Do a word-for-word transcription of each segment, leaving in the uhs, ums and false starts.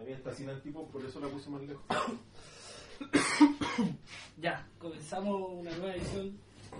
mía está sin antipop, por eso la puse más lejos. Ya, comenzamos una nueva edición.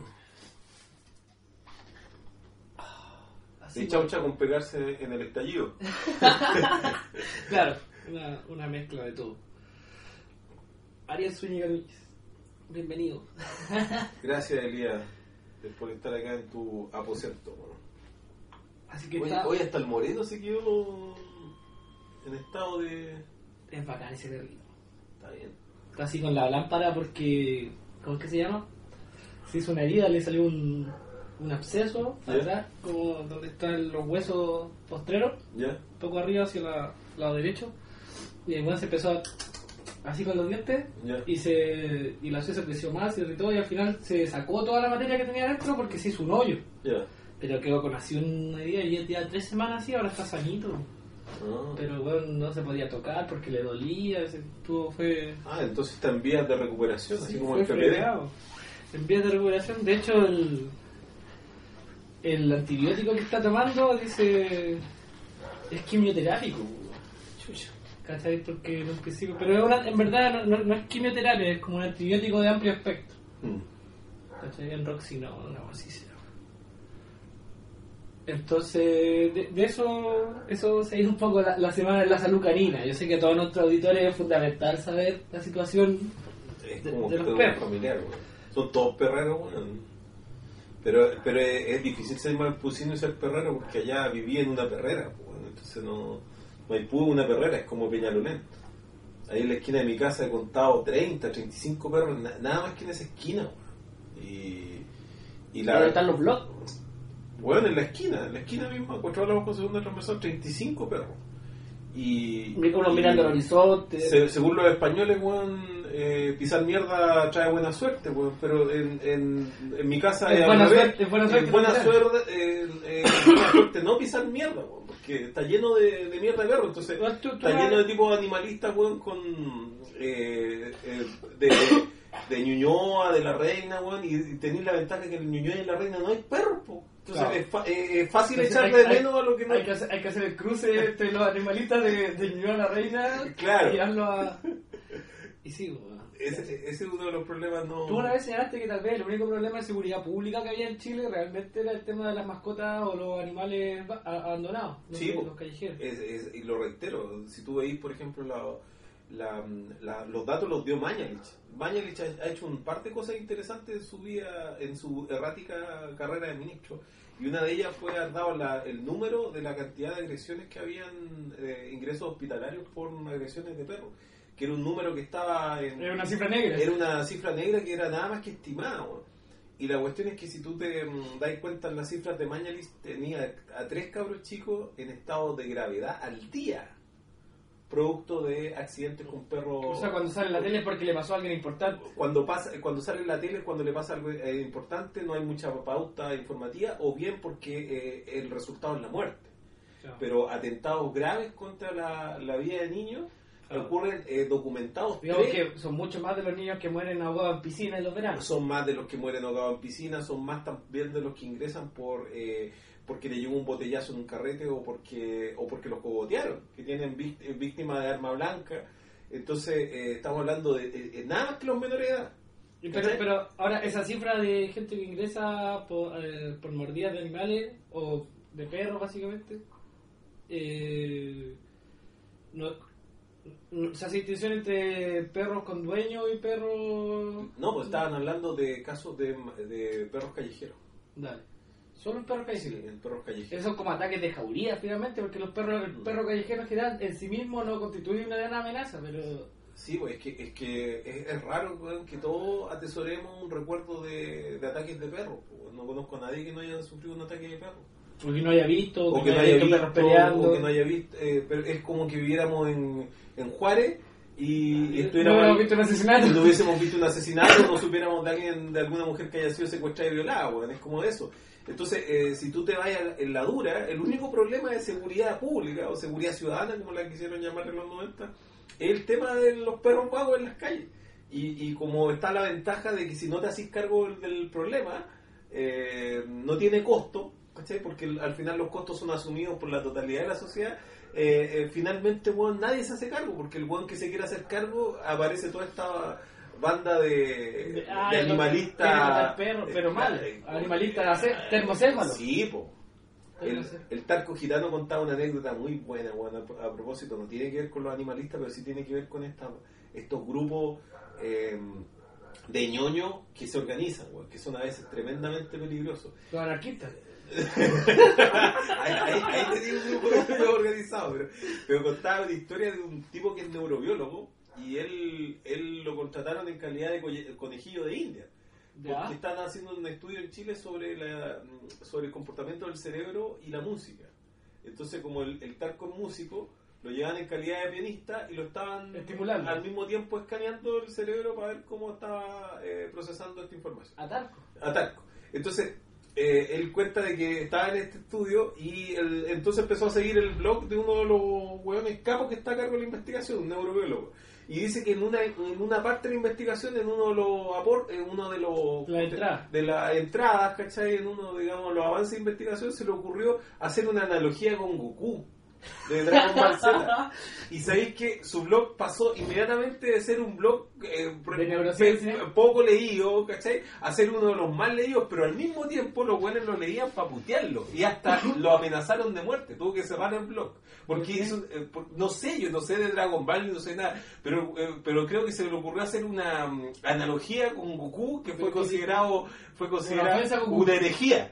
De chaucha con pegarse en el estallido. Claro, una, una mezcla de todo. Ariel Zúñiga Núñez, bienvenido. Gracias, Elías, por estar acá en tu aposento. Bueno. Así que Hoy, está... hoy hasta el Moreno se quedó en estado de... Es bacán ese perrito. Está bien. Está así con la lámpara porque... ¿Cómo es que se llama? Se hizo una herida, le salió un, un absceso ¿Ya? atrás, como donde están los huesos postreros, ¿Ya? un poco arriba hacia el lado derecho. Y el weón se empezó a... así con los dientes, ¿Ya? y se y la se creció más, se irritó y al final se sacó toda la materia que tenía dentro porque se hizo un hoyo. ¿Ya? Pero quedó con así una herida y ya tres semanas así, ahora está sanito. Ah. Pero bueno, no se podía tocar porque le dolía, se tuvo, fue... Ah, entonces está en vías de recuperación, así Sí, como fue el P P D. fregado. En vías de recuperación, de hecho el, el antibiótico que está tomando dice es quimioterápico. Chucha, ¿cachai? Porque no es que sirve, pero es una, en verdad no, no, no es quimioterapia, es como un antibiótico de amplio espectro. Mm. ¿Cachai? En Roxino, una cosa así se llama. Entonces, de, de eso eso se ha ido un poco la, la semana de la salud canina. Yo sé que a todos nuestros auditores es fundamental saber la situación Es de, como de los todo perros. familiar, weón. Son todos perreros, weón. Pero, pero es, es difícil ser mampusino y ser perrero porque allá vivía en una perrera, weón. Entonces no, Maipú es una perrera, es como Peñalolén. Ahí en la esquina de mi casa he contado treinta, treinta y cinco perros, na, nada más que en esa esquina, weón. Y, y la... ¿Dónde están los blogs? Bueno, en la esquina, en la esquina misma, cuatro horas con segunda transversal, treinta y cinco perros. Y, Uno y mirando el horizonte. se, según los españoles, weón, eh, pisar mierda trae buena suerte, weón, pero en, en, en mi casa Es al buena revés. suerte, es buena suerte Es buena también. suerte, eh, eh, buena suerte no pisar mierda, weón, porque está lleno de, de mierda de perros, entonces No, tú- tú está no- lleno de tipos animalistas, weón, con eh, eh, de, de Ñuñoa, de la reina, weón, y, y tenéis la ventaja que en el Ñuñoa y en la reina no hay perros, po. Entonces Claro. es, fa- eh, es fácil Entonces, echarle hay- de menos hay- a lo que no hay que hacer, hay que hacer el cruce entre los animalistas de, de Ñuñoa a la reina Claro. y tirarlo a... Y sí, bueno. Ese, ese es uno de los problemas, no... Tú una vez señalaste que tal vez el único problema de seguridad pública que había en Chile realmente era el tema de las mascotas o los animales ba- a- abandonados, los, Sí, los po. callejeros. Es, es, y lo reitero, si tú veis, por ejemplo, la, la, la, los datos los dio Mañalich. Mañalich ha, ha hecho un par de cosas interesantes en su vida, en su errática carrera de ministro, y una de ellas fue haber dado la, el número de la cantidad de agresiones que habían, eh, ingresos hospitalarios por agresiones de perros, que era un número que estaba en... Era una cifra negra. Era una cifra negra que era nada más que estimada, weón. Y la cuestión es que si tú te mm, das cuenta en las cifras de Mañalich, tenía a tres cabros chicos en estado de gravedad al día, producto de accidentes con perros. O sea, cuando sale en la tele es porque le pasó a alguien importante. Cuando pasa, cuando sale en la tele, cuando le pasa algo eh, importante, no hay mucha pauta informativa, o bien porque eh, el resultado es la muerte. Claro. Pero atentados graves contra la, la vida de niños Claro. ocurren eh, documentados. Digamos tres- que son mucho más de los niños que mueren ahogados en piscina en los veranos. son más de los que mueren ahogados en piscina, son más también de los que ingresan por eh, porque le llegó un botellazo en un carrete o porque o porque los cogotearon, que tienen víct- eh, víctimas de arma blanca. Entonces eh, estamos hablando de, de- de nada más que los menores de edad. Y Pero, pero ahora, esa cifra de gente que ingresa por, eh, por mordidas de animales o de perros, básicamente, eh, no, no- se hace distinción entre perros con dueño y perros. No, pues estaban hablando de casos de, de perros callejeros. Dale. Solo un perro Sí, callejero. en perros callejeros. Esos son como ataques de jauría, finalmente, porque los perros, el perro callejero en general en sí mismo no constituye una gran amenaza, pero. Sí, pues es que es, que es, es raro, weón, que todos atesoremos un recuerdo de, de ataques de perros. Pues. No conozco a nadie que no haya sufrido un ataque de perro. Porque no haya visto, O que que no no haya haya visto visto, perros peleando. o que no haya visto, eh, pero es como que viviéramos en, en Juárez y, y no estuviéramos hemos ahí, visto un asesinato. y no hubiésemos visto un asesinato, no supiéramos de alguien, de alguna mujer que haya sido secuestrada y violada, weón, es como eso. Entonces, eh, si tú te vayas en la dura, el único problema de seguridad pública o seguridad ciudadana, como la quisieron llamar en los noventa, es el tema de los perros vagos en las calles. Y, y como está la ventaja de que si no te haces cargo del, del problema, eh, no tiene costo, ¿cachai? Porque el- al final los costos son asumidos por la totalidad de la sociedad. Eh, eh, finalmente, weón, nadie se hace cargo, porque el weón que se quiere hacer cargo aparece toda esta banda de, de Ah, el- animalistas. quiere matar perros, pero mal. Eh, Animalistas termocéfalos. Sí, po. El, el Tarco Gitano contaba una anécdota muy buena, bueno, a, a propósito, no tiene que ver con los animalistas, pero sí tiene que ver con esta, estos grupos eh, de ñoños que se organizan, bueno, que son a veces tremendamente peligrosos. Los anarquistas. ahí, ahí, ahí tenía un grupo de ñoños organizado, pero, pero contaba una historia de un tipo que es neurobiólogo y él, él lo contrataron en calidad de colle- conejillo de India. Porque Ya. están haciendo un estudio en Chile sobre la sobre el comportamiento del cerebro y la música. Entonces, como el, el Tarco es músico, lo llevan en calidad de pianista y lo estaban Estimulando. al mismo tiempo escaneando el cerebro para ver cómo estaba eh, procesando esta información. Atarco. A Tarco. Entonces, eh, él cuenta de que estaba en este estudio y él, entonces empezó a seguir el blog de uno de los hueones capos que está a cargo de la investigación, un neurobiólogo. Y dice que en una en una parte de la investigación, en uno de los apor, en uno de los La entrada. de las entradas, ¿cachai? En uno, digamos, los avances de investigación se le ocurrió hacer una analogía con Goku de Dragon Ball Z. Y sabéis que su blog pasó inmediatamente de ser un blog eh, De neurociencia. poco leído, ¿cachai? A ser uno de los más leídos, pero al mismo tiempo los buenos lo leían para putearlo y hasta lo amenazaron de muerte. Tuvo que cerrar el blog. Porque hizo, eh, por- no sé, yo no sé de Dragon Ball, no sé nada, pero eh, pero creo que se le ocurrió hacer una um, analogía con Goku que fue considerado fue considerado ofensa a Goku. una herejía.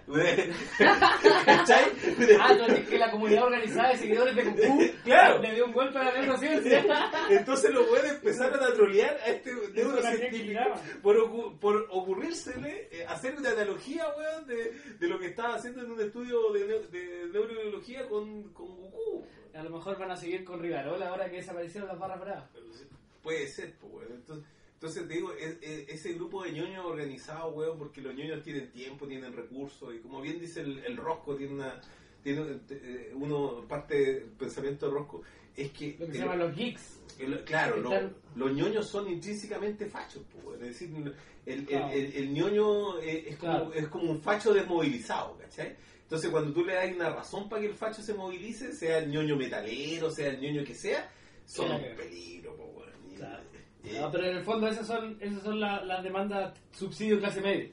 ¿Cachai? Ah, entonces que la comunidad organizada de seguidores de Goku Claro. le dio un golpe a la neurociencia. Entonces los buenos empezaron a trolear a este Eso neurocientífico era por, ocu- por ocurrírsele eh, hacer una analogía, weón, de, de lo que estaba haciendo en un estudio de, neu- de neurobiología con, con Goku. A lo mejor van a seguir con Rivarola ahora que desaparecieron las barras bravas. Puede ser, pues, weón. Entonces, entonces te digo, es- es- ese grupo de ñoños organizados, weón, porque los ñoños tienen tiempo, tienen recursos, y como bien dice el, el Rosco, tiene una tiene eh, uno parte del pensamiento de Rosco, es que... Lo que se eh, llaman los geeks. el- claro, lo- Están- los ñoños son intrínsecamente fachos, pues, weón. Es decir, el, el, Claro. el, el ñoño eh, es, como, Claro. es como un facho desmovilizado, ¿cachai? Entonces cuando tú le das una razón para que el facho se movilice, sea el ñoño metalero, sea el ñoño que sea, son Claro. un peligro, pues, weón. Y- Claro. eh, No, pero en el fondo esas son, esas son la- las demandas subsidio clase media.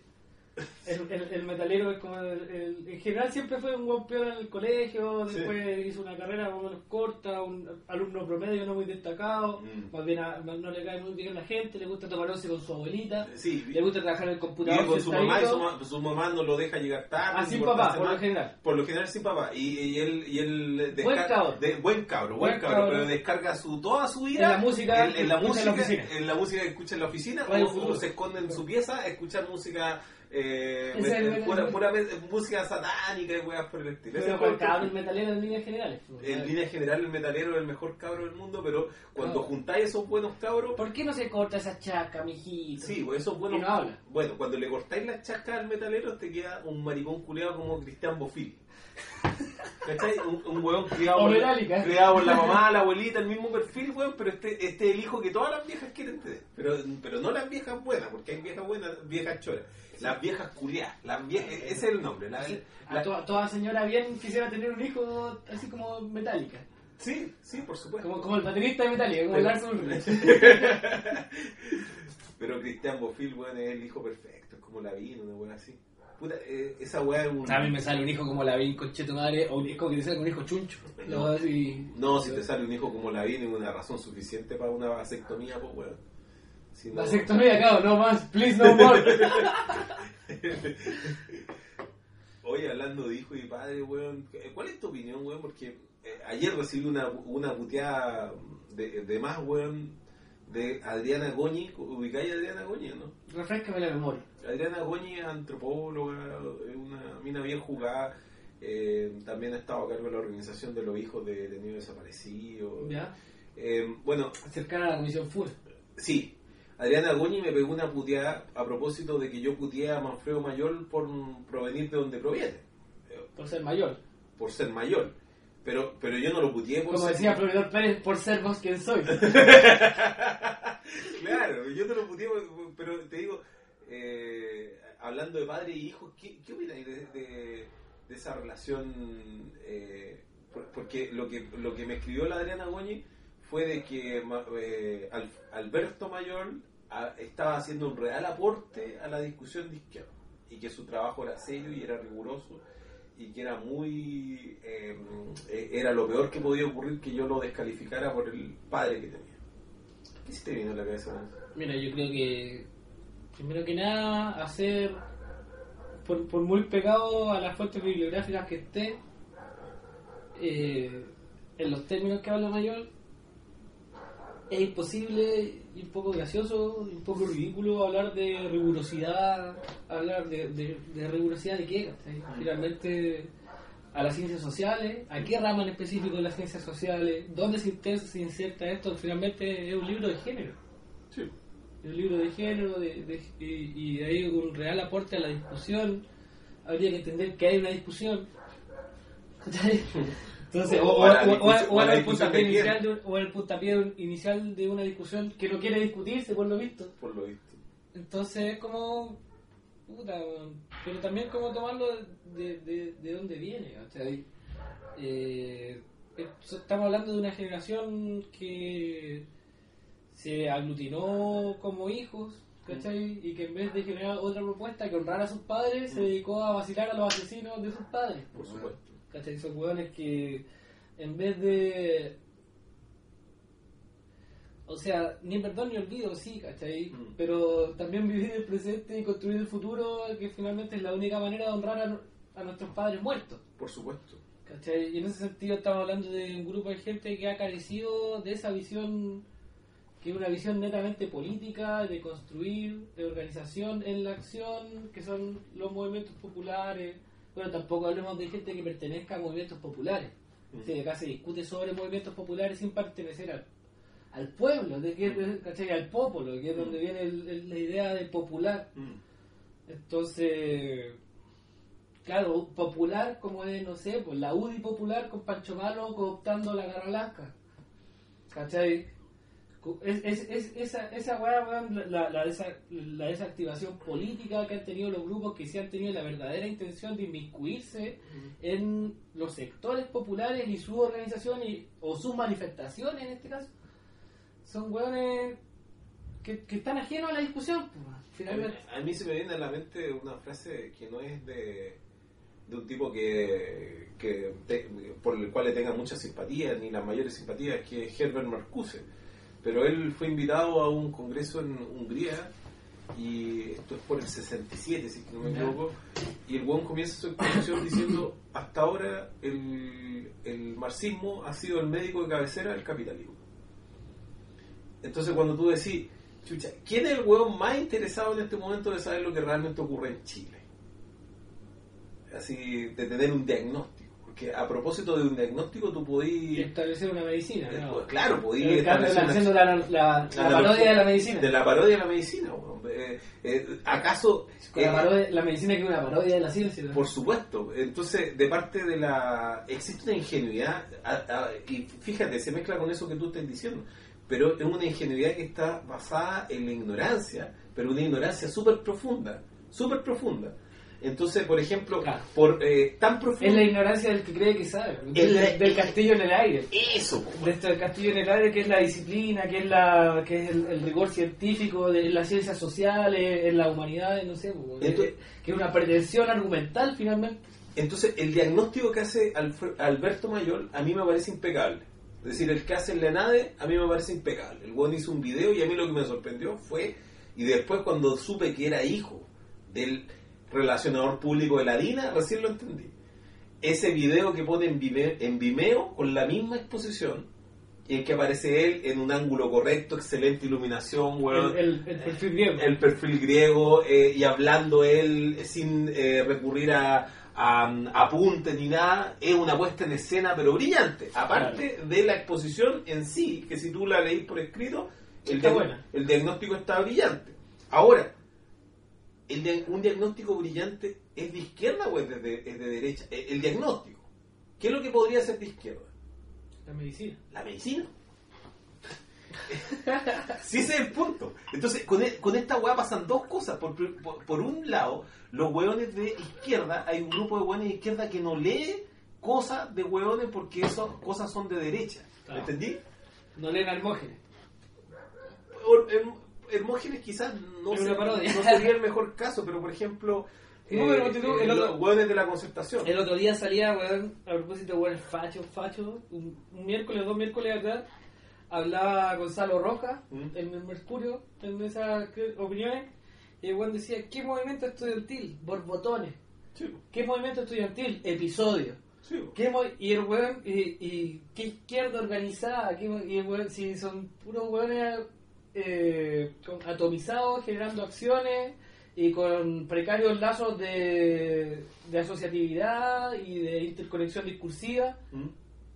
El, el, el metalero es como el, el- en general siempre fue un buen peón en el colegio, Sí. después hizo una carrera más o menos corta, un alumno promedio no muy destacado, Mm. más bien a- no le cae muy bien a la gente, le gusta tomar once con su abuelita, Sí, le gusta trabajar en el computador vive con su mamá y su, sentadito. ma- su mamá no lo deja llegar tarde. Ah, no sin importa papá, por lo semana. general. Por lo general sin papá. Y, y él, y él Buen descarga- cabro. de- buen cabro, buen Buen cabro, cabro. pero descarga su, toda su ira En la música en, en la que escucha música, en la oficina. en la música que escucha en la oficina, Radio o, Futuro. o se esconde en su pieza a escuchar música eh, Ese es el- eh, pura, puramente música satánica y weas por el estilo. Ese Pero es con el cabros metalero en líneas generales. pues, En ¿sabes? línea general, el metalero es el mejor cabro del mundo, pero cuando Claro. juntáis esos buenos cabros, ¿Por qué no se corta esa chaca, mijito? sí, pues esos buenos. Y no habla. Bueno, cuando le cortáis las chascas al metalero, te queda un maricón culeado como Cristian Bofil. ¿Cachai? Un, un huevón criado O por, la, Metallica. criado por la mamá, la abuelita, el mismo perfil, huevón, pero este, este es el hijo que todas las viejas quieren tener. Pero, pero no las viejas buenas, porque hay viejas buenas, viejas choras. Las viejas culiadas. Las viejas, ese es el nombre. La, A la- toda, toda señora bien quisiera tener un hijo así como Metallica. sí, sí, por supuesto. Como, como el baterista de Metallica, como el Lars Ulrich. Pero Cristian Bofil, weón, es el hijo perfecto, es como la vino, una weá así. Puta, eh, esa weá es un... A mí me sale un hijo como Lavín, conche tu madre, o es como que te sale un hijo chuncho. No. Así- No, si te sale un hijo como la vino, es una razón suficiente para una vasectomía, pues weón. Si no- Vasectomía, cabrón, no más, please no more. Oye, hablando de hijo y padre, weón, ¿cuál es tu opinión, weón? Porque eh, ayer recibí una, una puteada de, de más, weón, de Adriana Goñi. ¿Ubicáis a Adriana Goñi, no? Refrescame la memoria. Adriana Goñi es antropóloga, es una mina bien jugada, eh, también ha estado a cargo de la organización de los hijos de detenidos desaparecidos. ¿Ya? Eh, bueno, Cercana a la comisión F U R. sí, Adriana Goñi me pegó una puteada a propósito de que yo puteé a Manfredo Mayor por provenir de donde proviene, eh, Por ser mayor. por ser mayor. Pero, pero yo no lo puteé por Como ser... decía Floridor Pérez, por ser vos quien soy. Claro, yo no lo puteé, pero te digo, eh, hablando de padre y hijo, ¿qué, qué opináis de, de, de de esa relación, eh, porque lo que lo que me escribió la Adriana Goñi fue de que eh, Alberto Mayor a, estaba haciendo un real aporte a la discusión de izquierda, y que su trabajo era serio y era riguroso, y que era muy eh, era lo peor que podía ocurrir que yo lo descalificara por el padre que tenía. ¿Qué se te vino en la cabeza? Mira, yo creo que primero que nada hacer, por, por muy pegado a las fuentes bibliográficas que esté, eh, en los términos que habla Mayor, es imposible y un poco gracioso y un poco ridículo hablar de rigurosidad, hablar de, de, de rigurosidad de qué, ¿sí? Finalmente a las ciencias sociales, a qué rama en específico de las ciencias sociales, dónde se inserta, se inserta esto. Finalmente es un libro de género, Sí. es un libro de género de, de, y, y de ahí un real aporte a la discusión. Habría que entender que hay una discusión. Entonces, o, o, o, o, o era el puntapié inicial de un, o el puntapié inicial de una discusión que no quiere discutirse, por lo visto. Por lo visto. Entonces es como puta, pero también como tomarlo de, de, de dónde viene, o sea, eh, estamos hablando de una generación que se aglutinó como hijos, ¿cachai? Y que en vez de generar otra propuesta que honrar a sus padres, se dedicó a vacilar a los asesinos de sus padres. Por supuesto. ¿Cachai? Son hueones que en vez de, o sea, ni perdón ni olvido, sí, ¿cachai? Mm. Pero también vivir el presente y construir el futuro, que finalmente es la única manera de honrar a, a nuestros padres muertos. Por supuesto. ¿Cachai? Y en ese sentido estamos hablando de un grupo de gente que ha carecido de esa visión, que es una visión netamente política, de construir, de organización en la acción, que son los movimientos populares. Bueno, tampoco hablemos de gente que pertenezca a movimientos populares. Mm. O sea, acá se discute sobre movimientos populares sin pertenecer al, al pueblo, de que, ¿cachai? Al popolo, que es donde viene el, el, la idea de popular. Mm. Entonces, claro, popular como es, no sé, pues la U D I popular con Pancho Malo cooptando la Garralasca. ¿Cachai? Es, es, es, esa esa weá, la, la, desa, la desactivación política que han tenido los grupos que sí han tenido la verdadera intención de inmiscuirse uh-huh. en los sectores populares y sus organizaciones o sus manifestaciones, en este caso, son weones que, que están ajenos a la discusión. Finalmente. A, mí, a mí se me viene a la mente una frase que no es de, de un tipo que, que te, por el cual le tenga mucha simpatía, ni las mayores simpatías, que es Herbert Marcuse. Pero él fue invitado a un congreso en Hungría, y esto es por el sesenta y siete, si no me equivoco, y el huevón comienza su exposición diciendo: hasta ahora el, el marxismo ha sido el médico de cabecera del capitalismo. Entonces cuando tú decís, chucha, ¿quién es el huevón más interesado en este momento de saber lo que realmente ocurre en Chile? Así, de tener un diagnóstico. Que a propósito de un diagnóstico tú podías establecer una medicina, eh, ¿no? Claro, podías establecer haciendo una, la, la, la, la parodia de la medicina, de la parodia de la medicina. Bueno, eh, eh, ¿acaso eh, la, parodia, la medicina que es una parodia de la ciencia, ¿no? Por supuesto. Entonces, de parte de la existe una ingenuidad, a, a, y fíjate, se mezcla con eso que tú estás diciendo, pero es una ingenuidad que está basada en la ignorancia, pero una ignorancia súper profunda, súper profunda. Entonces, por ejemplo, claro. por eh, tan profundo... Es la ignorancia del que cree que sabe, del, la, del castillo en el aire. Eso. De esto del castillo en el aire, que es la disciplina, que es la que es el, el rigor científico de las ciencias sociales, en la humanidad, no sé, entonces, que es una pretensión argumental finalmente. Entonces, el diagnóstico que hace Alfred, Alberto Mayor a mí me parece impecable. Es decir, el que hace en la NADE a mí me parece impecable. El buen hizo un video y a mí lo que me sorprendió fue, y después cuando supe que era hijo del relacionador público de la DINA, recién lo entendí. Ese video que pone en Vimeo, en Vimeo con la misma exposición, y en que aparece él en un ángulo correcto, excelente iluminación, bueno, el, el, el perfil griego, el perfil griego eh, y hablando él sin eh, recurrir a, a, a apuntes ni nada, es una puesta en escena pero brillante, aparte claro. de la exposición en sí, que si tú la leís por escrito, el, dia- el diagnóstico está brillante. Ahora, El de, un diagnóstico brillante es de izquierda o es de, de, es de derecha. El, el diagnóstico, ¿qué es lo que podría ser de izquierda? La medicina. La medicina. sí, ese es el punto. Entonces, con, e, con esta weá pasan dos cosas. Por, por, por un lado, los weones de izquierda, hay un grupo de weones de izquierda que no lee cosas de weones porque esas cosas son de derecha. Claro. ¿Entendí? No leen Hermógenes. O- Herm- Hermógenes quizás no, Es se- una parodia. no sería el mejor caso, pero por ejemplo, No, pero ponte tú, el los otro- hueones de la concertación. El otro día salía, weón, a propósito de weón, facho, facho, un, un miércoles, dos miércoles atrás, hablaba Gonzalo Rojas ¿Mm? en el Mercurio, en esas que- opiniones, y el weón decía, ¿qué movimiento estudiantil? Borbotones. Sí, ¿Qué movimiento estudiantil? Episodio. sí. ¿Qué mo- y el weón, y, y qué izquierda organizada, ¿Qué mo- y el weón, si son puros weones eh, con- atomizados, generando acciones y con precarios lazos de, de asociatividad y de interconexión discursiva. ¿Mm?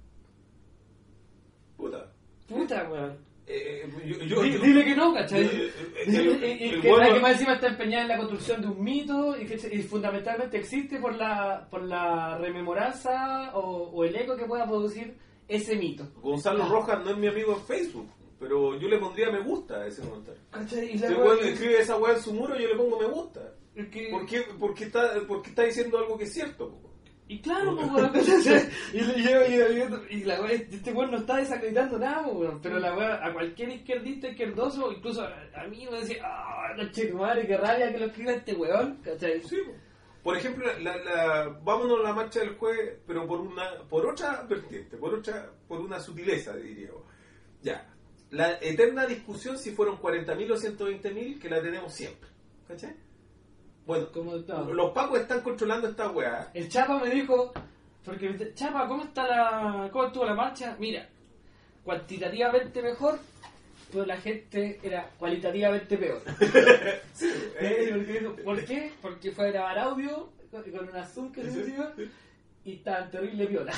Puta. Puta, weón. Eh, yo, yo- Di- yo- Dile que no, ¿cachai? Eh, eh, eh, Y- el- y- y el que, huevo- la que más encima está empeñada en la construcción de un mito y que y fundamentalmente existe por la por la rememoranza o, o el eco que pueda producir ese mito. Gonzalo Rojas no es mi amigo en Facebook, pero yo le pondría me gusta a ese comentario. ¿Cachai? Y Si la el weá weón que- escribe esa weá en su muro, yo le pongo me gusta. es que- ¿Por qué? Porque está, porque está diciendo algo que es cierto. po. Y claro, pues, weón, ¿cachai? y, y, y, y, y la weá, este weón no está desacreditando nada, pues, weón, pero la weá, a cualquier izquierdista izquierdoso, incluso a, a mí me decía, ah, coche tu madre, qué rabia que lo escriba este weón, ¿cachai? Sí, po. Por ejemplo, la, la, vámonos a la marcha del jueves, pero por una, por otra vertiente, por otra, por una sutileza, diríamos. Ya, la eterna discusión si fueron cuarenta mil o ciento veinte mil, que la tenemos siempre, ¿cachai? Bueno, Como, no. los pacos están controlando esta weá. El Chapa me dijo, porque me dice, Chapa, ¿cómo está la, cómo estuvo la marcha? Mira, cuantitativamente mejor, pero la gente era cualitativamente peor. Sí, Eh, eh, porque dijo, ¿por qué? Porque fue a grabar audio con, con una Zoom que se encima y estaban terrible viola.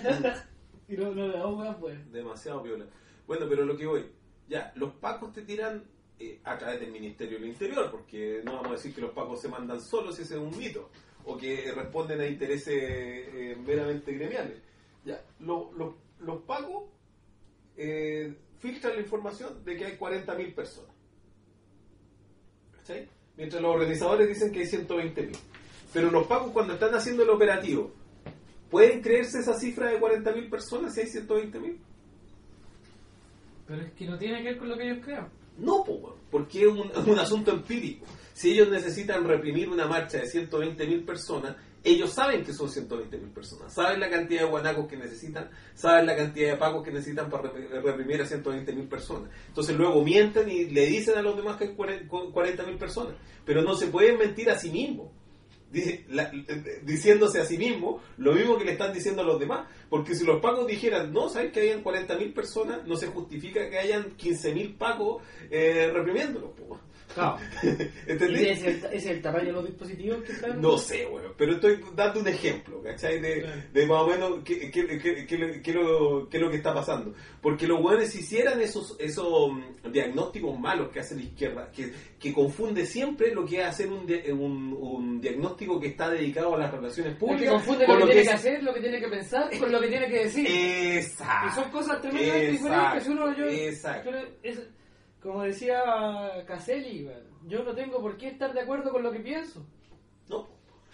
y no, no grabó más, pues. demasiado viola. Bueno, pero lo que voy, ya, los pacos te tiran eh, a través del Ministerio del Interior, porque no vamos a decir que los pacos se mandan solos, si ese es un mito, o que responden a intereses eh, meramente gremiales. Ya, lo- lo- los pacos eh, filtran la información de que hay cuarenta mil personas. ¿Cachai? Mientras los organizadores dicen que hay ciento veinte mil. Pero los pacos, cuando están haciendo el operativo, ¿pueden creerse esa cifra de cuarenta mil personas si hay ciento veinte mil? Pero es que no tiene que ver con lo que ellos crean. No, po, weón, porque es un, es un asunto empírico. Si ellos necesitan reprimir una marcha de ciento veinte mil personas, ellos saben que son ciento veinte mil personas. Saben la cantidad de guanacos que necesitan, saben la cantidad de pacos que necesitan para reprimir a ciento veinte mil personas. Entonces luego mienten y le dicen a los demás que hay cuarenta mil personas. Pero no se pueden mentir a sí mismos. La, diciéndose a sí mismo lo mismo que le están diciendo a los demás, porque si los pacos dijeran no, sabes que hayan cuarenta mil personas, no se justifica que hayan quince mil pacos eh, reprimiéndolos, po. Claro. ¿Entendí? ¿Y ese es, el, ese es el tamaño de los dispositivos que están? No sé, bueno, pero estoy dando un ejemplo, ¿cachai? De, Claro. de más o menos qué, qué, qué, qué, qué lo, qué es lo que está pasando. Porque los hueones hicieran esos, esos mm, diagnósticos malos que hace la izquierda, que, que confunde siempre lo que es hacer un, di- un, un diagnóstico que está dedicado a las relaciones Es públicas. que confunde con lo que tiene es- que hacer, lo que tiene que pensar, con lo que tiene que decir. Exacto. Y son cosas tremendamente diferentes. Uno, yo, Exacto. yo- es- como decía Caselli, weón, yo no tengo por qué estar de acuerdo con lo que pienso. No.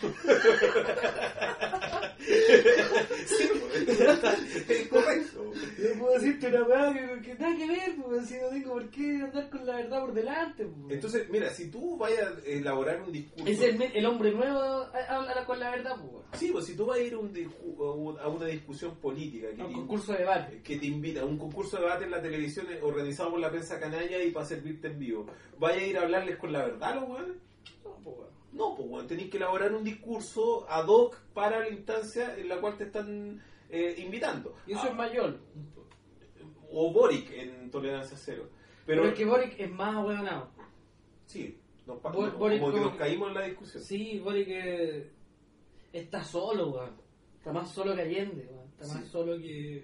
Sí, es correcto. Yo puedo decirte una weá que, que nada que ver, pues, si no tengo por qué andar con la verdad por delante. Pues. Entonces, mira, si tú vayas a elaborar un discurso... Es el, el hombre nuevo habla con la verdad, pues. Sí, pues si tú vas a ir a, un discu- a una discusión política que, Un te, concurso de debate. que te invita a un concurso de debate en la televisión eh, organizado por la prensa canalla y para servirte en vivo, ¿vaya a ir a hablarles con la verdad los weones? No, pues, weón. No, pues bueno, tenés que elaborar un discurso ad hoc para la instancia en la cual te están eh, invitando. Y eso Ah, es mayor. o Boric en Tolerancia Cero. Pero, Pero es que Boric es más ahueonado. sí, nos, pa- Bor- como Boric que como nos que- caímos en la discusión. Sí, Boric eh, está solo, weón. Está más solo que Allende, weón. Está más Sí. solo que...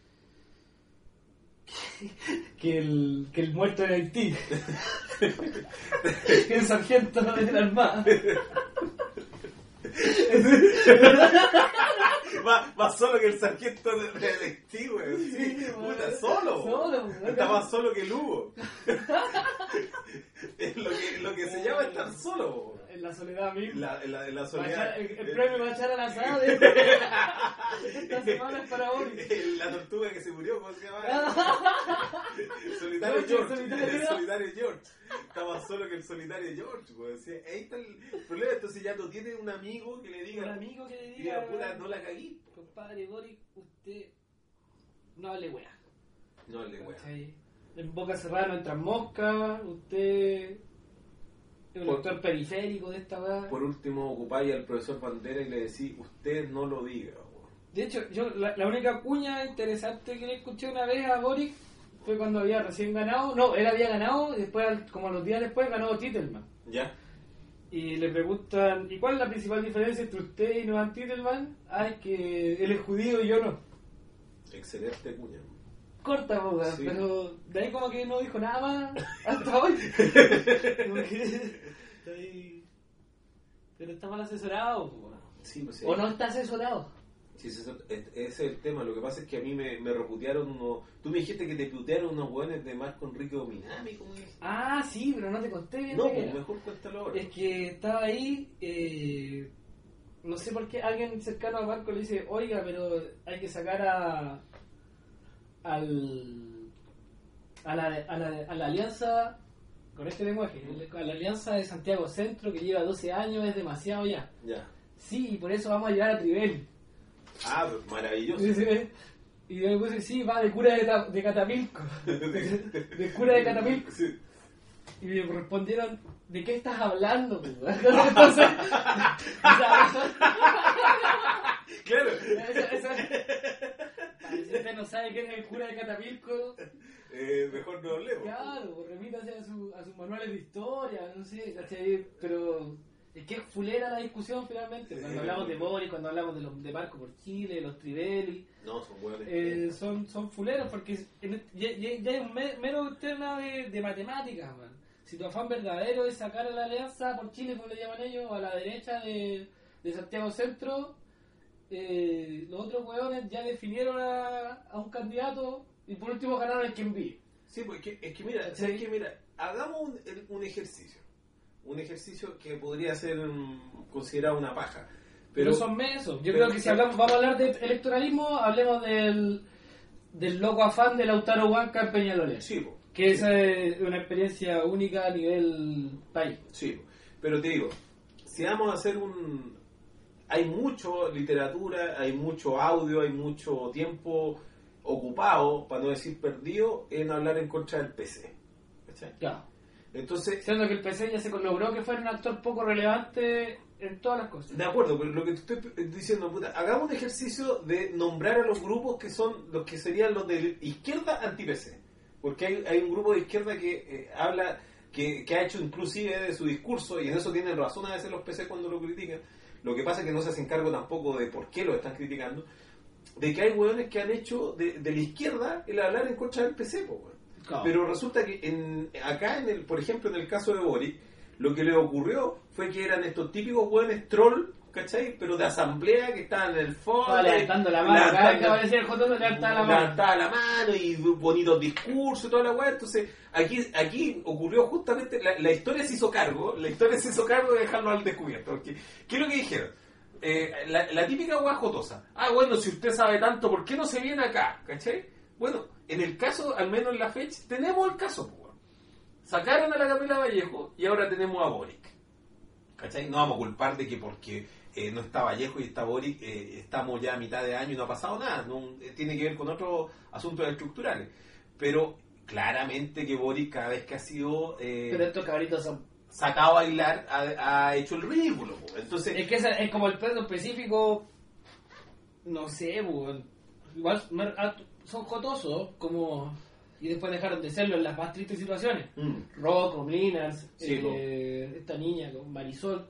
que el, que el muerto de Haití. Que el sargento de la Armada. más, más solo que el sargento de, de Haití, güey. sí, Sí, puta, weón. solo. Solo, weón. Está más solo que Lugo. Es lo que, lo que se llama estar solo. En la soledad misma. La, en la, en la Va a soledad. echar- el, el premio va a echar al asado. Esta semana es para hoy. La tortuga que se murió, ¿cómo se llama? Solitario George, George. solitario. El solitario George. Está más solo que el solitario George. Pues. Sí, ahí está el problema. Entonces ya no tiene un amigo que le diga. Un amigo que le y diga, diga, puta, no la caguí. compadre Boric, usted no hable wea. No le voy ¿Cachai? En boca cerrada no entran moscas, usted es un Por- actor periférico de esta weá. Por último, ocupáis al profesor Bandera y le decís, usted no lo diga. Weón. De hecho, yo la, la única cuña interesante que le escuché una vez a Boric fue cuando había recién ganado, no, él había ganado y después, al- como los días después, ganó Titelman. ¿Ya? Y le preguntan, ¿y cuál es la principal diferencia entre usted y Noam Titelman? Ah, es que él es judío y yo no. Excelente cuña. Corta, po, weón, Sí. pero de ahí como que no dijo nada más hasta hoy. Como que está ahí. Pero está mal asesorado, po, weón. Sí, pues sí. O no está asesorado. Sí, ese es, ese es el tema. Lo que pasa es que a mí me, me reputearon unos... Tú me dijiste que te putearon unos hueones de Marco Enrique Dominami, ¿cómo es? Ah, sí, pero no te conté bien. No, de qué pues era. mejor cuéntalo ahora. Es que estaba ahí, eh, no sé por qué alguien cercano a Marco le dice, oiga, pero hay que sacar a al a la, a la, a la alianza, con este lenguaje, a la alianza de Santiago Centro que lleva doce años, es demasiado ya. Ya. Sí, y por eso vamos a llegar a Trivel. Ah, pues, maravilloso. Y yo le puse, sí, va de cura de, Ta- de Catapilco. De cura de Catapilco. Sí. Y me respondieron, ¿de qué estás hablando? Entonces, o sea, Claro. eso, eso, si usted no sabe quién es el cura de Catapilco, Eh, mejor no hablemos. claro, pues remítase a, su, a sus manuales de historia, no sé, ¿cachai? Pero es que es fulera la discusión finalmente. Cuando Sí. hablamos de Boris, cuando hablamos de, los, de Marco por Chile, de los Trivelli, No, son hueones. eh, son, son fuleros porque en este- ya, ya, ya hay un me- mero tema de, de matemáticas, man. Si tu afán verdadero es sacar a la alianza por Chile, como le llaman ellos, a la derecha de, de Santiago Centro, eh, los otros hueones ya definieron a, a un candidato y por último ganaron el que envíe. Sí, pues es que, es que mira, ¿sabes qué? Mira, hagamos un, el- un ejercicio. Un ejercicio que podría ser um, considerado una paja. Pero Pero son mesos. Yo pero- creo que si hablamos, vamos a hablar de electoralismo, hablemos del, del loco afán de Lautaro Huanca en Peñalolén. sí, pues. Que esa es una experiencia única a nivel país. Sí, pero te digo, si vamos a hacer un... Hay mucho literatura, hay mucho audio, hay mucho tiempo ocupado, para no decir perdido, en hablar en contra del P C. ¿Cachai? Claro. Entonces, Siendo que el P C ya se logró que fuera un actor poco relevante en todas las cosas. de acuerdo, pero lo que te estoy diciendo, puta, hagamos un ejercicio de nombrar a los grupos que son los que serían los de izquierda anti-P C. Porque hay, hay un grupo de izquierda que eh, habla, que, que ha hecho inclusive de su discurso, y en eso tienen razón a veces los P C cuando lo critican. Lo que pasa es que no se hacen cargo tampoco de por qué lo están criticando, de que hay hueones que han hecho de, de la izquierda el hablar en contra del P C, po, weón. Claro. Pero resulta que en, acá, en el, por ejemplo, en el caso de Boric, lo que le ocurrió fue que eran estos típicos hueones troll, ¿cachai? Pero de asamblea que estaban en el fondo. Estaba levantando la mano, cada vez que levantando- aparecía el Jotoso levantaba la mano. levantaba la mano y bonitos discursos y toda la weá. Entonces, aquí, aquí ocurrió justamente, la, la historia se hizo cargo, la historia se hizo cargo de dejarlo al descubierto. Porque, ¿qué es lo que dijeron? Eh, la, la típica weá jotosa. Ah, bueno, si usted sabe tanto, ¿por qué no se viene acá? ¿Cachai? Bueno, en el caso, al menos en la fecha, tenemos el caso, pues, weón. Sacaron a la Camila Vallejo y ahora tenemos a Boric. ¿Cachai? No vamos a culpar de que porque eh, no está Vallejo y está Boric, eh, estamos ya a mitad de año y no ha pasado nada. No, eh, tiene que ver con otros asuntos estructurales. Pero claramente que Boric cada vez que ha sido eh, Pero estos cabritos son... sacado a bailar ha, ha hecho el ridículo. Po. Entonces, Es que esa- es como el peso específico, no sé, weón. Igual me- ah, son jotosos, como... Y después dejaron de serlo en las más tristes situaciones. mm, Rocco, Mlinas, Sí, eh, esta niña con Marisol,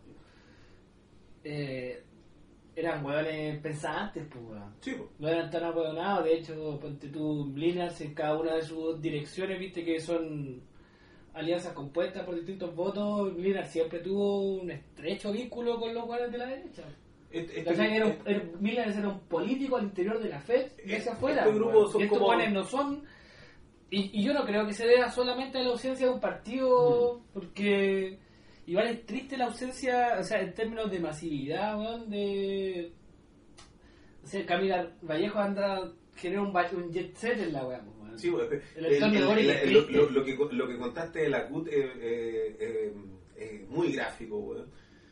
eh, eran hueones pensantes, pues, weón. sí, po. No eran tan apodonados, de hecho, ponte tú, Mlinas en cada una de sus direcciones, viste que son alianzas compuestas por distintos votos. Mlinas siempre tuvo un estrecho vínculo con los hueones de la derecha. Este, este, ¿Cachai? Era un, era, Millet era un político al interior de la F E D y hacia afuera. Estos grupos son y estos como... buenos no son... Y, y yo no creo que se deba solamente a la ausencia de un partido, mm. porque igual es triste la ausencia, o sea, en términos de masividad, weón, de... O sea, Camila Vallejo anda... genera un, un jet set en la weá. Sí, bueno, el, el, el, el, el, lo, lo, lo, que, lo que contaste de la C U T es eh, eh, eh, muy gráfico, weón.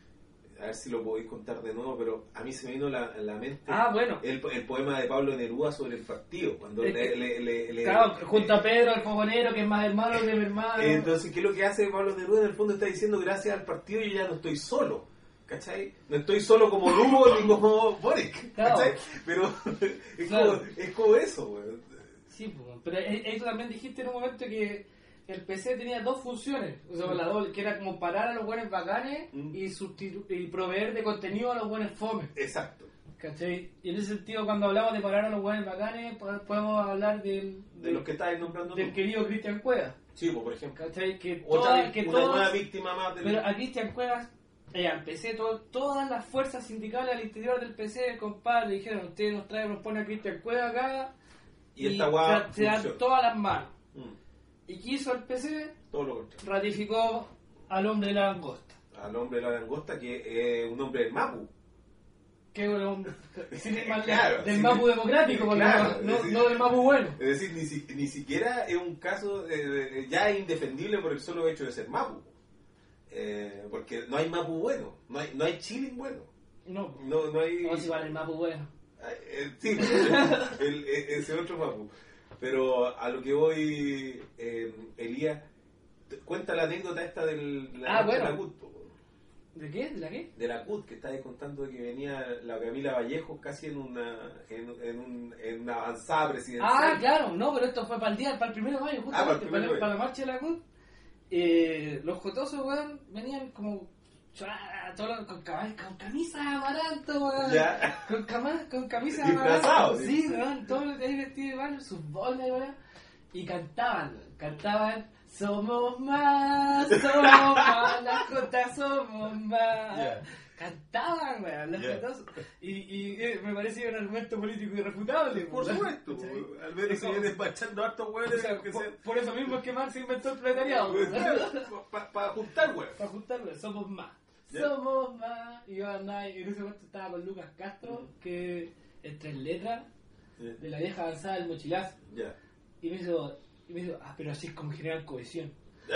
A ver si lo podéis contar de nuevo, pero a mí se me vino a la, la mente ah, bueno. el, el poema de Pablo Neruda sobre el partido. Cuando es le, le, le, le, claro, le, junto a Pedro, el fogonero, que es más hermano que mi hermano. Entonces, ¿qué es lo que hace Pablo Neruda? En el fondo está diciendo, gracias al partido yo ya no estoy solo. ¿Cachai? No estoy solo como Lugo ni como Boric. Claro. ¿Cachai? Pero es, claro. como, es como eso, weón. Sí, pues, pero eso también dijiste en un momento que el P C tenía dos funciones, o sea, la doble, que era como parar a los buenos bacanes mm. y, sustitu- y proveer de contenido a los buenos fome. Exacto. ¿Cachai? Y en ese sentido, cuando hablamos de parar a los buenos bacanes, podemos hablar del, de, del, los que estáis nombrando del tú. Querido Cristian Cuevas. Sí, pues, por ejemplo. ¿Cachai? Que Otra, toda, que una todos, nueva víctima más del... Pero a Cristian Cuevas, eh, al P C, todo, todas las fuerzas sindicales al interior del P C, compadre, dijeron, ustedes nos traen, nos ponen a Cristian Cuevas acá, y, y esta guapa se dan todas las manos. Mm. ¿Y qué hizo el P C? Todo lo contrario. Ratificó al hombre de la langosta. Al hombre de la langosta, que es un hombre del Mapu. Que es un hombre más claro, del sí, Mapu democrático, claro, no, decir, no del Mapu bueno. Es decir, ni, ni siquiera es un caso de, de, ya indefendible por el solo hecho de ser Mapu. Eh, porque no hay Mapu bueno, no hay, no hay Chilling bueno. No, no, no hay... No, si vale el Mapu bueno. Eh, sí, el, el, ese otro Mapu. Pero a lo que voy, eh, Elías, cuenta la anécdota esta del, la, ah, bueno. de la C U T. ¿De qué? ¿De la qué? De la C U T, que estáis contando de que venía la Camila Vallejo casi en una en, en, un, en una avanzada presidencial. Ah, claro, no, pero esto fue para el día, para el primero de mayo, justamente, ah, para, el primero para, de para la marcha de la C U T. Eh, los jotosos, weón, venían como... Todo, con, con camisa amaranto, weón. Ya. Con, cama, con camisa amaranto. Sí, weón, todos ahí vestidos igual, sus bolas igual. Y cantaban, cantaban. Somos más, somos más, las jotas somos más. Yeah. Cantaban, weón, los yeah. jotosos. Y, y eh, me parecía un argumento político irrefutable. Por supuesto, ¿sí? Al menos se viene despachando hartos weones. O sea, por, por eso mismo es que Marx inventó el proletariado. Para pa juntar weón. Para juntar weón, somos más. Yeah. Somos más. Y yo andaba, en ese momento estaba con Lucas Castro, mm. que en tres letras, yeah. de la vieja avanzada del mochilazo. Yeah. Y me hizo, y me hizo, ah, pero así es como generar cohesión.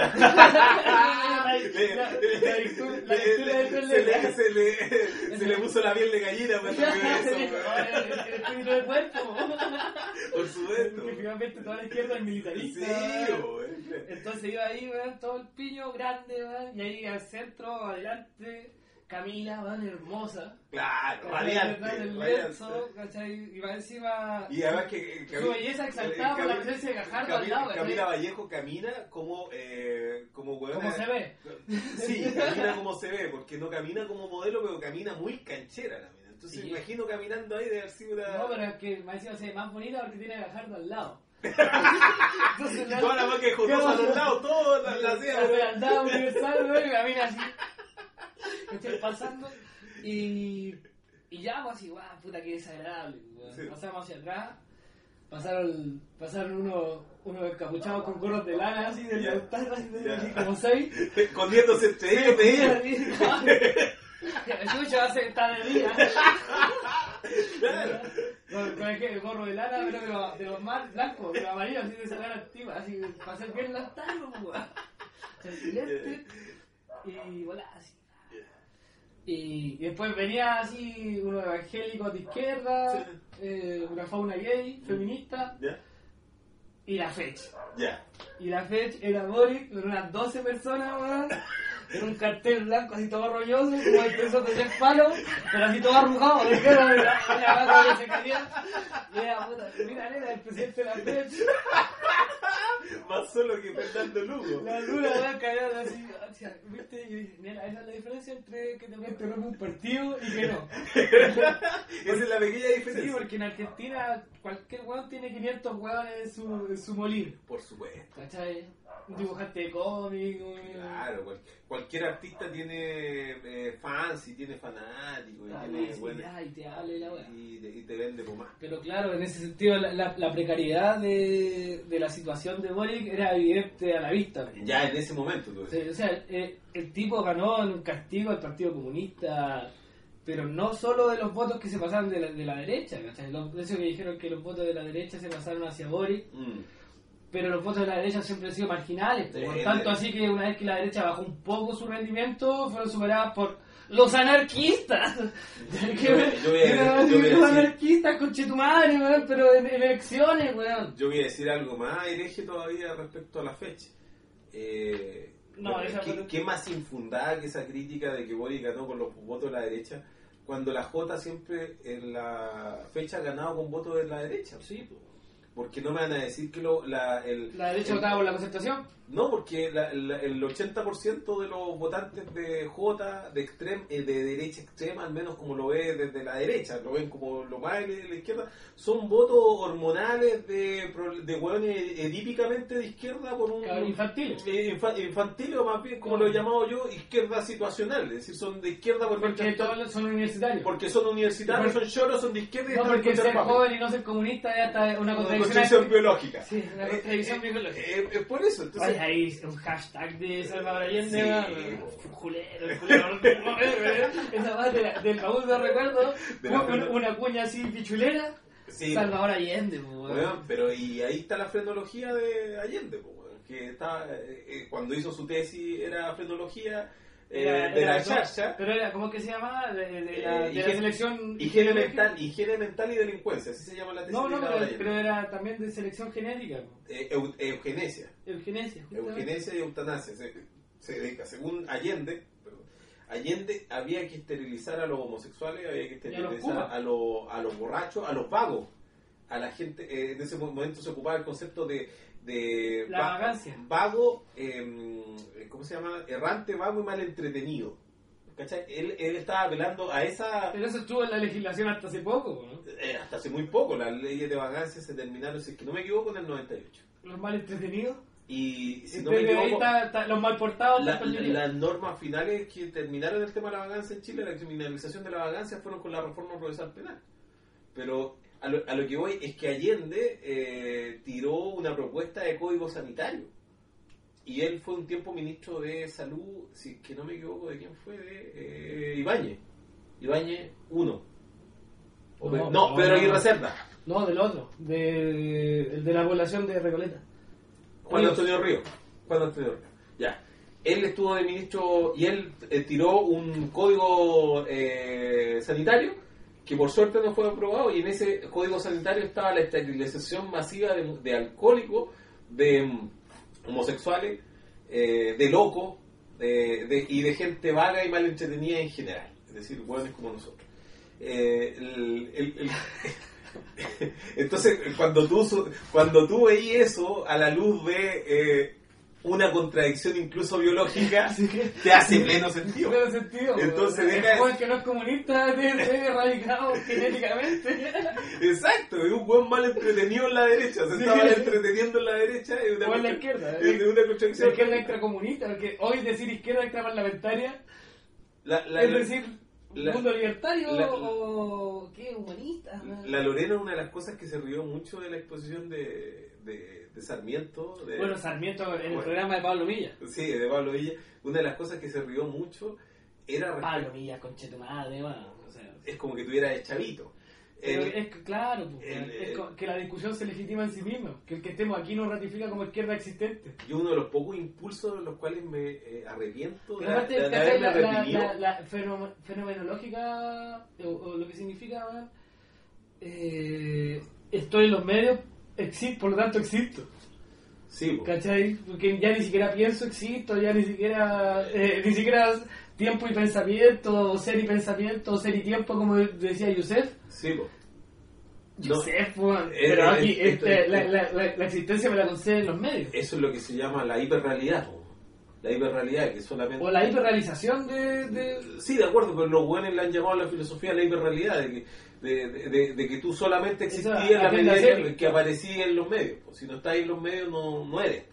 Se le puso la piel de gallina cuando vio eso. El espíritu del cuerpo. Por supuesto. Porque finalmente toda la izquierda es militarista. Sí, entonces iba ahí, weón, todo el piño grande, weón, y ahí al centro, adelante, Camila, weón, hermosa. Claro, radiante. El lienzo, ¿cachai? Y va encima. Y además que. Su belleza exaltada por la presencia de Gajardo al lado. Camila Vallejo camina como. Eh, como weón. Como se ve. Sí, camina como se ve, porque no camina como modelo, pero camina muy canchera la mina. Entonces sí. Me imagino caminando ahí de haber sido una. No, pero es que me decía, se ve más bonita porque tiene a Gajardo al lado. Entonces, la, toda la más que jotosa a los lados, todo la, la sea. La fealdad universal, güey, camina así. Estoy pasando y, y ya, pues así, guau, puta que desagradable. Sí. Pasamos hacia atrás, pasaron, pasaron unos, unos encapuchados con gorros de lana, así, de yeah. yeah. así como seis. Escondiéndose entre ellos, de el suyo hace que está de día. Claro. Con, con el, el gorro de lana, pero de los, de los más blancos, de los amarillos, así de esa lana activa, así para hacer bien lanzarlo, weón. Silente y volá así. Y, y después venía así unos evangélicos de izquierda, sí. eh, una fauna gay, feminista, yeah. y la Fech. Yeah. Y la Fech era Boric, con unas doce personas, weón. Era un cartel blanco así todo rolloso, como el peso de tres palos, pero así todo arrugado, de cara, de la mano que se caía. Y era puta, mira, era el presidente de la Fech. Más solo que Fernando Lugo. La luna va callada así, hacia, ¿viste? Y dije, nena, esa es la diferencia entre que te metes en un partido y que no. Esa es la pequeña diferencia. Sí, porque en Argentina cualquier hueón tiene quinientos hueones en su, en su molino. Por supuesto. ¿Cachai? un dibujante de cómic. Claro, cual, cualquier artista tiene eh, fans y tiene fanáticos. Ah, y, tiene, sí, bueno, ya, y te habla y la wea. y, te, y te vende por más. Pero claro, en ese sentido la, la, la precariedad de, de la situación de Boric era evidente a la vista. Ya en ese momento. Tú Sí, o sea, eh, el tipo ganó en un castigo al Partido Comunista, pero no solo de los votos que se pasaron de la, de la derecha, ¿cachai? Los, eso que dijeron que los votos de la derecha se pasaron hacia Boric, Mm. pero los votos de la derecha siempre han sido marginales, por Eh, tanto eh. así que una vez que la derecha bajó un poco su rendimiento, fueron superadas por los anarquistas. Yo- yo voy a- yo voy a los decir- anarquistas, conchetumare, weón, pero en, en elecciones, weón. Yo voy a decir algo más hereje todavía respecto a la fecha. Eh, No, bueno, esa ¿qué, fue- qué más infundada que esa crítica de que Boric ganó con los votos de la derecha, cuando la J siempre en la fecha ha ganado con votos de la derecha? Sí, pues. Porque no me van a decir que lo, la, el, La derecha el- votaba por la concertación. No, porque la- la- el ochenta por ciento de los votantes de J, de extrem, eh, de derecha extrema, al menos como lo ve desde la derecha, lo ven como lo más de la izquierda, son votos hormonales de, pro- de hueones edípicamente de izquierda por un... Claro, infantiles. eh, infa- infantiles o más bien, como lo he llamado yo, izquierda situacional, es decir, son de izquierda por Porque mientras- todos son universitarios. porque son universitarios, Porque- son choros, son de izquierda y No, están porque en ser contra del papi. joven y no ser comunista es hasta una Una contradicción. contradicción biológica. Sí, una contradicción biológica. Eh, eh, por eso, entonces... Oye, ahí un hashtag de Salvador Allende, Sí, weón. po. Julero, el julero. Esa más de la- del baúl de recuerdo, De la- una, una cuña así pichulera, Sí, Salvador Allende, po, weón. Weón, pero y ahí está la frenología de Allende, po, weón, que está, eh, eh, cuando hizo su tesis era frenología eh, Era- de era la eso, charcha, Pero era, ¿cómo que se llama? De, de la, Eh, de la higiene- selección. higiene mental, higiene mental y delincuencia, así se llama la tesis No, no, de pero, Allende. pero era también de selección genética, po. Eh, eu- eugenesia, Eugenesia, justamente. eugenesia y eutanasia, se, se dedica, según Allende, perdón, Allende había que esterilizar a los homosexuales, había que Y a los esterilizar curas. a los, a los borrachos, a los vagos, a la gente, eh, en ese momento se ocupaba el concepto de, de La va- vagancia. vago, eh, ¿cómo se llama? Errante, vago y mal entretenido. ¿Cachai? Él, él estaba apelando a esa... Pero eso estuvo en la legislación hasta hace poco, ¿no? eh, hasta hace muy poco, las leyes de vagancia se terminaron, si es que no me equivoco, en el noventa y ocho. Los mal entretenidos. Y si no me Desde ahí equivoco, está- está- los mal portados la- están la- perdidos. las normas finales que terminaron el tema de la vagancia en Chile, la criminalización de la vagancia, fueron con la reforma procesal penal. Pero a lo, a lo que voy es que Allende eh, tiró una propuesta de código sanitario. Y él fue un tiempo ministro de salud, si es que no me equivoco de quién fue, de eh, Ibáñez. Ibáñez uno. O Pe- No, no, no, Pedro no. Aguirre Cerda. No, del otro, de, el de la población de Recoleta. Juan Ríos. Antonio Río. Juan Antonio Río. Ya. Él estuvo de ministro y él eh, tiró un código eh, sanitario que por suerte no fue aprobado, y en ese código sanitario estaba la esterilización masiva de, de alcohólicos, de mm, homosexuales, eh, de locos de, de- y de gente vaga y mal entretenida en general, es decir, hueones como nosotros. Eh, el- el- el- Entonces, cuando tú su- cuando tú veis eso a la luz de eh, una contradicción incluso biológica, Así que- te hace pleno sentido. Tiene sentido. Entonces, el deja- joven que no es comunista tiene ser erradicado genéticamente. Exacto, es un buen mal entretenido en la derecha, se Sí. estaba entreteniendo en la derecha, es una, O en la contra- izquierda. es de una La contradicción. izquierda extracomunista, porque hoy decir izquierda extraparlamentaria La, la, es la- decir la- mundo libertario la- o qué, humanista. la Lorena, una de las cosas que se rió mucho de la exposición de, de, de Sarmiento, de, Bueno, Sarmiento en el Bueno. programa de Pablo Villa. sí, de Pablo Villa, una de las cosas que se rió mucho era respecto- Pablo Villa, conchetumadre, bueno, o sea, es como que tuviera el chavito. pero El- es que, claro, pues, el- es el- co- que la discusión se legitima en sí misma, que el que estemos aquí nos ratifica como izquierda existente. y uno de los pocos impulsos de los cuales me eh, arrepiento de, Pero aparte, de- de ¿cachai? haberme la, la, reprimido. la, la fenome- fenomenológica, o, o lo que significa, weón, eh, estoy en los medios, existo, por lo tanto existo. Sí, po. ¿Cachai? Porque ya ni siquiera pienso, existo, ya ni siquiera, eh, ni siquiera tiempo y pensamiento, o ser y pensamiento, o ser y tiempo, como decía Yusef. Sí, po. No, Yusef, weón. eh, Pero eh, aquí, esto- este, esto- la, la, la, la existencia me la conceden los medios. Eso es lo que se llama la hiperrealidad, po. La hiperrealidad, que solamente... O la hiperrealización de... de... Sí, de acuerdo, pero los buenos le han llamado a la filosofía la hiperrealidad, de que, de, de, de- de que tú solamente existías Esa en la agenda medida que, seria. que aparecías en los medios. Po. Si no estás en los medios, no, no eres. Po, weón.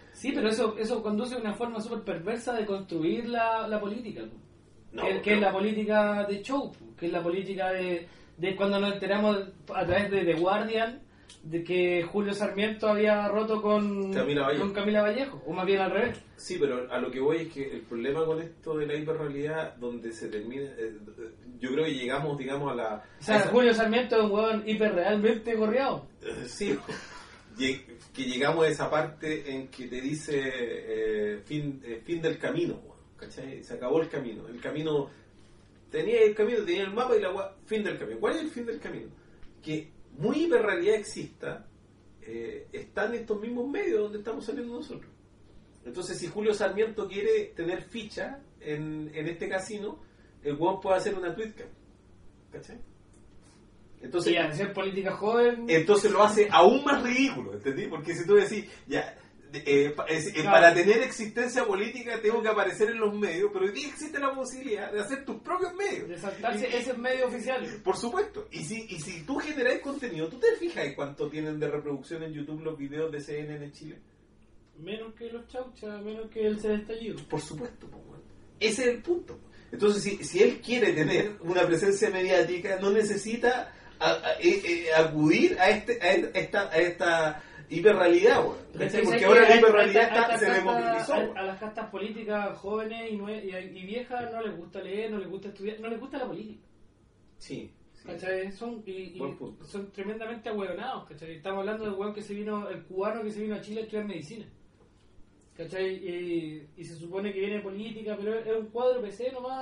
Sí, pero eso eso conduce a una forma súper perversa de construir la, la política. No, que, que es la política de show, que es la política de, de cuando nos enteramos a través de The Guardian de que Julio Sarmiento había roto con Camila Vallejo, con Camila Vallejo, o más bien al revés. Sí, pero a lo que voy es que el problema con esto de la hiperrealidad, donde se termina, eh, yo creo que llegamos, digamos, a la... O sea, esa... Julio Sarmiento es un hueón hiperrealmente gorreado. Eh, sí, que llegamos a esa parte en que te dice eh, fin, eh, fin del camino, ¿cachai? Se acabó el camino, el camino, tenía el camino, tenía el mapa y la fin del camino. ¿Cuál es el fin del camino? Que muy hiperrealidad exista, eh, están estos mismos medios donde estamos saliendo nosotros. Entonces, si Julio Sarmiento quiere tener ficha en, en este casino, el hueón puede hacer una tweetcam, ¿cachai? Entonces, y hacer política joven. Entonces lo hace aún más ridículo, ¿entendí? Porque si tú decís, ya, eh, eh, claro, para tener existencia política tengo que aparecer en los medios, pero hoy día existe la posibilidad de hacer tus propios medios. De saltarse ese medio oficial. Por supuesto. Y si, y si tú generas contenido, ¿tú te fijas en cuánto tienen de reproducción en YouTube los videos de C N N en Chile? Menos que los chauchas, menos que el C estallido. Por supuesto, pues, bueno. Ese es el punto. Entonces, si, si él quiere tener una presencia mediática, no necesita a, a, a, a acudir a, este, a esta, a esta hiperrealidad, bueno. Porque ahora la hiperrealidad está, se democratizó. A, a las castas políticas jóvenes y, nue- y, y viejas no les gusta leer, no les gusta estudiar, no les gusta la política. Sí. sí. ¿Cachai? Son, y, y son tremendamente ahueonados, ¿cachai? Estamos hablando del hueón que se vino, el cubano que se vino a Chile a estudiar medicina. ¿Cachai? Y, y se supone que viene de política, pero es un cuadro P C nomás.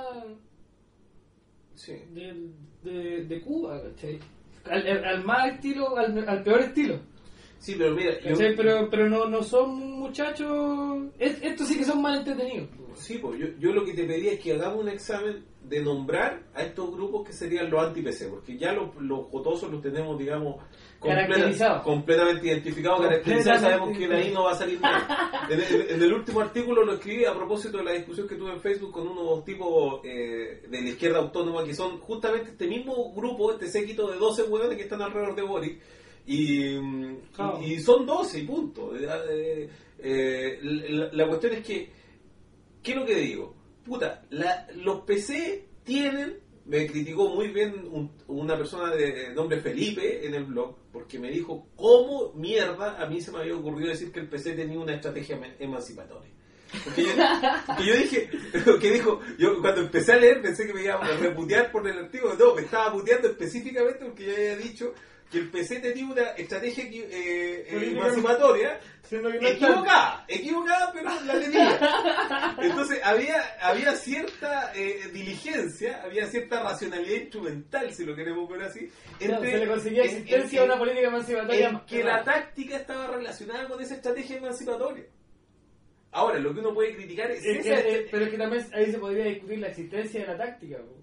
Sí. De, de, de Cuba, ¿cachai? Al, al más estilo, al, al peor estilo. Sí, pero mira, yo... pero, pero no, no son muchachos. Es, estos sí que son mal entretenidos. Sí, pues yo, yo lo que te pedía es que hagamos un examen de nombrar a estos grupos que serían los anti-P C, porque ya los, los jotosos los tenemos, digamos, caracterizados, completamente identificados, caracterizados, sabemos que de ahí no va a salir nada. En el, en el último artículo lo escribí a propósito de la discusión que tuve en Facebook con unos tipos eh, de la izquierda autónoma que son justamente este mismo grupo, este séquito de doce hueones que están alrededor de Boric. Y, oh. y, y son doce y punto. Eh, eh, la, la cuestión es que, ¿qué es lo que digo? Puta, la, los P C tienen, me criticó muy bien un, una persona de nombre Felipe en el blog, porque me dijo, ¿cómo mierda a mí se me había ocurrido decir que el P C tenía una estrategia emancipatoria? Porque yo, porque yo dije, que dijo, yo cuando empecé a leer pensé que me iba a reputear por el artículo, no, me estaba puteando específicamente porque yo había dicho que el P C tenía una estrategia eh, eh, emancipatoria equivocada, equivocada, pero la tenía. Entonces había había cierta eh, diligencia, había cierta racionalidad instrumental, si lo queremos ver así. Entre, no, se le conseguía existencia a una política emancipatoria. En que la táctica estaba relacionada con esa estrategia emancipatoria. Ahora, lo que uno puede criticar es... es esa, que, eh, pero es que también ahí se podría discutir la existencia de la táctica, ¿no?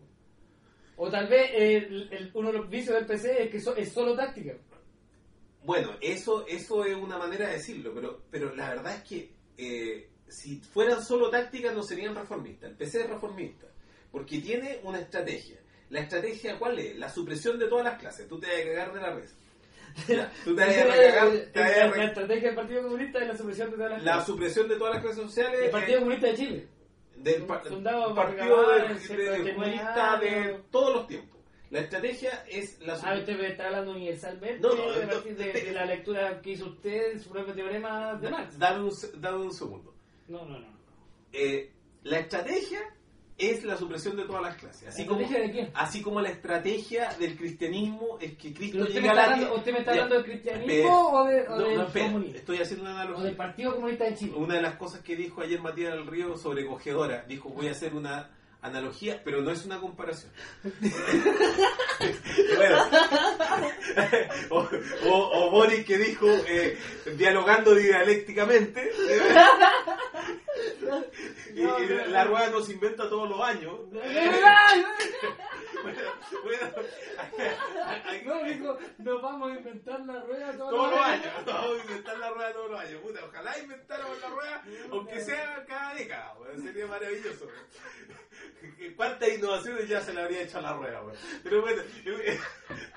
O tal vez eh, el, el, uno de los vicios del P C es que so, es solo táctica. Bueno, eso eso es una manera de decirlo, pero pero la verdad es que eh, si fueran solo tácticas no serían reformistas. El P C es reformista, porque tiene una estrategia. ¿La estrategia cuál es? La supresión de todas las clases. Tú te vas a cagar de la risa. Ya, tú te vas a cagar, te vas a... La estrategia del Partido Comunista es la supresión de todas las clases. La supresión de todas las clases sociales. El Partido eh, Comunista de Chile. Del pa- partido de, de, de comunista de todos los tiempos. La estrategia es la... Ah, usted me está hablando universalmente no, no, de, no, de, de, de la lectura que hizo usted de su propio teorema de Marx. Dame un, dame un segundo. No, no, no. Eh, la estrategia es la supresión de todas las clases. Así ¿La como, estrategia de quién? Así como la estrategia del cristianismo es que Cristo usted llega me está a la... Hablando, ¿Usted me está ya, hablando del cristianismo espera, o, de, o no, del no, espera, comunismo? Estoy haciendo una analogía. O del Partido Comunista de Chile. Una de las cosas que dijo ayer Matías del Río sobrecogedora, dijo, voy a hacer una analogía, pero no es una comparación. Bueno, o, o, o Boris que dijo, eh, dialogando dialécticamente, y, no, y no, la rueda no se inventa todos los años. Bueno, bueno, no, dijo, nos vamos a inventar la rueda todos, todos los años. años. Vamos a inventar la rueda todos los años. Puta, ojalá inventáramos la rueda, aunque sea cada década. Bueno, sería maravilloso. ¿Cuántas innovaciones ya se le habría hecho a la rueda? Bueno? Pero bueno,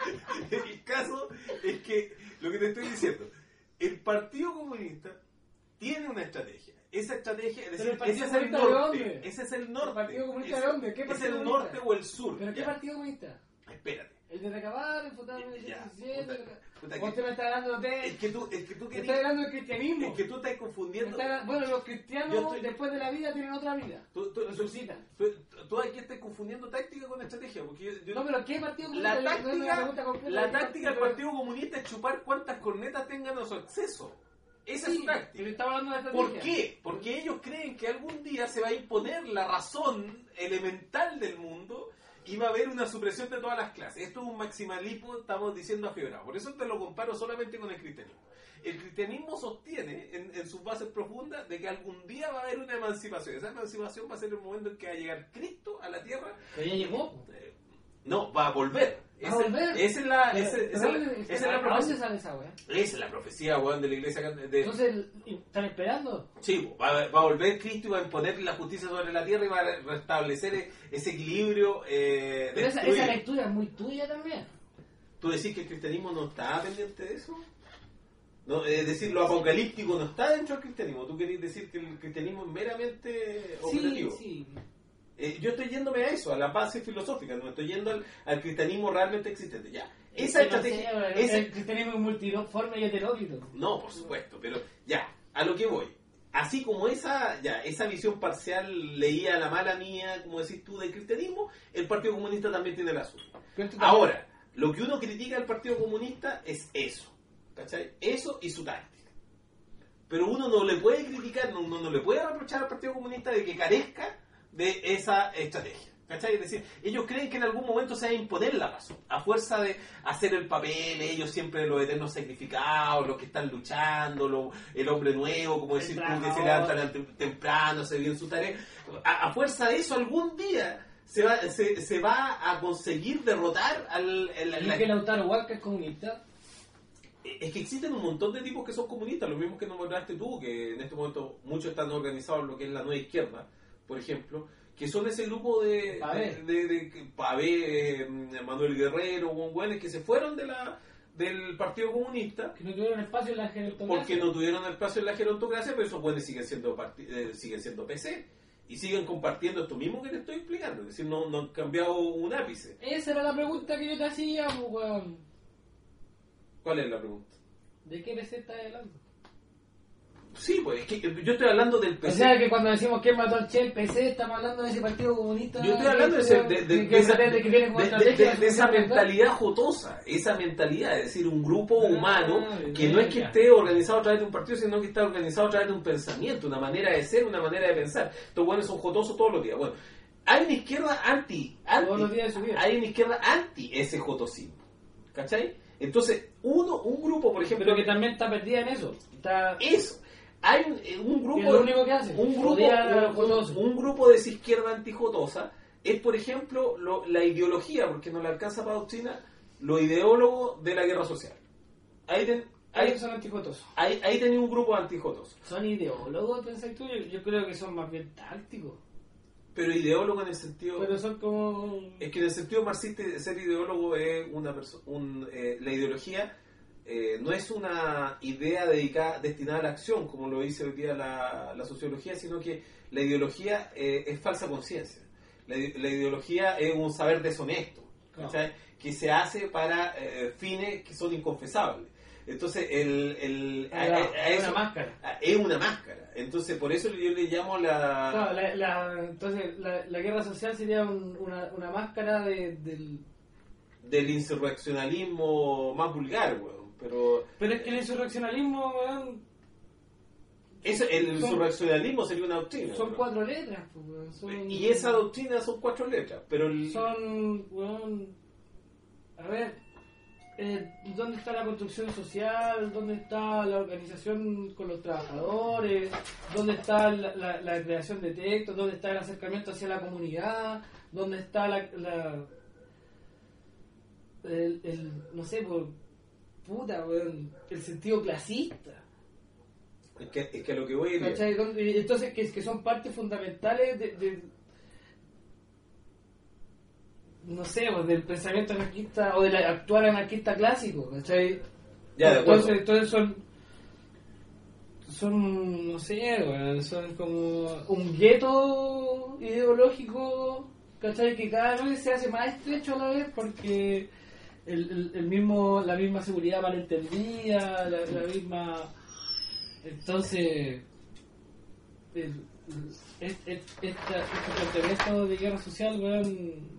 el caso es que lo que te estoy diciendo, el Partido Comunista tiene una estrategia. Esa estrategia, es Pero decir, el ese es Partido el Comunista, ¿de norte. dónde? Ese es el ¿El norte. Partido Comunista es, de dónde? ¿Qué es Partido el Comunista? norte o el sur. ¿Pero qué ya. Partido Comunista? Espérate. El de recabar, el fundado en Ya, el diecisiete. puta, puta ¿O que- usted me está hablando de Es que tú, es que tú me querías- está hablando del cristianismo? es que tú estás Me confundiendo. está- Bueno, los cristianos Yo estoy- después de la vida tienen otra vida. Tú, tú, tú, Resucitan. tú, tú aquí estás confundiendo táctica con estrategia. Porque yo, yo- No, pero ¿qué Partido Comunista? la No es una táctica, pregunta completa. la ¿Qué táctica del partido- Partido Comunista es chupar cuantas cornetas tengan a su acceso. Esa Sí, es su táctica. pero estaba hablando de estrategia. ¿Por qué? Porque ellos creen que algún día se va a imponer la razón elemental del mundo y va a haber una supresión de todas las clases. Esto es un maximalismo, estamos diciendo afiebrado. Por eso te lo comparo solamente con el cristianismo. El cristianismo sostiene en, en sus bases profundas de que algún día va a haber una emancipación. Esa emancipación va a ser el momento en que va a llegar Cristo a la tierra. Pero ya llegó. Eh, No, va a volver. ¿Va a Esa- volver? Esa es la, Pero- esa- pero esa es la- ¿dónde- esa es la ¿a dónde profecía. sale esa weá? Esa es la profecía, weón, de la iglesia. de- Entonces, ¿están esperando? Sí, va, va a volver Cristo y va a imponer la justicia sobre la tierra y va a restablecer e- ese equilibrio. Eh, Pero esa, destruido. esa lectura es muy tuya también. ¿Tú decís que el cristianismo no está pendiente de eso? No, es decir, lo apocalíptico no está dentro del cristianismo. ¿Tú querés decir que el cristianismo es meramente operativo? Sí, sí. Eh, yo estoy yéndome a eso, a la base filosófica, no estoy yendo al, al cristianismo realmente existente. Ya, esa Es que no estrategia... sé, el- ese- El cristianismo es multiforme y heteróclito. No, por supuesto, pero ya, a lo que voy. Así como esa ya esa visión parcial leía a la mala mía, como decís tú, del cristianismo, el Partido Comunista también tiene la suya. Pero tú también- Ahora, lo que uno critica al Partido Comunista es eso, ¿cachai? Eso y su táctica. Pero uno no le puede criticar, no, uno no le puede reprochar al Partido Comunista de que carezca de esa estrategia. ¿Cachai? Es decir, ellos creen que en algún momento se va a imponer la razón, a fuerza de hacer el papel, ellos siempre los eternos sacrificados, los que están luchando, lo- el hombre nuevo, como decir tú, que se levanta tem- temprano, se viene su tarea. A, a fuerza de eso, algún día se va, se, se va a conseguir derrotar al... al- al- ¿Y que Lautaro Huarca es comunista? es que existen un montón de tipos que son comunistas, lo mismo que nombraste tú, que en este momento muchos están organizados en lo que es la nueva izquierda, por ejemplo, que son ese grupo de Pavé. de, de, de- Pavé, eh, Manuel Guerrero, buenos que se fueron de la del Partido Comunista Que no tuvieron espacio en la gerontocracia. porque no tuvieron espacio en la gerontocracia, pero esos buenos siguen siendo parti- eh, siguen siendo P C y siguen compartiendo esto mismo que te estoy explicando, es decir, no, no han cambiado un ápice. Esa era la pregunta que yo te hacía, pues, weón. ¿Cuál es la pregunta? ¿De qué P C estás hablando? Sí, pues es que yo estoy hablando del P O C. sea que cuando decimos que mató al Che, el P C, estamos hablando de ese partido comunista. Yo estoy hablando de, ese- de, de- que- de que esa, pretende que viene como de- estrategia de- de esa fundamental. mentalidad jotosa, esa mentalidad, es decir, un grupo Ah, humano que ya, no es que ya. esté organizado a través de un partido, sino que está organizado a través de un pensamiento, una manera de ser, una manera de pensar. Estos buenos son jotosos todos los días. Bueno, hay una izquierda anti, anti Todos los días de su vida. hay una izquierda anti ese jotosismo, ¿cachai? Entonces, uno, un grupo, por ejemplo, Pero que también está perdida en eso. Está... eso. Hay un, eh, un grupo, Es lo único que hace, un grupo, odiar a los un, jotosos. un grupo de esa izquierda antijotosa es, por ejemplo, lo- la ideología, porque no le alcanza para doctrina, los ideólogos de la guerra social. Ahí, ten- ahí, Ellos son antijotosos. ahí, ahí tenía un grupo antijotoso. ¿Son ideólogos, pensás tú? Yo, yo creo que son más bien tácticos. Pero ideólogo en el sentido... Pero son como... Es que en el sentido marxista ser ideólogo es una perso- un, eh, la ideología eh, no es una idea dedicada, destinada a la acción, como lo dice hoy día la, la sociología, sino que la ideología eh, es falsa conciencia. La, ide- la ideología es un saber deshonesto, ¿cachai? Que se hace para eh, fines que son inconfesables. Entonces, el, el, a- a- a es eso- una máscara. a- es una máscara. Entonces, por eso yo le llamo la... Claro, la, la- entonces, la, la guerra social sería un- una, una máscara de, del... del insurreccionalismo más vulgar, weón. Pero Pero es que el insurreccionalismo, weón, eso, el Son- insurreccionalismo sería una doctrina. son ¿no? cuatro letras. Pues, weón, son, Y esa doctrina son cuatro letras. Pero el, Son, weón, a ver, eh, ¿dónde está la construcción social? ¿Dónde está la organización con los trabajadores? ¿Dónde está la, la, la creación de textos? ¿Dónde está el acercamiento hacia la comunidad? ¿Dónde está la... la el, el, no sé, por puta, weón, el sentido clasista? es, que, es que a lo que voy es... ¿Cachai? ¿Dónde- Entonces, que, que son partes fundamentales de, de- no sé, o del pensamiento anarquista o del actual anarquista clásico, ¿cachai? Ya, de acuerdo. entonces, entonces son son, no sé, bueno, son como un gueto ideológico, ¿cachai? Que cada vez se hace más estrecho a la vez porque el, el, el mismo, la misma seguridad malentendida, la, la misma... Entonces, el, el, el, esta, este planteamiento de guerra social, bueno,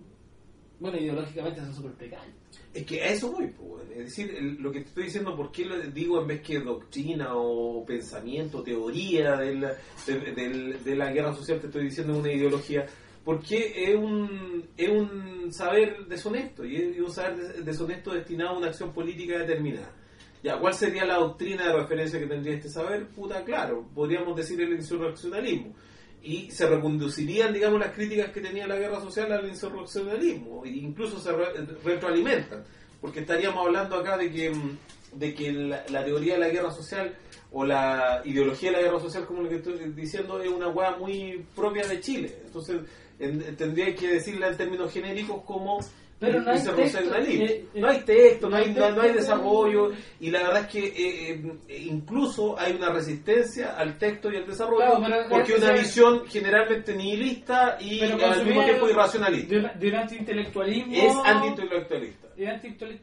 bueno ideológicamente son súper precarios. Es que a eso voy, pues, es decir, el, lo que te estoy diciendo, ¿por qué lo digo en vez que doctrina o pensamiento, teoría de la, de, de, de la guerra social, te estoy diciendo una ideología? Porque es un, es un saber deshonesto, y es un saber deshonesto destinado a una acción política determinada. Ya, ¿cuál sería la doctrina de referencia que tendría este saber? Puta, claro, podríamos decir el insurreccionalismo. Y se reconducirían, digamos, las críticas que tenía la guerra social al insurreccionalismo, e incluso se re retroalimentan, porque estaríamos hablando acá de que, de que la, la teoría de la guerra social o la ideología de la guerra social, como lo que estoy diciendo, es una hueá muy propia de Chile. Entonces, en, tendría que decirla en términos genéricos como... Pero no hay, texto, eh, eh, no hay texto, no hay, no, no hay desarrollo, y la verdad es que eh, eh, incluso hay una resistencia al texto y al desarrollo, claro, porque es una visión generalmente nihilista y al mismo tiempo irracionalista. De, de un antiintelectualismo. Es antiintelectualista. Es antiintelectualista,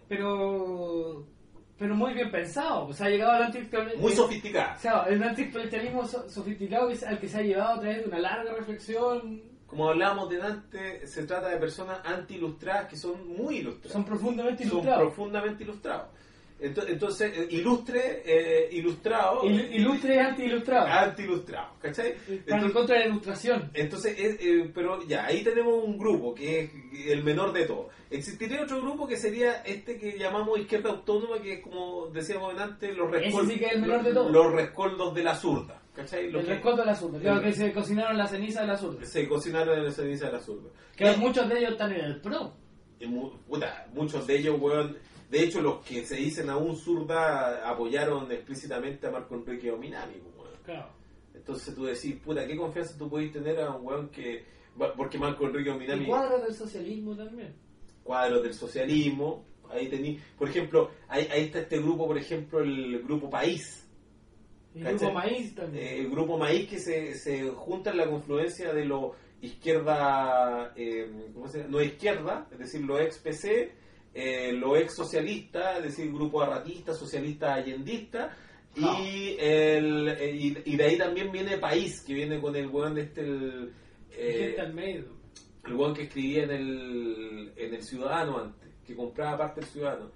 pero, pero muy bien pensado. O sea, ha llegado al antiintelectualismo. Muy sofisticado. O sea, el antiintelectualismo so, sofisticado es al que se ha llevado a través de una larga reflexión. Como hablábamos delante, se trata de personas anti-ilustradas que son muy ilustradas. Son profundamente ilustrados. Son profundamente ilustrados. Entonces, entonces ilustre, eh, ilustrado... Il, ilustre y anti-ilustrado. Anti-ilustrado, ¿cachai? Están en contra de la ilustración. Entonces, es, eh, pero ya, ahí tenemos un grupo que es el menor de todos. Existiría otro grupo que sería este que llamamos izquierda autónoma, que es como decíamos antes, los rescoldos, sí que es el menor de todos. Los rescoldos de la zurda. ¿Cachai? Los el rescoldo de la zurda, claro, que se cocinaron la ceniza de la zurda. Se cocinaron en la ceniza de la zurda. Que y, muchos de ellos están en el PRO. Y mu, puta, muchos de ellos, weón, de hecho los que se dicen aún zurda apoyaron explícitamente a Marco Enrique Ominami, weón. Claro. Entonces tú decís, puta, ¿qué confianza tú podés tener a un weón que... Porque Marco Enrique Ominami... Y cuadros del socialismo también. Cuadros del socialismo, ahí tení... Por ejemplo, ahí, ahí está este grupo, por ejemplo, el grupo País. El grupo Maíz también. Eh, el grupo Maíz que se, se junta en la confluencia de lo izquierda, eh, ¿cómo se llama? No izquierda, es decir, lo ex P C, eh, lo ex socialista, es decir, grupo arratista, socialista, allendista, no. y, el, eh, y, y de ahí también viene País, que viene con el weón de este, el, eh, el weón que escribía en el, en el Ciudadano antes, que compraba parte del Ciudadano.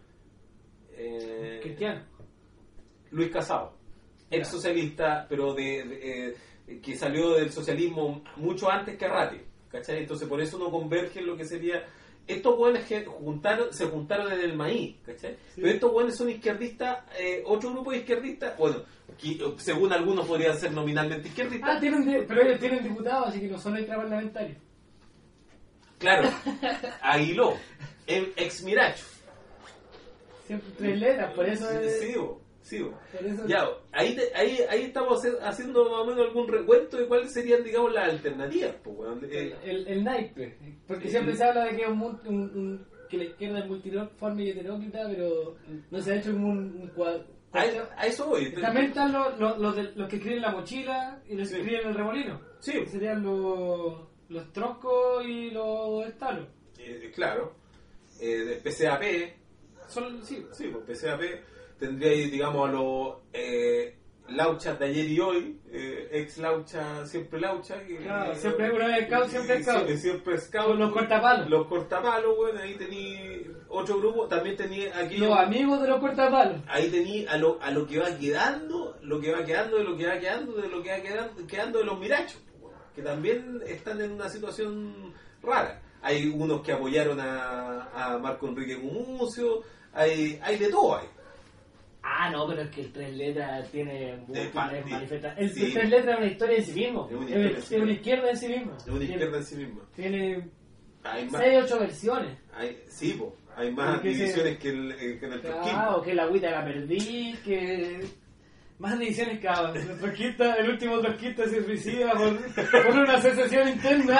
Eh, Cristiano. Luis Casado. Ex socialista, pero de, de eh, que salió del socialismo mucho antes que Arrate, ¿cachai? Entonces por eso no converge en lo que sería... Estos buenos que juntaron, se juntaron en el maíz, ¿cachai? Sí. Pero estos buenos son izquierdistas, eh, otro grupo de izquierdistas, bueno, que, según algunos podrían ser nominalmente izquierdistas. Ah, tienen de, pero ellos tienen diputados, así que no son extraparlamentarios. Claro, Aguiló, el ex Miracho. Siempre tres letras, por eso es... Sí, sí, ya, ahí, te, ahí, ahí estamos haciendo más o menos algún recuento de cuáles serían, digamos, las alternativas. Pues, bueno, eh, el, el, el naipe, porque el, siempre se habla de que, un, un, un, que la izquierda es multiforme y heteróclita, pero no se ha hecho como un, un cuadro. A, a eso voy. También están los, los, los, de, los que escriben la mochila y los que sí. escriben el remolino. Sí. Que serían los, los troncos y los estalos. Eh, claro. Eh, P C A P. Son, sí, sí, pues P C A P. Tendríais, digamos, a los eh, lauchas de ayer y hoy, eh, ex laucha, siempre laucha. Que, claro, eh, siempre una vez scout, siempre scout. Siempre, siempre scout. Los cortapalos. Los cortapalos, bueno, ahí tení otro grupo, también tenía aquí... Los amigos de los cortapalos. Ahí tení a lo, a lo que va quedando, lo que va quedando, de lo que va quedando, de lo que va quedando, quedando de los mirachos, que también están en una situación rara. Hay unos que apoyaron a, a Marco Enrique Gumucio, hay, hay de todo ahí. Ah, no, pero es que el tres letras tiene múltiples manifestaciones. El sí. tres letras es una historia en sí mismo. Es una, es, es una izquierda en sí mismo. Es una izquierda en sí misma. Tiene seis, ocho versiones. Hay, sí, po. Hay más divisiones se... que, el, que en el Trotskismo. Claro, que la agüita la perdí, que... Más divisiones que ahora. El, trotskista, el último trotskista se suicida por, por una secesión interna.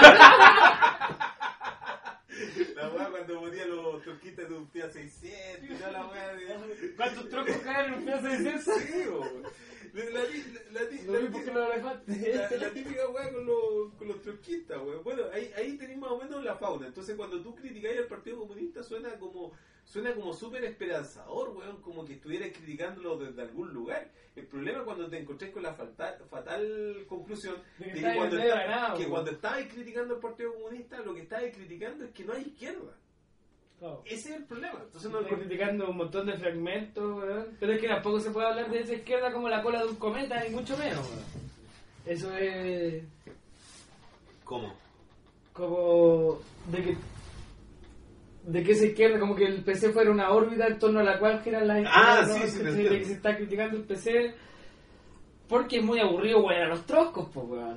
La weá cuando ponía los troquistas de un F I A seiscientos y toda la weá de... ¿Cuántos trocos caen en un F I A seiscientos? Sí, la, la, la con los elefantes. La, la típica weá con los, con los trotskistas, weón. Bueno, ahí, ahí tenés más o menos la fauna. Entonces cuando tú criticáis al Partido Comunista suena como suena como súper esperanzador, weón, como que estuvieras criticándolo desde algún lugar. El problema es cuando te encontrás con la fatal, fatal conclusión de que, que, cuando, está, nada, que cuando estabas criticando al Partido Comunista, lo que estabas criticando es que no hay izquierda. Oh. Ese es el problema. Entonces no estoy criticando un montón de fragmentos, weón. Pero es que tampoco se puede hablar de esa izquierda como la cola de un cometa, ni mucho menos, weón. Eso es... ¿Cómo? Como de que de que esa izquierda, como que el P C fuera una órbita en torno a la cual giran las izquierdas. Ah, ¿no? sí, sí, de que se está criticando el P C porque es muy aburrido, weón, a los troscos, pues, weón.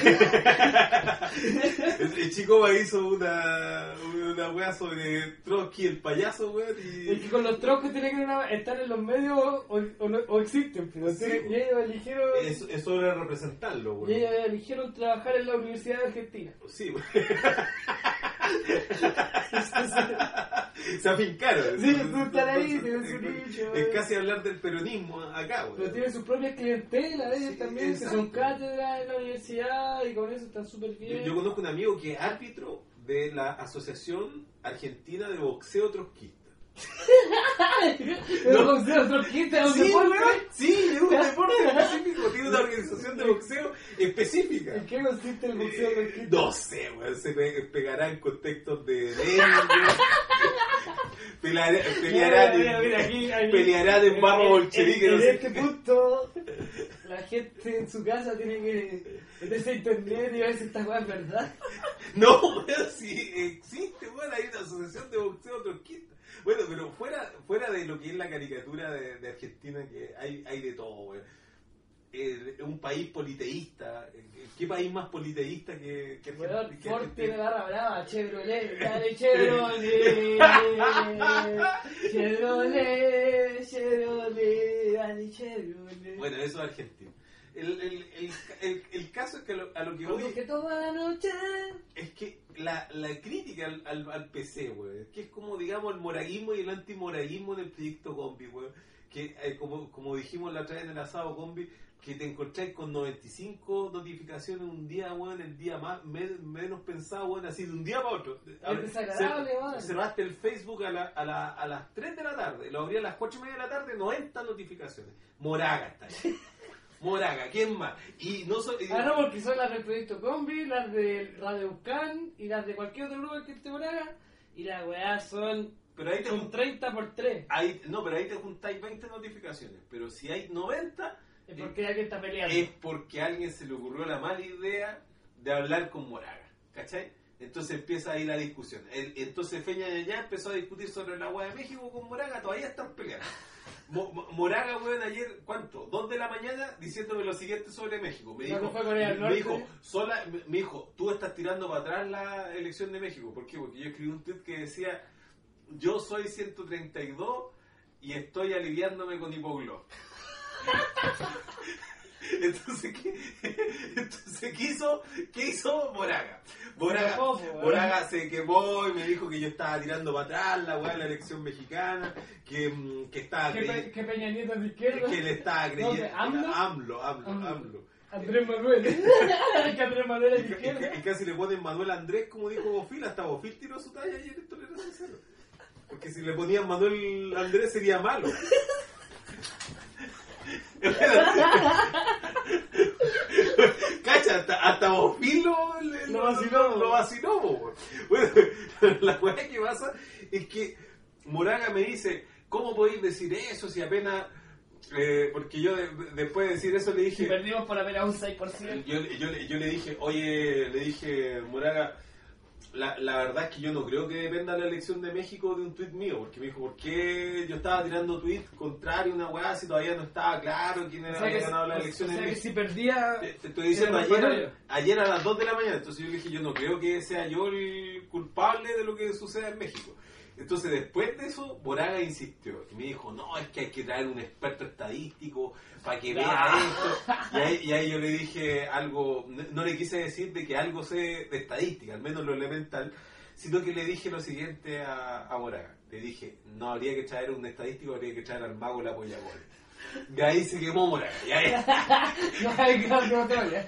El Chico hizo una una weá sobre Trotsky, el payaso, weón. Y... Es que con los troscos tienen que una, estar en los medios o, o, no, o existen, pues. Sí, y ellos eligieron... Es, es sobre representarlo, weón. Y ellos eligieron trabajar en la Universidad de Argentina. Sí, weón. Se afincaron. Sí, tú estás ahí, tienen su nicho. Es casi hablar del peronismo acá, weón. Pero tienen sus propias clientelas, ellos sí, también, exacto. Que son cátedras en la universidad y con eso están súper bien. Yo, yo conozco un amigo que es árbitro de la Asociación Argentina de Boxeo Trotskista. ¿El no. boxeo trotskista es un sí, deporte? Sí, es un deporte específico, tiene una organización de boxeo específica. ¿En qué consiste el boxeo trotskista? No sé, weón, se pe pegará en contextos de pelearán, pelearán, mira, mira, aquí, aquí, pelearán en barro bolchevique. En, en, no en sé este qué. punto, la gente en su casa tiene que meterse a internet y ver si esta weá es verdad. No, weón, sí existe, weón, hay una asociación de boxeo trotskista. Bueno, pero fuera fuera de lo que es la caricatura de, de Argentina, que hay, hay de todo, güey. Eh, un país politeísta. ¿Qué país más politeísta que, que Argentina? Bueno, que Ford tiene barra brava, Chevrolet, dale Chevrolet, Chevrolet, Chevrolet, dale Chevrolet. Bueno, eso es Argentina. El, el, el, el, el caso es que a lo, a lo que voy... Porque toda la noche... Es que la, la crítica al, al, al P C, güey, que es como, digamos, el moraguismo y el antimoraguismo en el proyecto Combi, güey, que eh, como, como dijimos la otra vez en el asado Combi, que te encontráis con noventa y cinco notificaciones un día, güey, el día más me, menos pensado, güey, así de un día para otro. Es desagradable, güey. Cerraste el Facebook a, la, a, la, a las tres de la tarde, lo abrí a las cuatro y media de la tarde, noventa notificaciones. Moraga está ahí. Moraga, ¿quién más? Y no soy, y... Ah, no, porque son las del Proyecto Combi, las de Radio Ucán y las de cualquier otro grupo que esté Moraga. Y las weá son, pero ahí te son junt... treinta por tres. Ahí, no, pero ahí te juntáis veinte notificaciones. Pero si hay noventa... Es porque eh, alguien está peleando. Es porque a alguien se le ocurrió la mala idea de hablar con Moraga. ¿Cachai? Entonces empieza ahí la discusión. El, entonces Feña ya empezó a discutir sobre la weá de México con Moraga. Todavía están peleando. Mo, Moraga, weón, ayer, ¿cuánto? Dos de la mañana diciéndome lo siguiente sobre México. Me dijo, me, me dijo, sola, me, me dijo, tú estás tirando para atrás la elección de México. ¿Por qué? Porque yo escribí un tweet que decía, yo soy ciento treinta y dos y estoy aliviándome con hipoglós. Entonces, ¿qué? Entonces, ¿qué hizo? ¿Qué hizo Moraga? Moraga, Moraga se quemó y me dijo que yo estaba tirando para atrás la weá de la elección mexicana, que, que estaba creyendo... ¿Qué Peña Nieto de izquierda? Que le estaba creyendo... No, ¿AMLO? AMLO, AMLO, AMLO, AMLO. Andrés Manuel. Que Andrés Manuel es de izquierda. Y casi le ponen Manuel Andrés, como dijo Bofil, hasta Bofil tiró su talla ayer en Tolerancia Cero. Porque si le ponían Manuel Andrés sería malo. Cacha, hasta, hasta Bofil lo, lo, lo vaciló, lo vaciló. Bueno, la cosa que pasa es que Moraga me dice, ¿cómo podéis decir eso si apenas... Eh, porque yo de, después de decir eso le dije... Si perdimos por apenas un seis por ciento. Yo, yo, yo le dije, oye, le dije, Moraga, la, la verdad es que yo no creo que dependa la elección de México de un tuit mío, porque me dijo, ¿por qué yo estaba tirando tuit contrario a una weá si todavía no estaba claro quién era, o sea, había ganado las elecciones? O sea, que si perdía... Te, te estoy diciendo ayer, ayer a las dos de la mañana, entonces yo le dije, yo no creo que sea yo el culpable de lo que suceda en México. Entonces después de eso, Moraga insistió y me dijo, no, es que hay que traer un experto estadístico para que vea esto. Y ahí, y ahí yo le dije algo, no le quise decir de que algo sé de estadística, al menos lo elemental, sino que le dije lo siguiente a, a Moraga. Le dije, no habría que traer un estadístico, habría que traer al mago la polla gol. Y ahí se quemó Moraga. Y ahí... No hay que no todavía.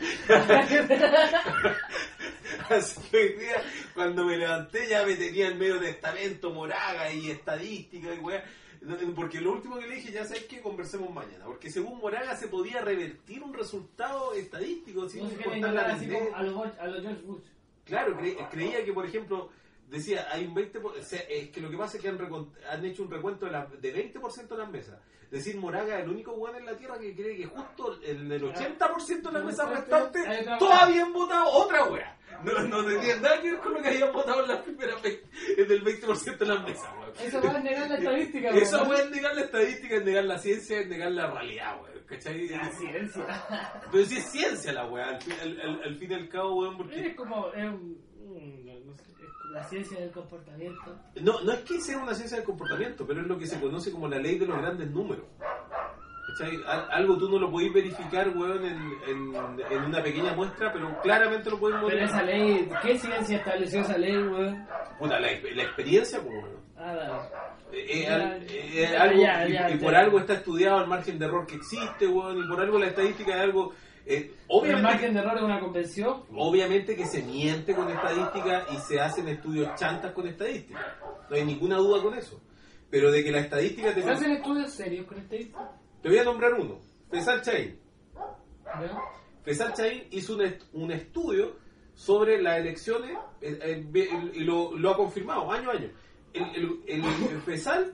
Así que hoy día, cuando me levanté, ya me tenía en medio testamento, Moraga y estadística y weá. Porque lo último que le dije, ya sabes que conversemos mañana. Porque según Moraga se podía revertir un resultado estadístico sin No se importar la así como a los a los George Bush. Claro, cre creía que, por ejemplo, decía, hay un veinte por ciento, o sea, es que lo que pasa es que han, han hecho un recuento de, la, de veinte por ciento de las mesas. Es decir, Moraga es el único weón en la Tierra que cree que justo en el ochenta por ciento de las mesas restantes todos habían votado otra wea. No, no tenía nada que ver con lo que habían votado en la primera vez, en el veinte por ciento de las mesas, weón. Eso va a negar la estadística, weón. Eso va a negar la estadística, es negar la ciencia, es negar la realidad, weón. ¿Cachai? La ciencia. Pero si es ciencia la weá, al fin, al, al, al fin y al cabo, weón, porque... Es como... Es un, no, no sé, es la ciencia del comportamiento. No, no es que sea una ciencia del comportamiento, pero es lo que se conoce como la ley de los grandes números. ¿Cachai? Algo tú no lo podés verificar, weón, en, en, en una pequeña muestra, pero claramente lo podés mostrar. Pero esa ley, ¿qué ciencia estableció esa ley, weón? Puta, la, la experiencia, pues, weón. Ah, dale. Eh, Ya, eh, eh, ya, algo, ya, y, ya, y ya. por algo está estudiado el margen de error que existe, weón, y por algo la estadística es algo... Eh, obviamente, ¿El margen de error es una convención? Obviamente que se miente con estadística y se hacen estudios chantas con estadística. No hay ninguna duda con eso. Pero de que la estadística... Te ¿Se hacen estudios serios con estadística? Te voy a nombrar uno. Fesal Chain. ¿Ya? Fesal Chain hizo un, est un estudio sobre las elecciones eh, eh, y lo, lo ha confirmado año a año. El, el, el, el Fesal